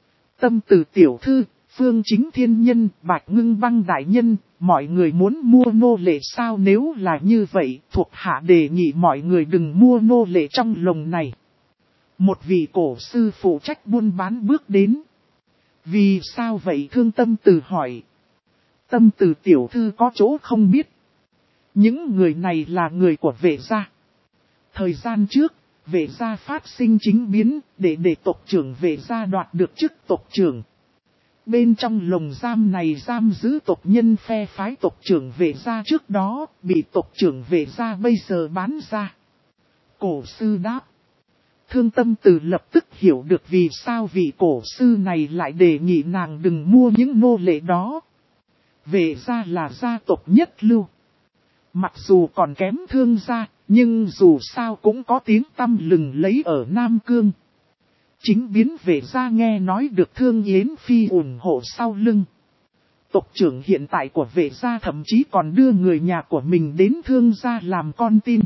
Tâm Từ tiểu thư, Phương Chính thiên nhân, Bạch Ngưng Băng đại nhân, mọi người muốn mua nô lệ sao? Nếu là như vậy, thuộc hạ đề nghị mọi người đừng mua nô lệ trong lồng này. Một vị cổ sư phụ trách buôn bán bước đến. Vì sao vậy? Thương Tâm Từ hỏi. Tâm Từ tiểu thư có chỗ không biết. Những người này là người của Vệ gia. Thời gian trước, Vệ gia phát sinh chính biến, để để tộc trưởng Vệ gia đoạt được chức tộc trưởng. Bên trong lồng giam này giam giữ tộc nhân phe phái tộc trưởng Vệ gia trước đó, bị tộc trưởng Vệ gia bây giờ bán ra. Cổ sư đáp. Thương Tâm Từ lập tức hiểu được vì sao vị cổ sư này lại đề nghị nàng đừng mua những nô lệ đó. Vệ gia là gia tộc nhất lưu. Mặc dù còn kém Thương gia, nhưng dù sao cũng có tiếng tăm lừng lấy ở Nam Cương. Chính biến Vệ gia nghe nói được Thương Yến Phi ủng hộ sau lưng. Tộc trưởng hiện tại của Vệ gia thậm chí còn đưa người nhà của mình đến Thương gia làm con tin.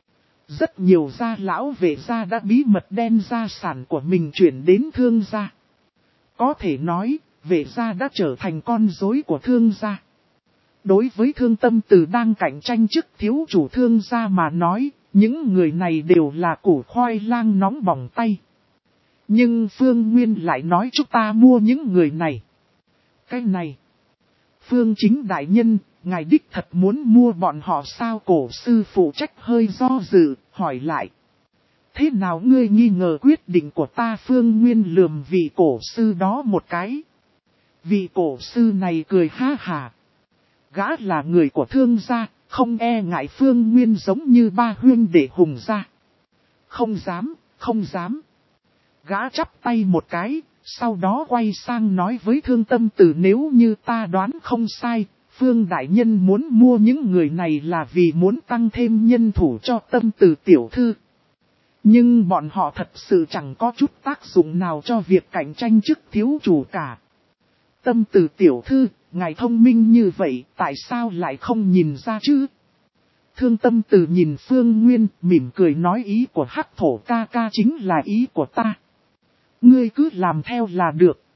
Rất nhiều gia lão Vệ gia đã bí mật đem gia sản của mình chuyển đến Thương gia. Có thể nói, Vệ gia đã trở thành con rối của Thương gia. Đối với Thương Tâm Từ đang cạnh tranh chức thiếu chủ Thương gia mà nói, những người này đều là củ khoai lang nóng bỏng tay. Nhưng Phương Nguyên lại nói chúng ta mua những người này. Cái này, Phương Chính đại nhân, ngài đích thật muốn mua bọn họ sao? Cổ sư phụ trách hơi do dự, hỏi lại. Thế nào ngươi nghi ngờ quyết định của ta? Phương Nguyên lườm vị cổ sư đó một cái. Vị cổ sư này cười ha hà. Gã là người của Thương gia, không e ngại Phương Nguyên giống như ba huynh đệ hùng gia. Không dám, không dám. Gã chắp tay một cái, sau đó quay sang nói với Thương Tâm Từ, nếu như ta đoán không sai, Phương đại nhân muốn mua những người này là vì muốn tăng thêm nhân thủ cho Tâm Từ tiểu thư. Nhưng bọn họ thật sự chẳng có chút tác dụng nào cho việc cạnh tranh chức thiếu chủ cả. Tâm Từ tiểu thư, ngài thông minh như vậy, tại sao lại không nhìn ra chứ? Thương Tâm Từ nhìn Phương Nguyên, mỉm cười nói, ý của Hắc Thổ ca ca chính là ý của ta. Ngươi cứ làm theo là được.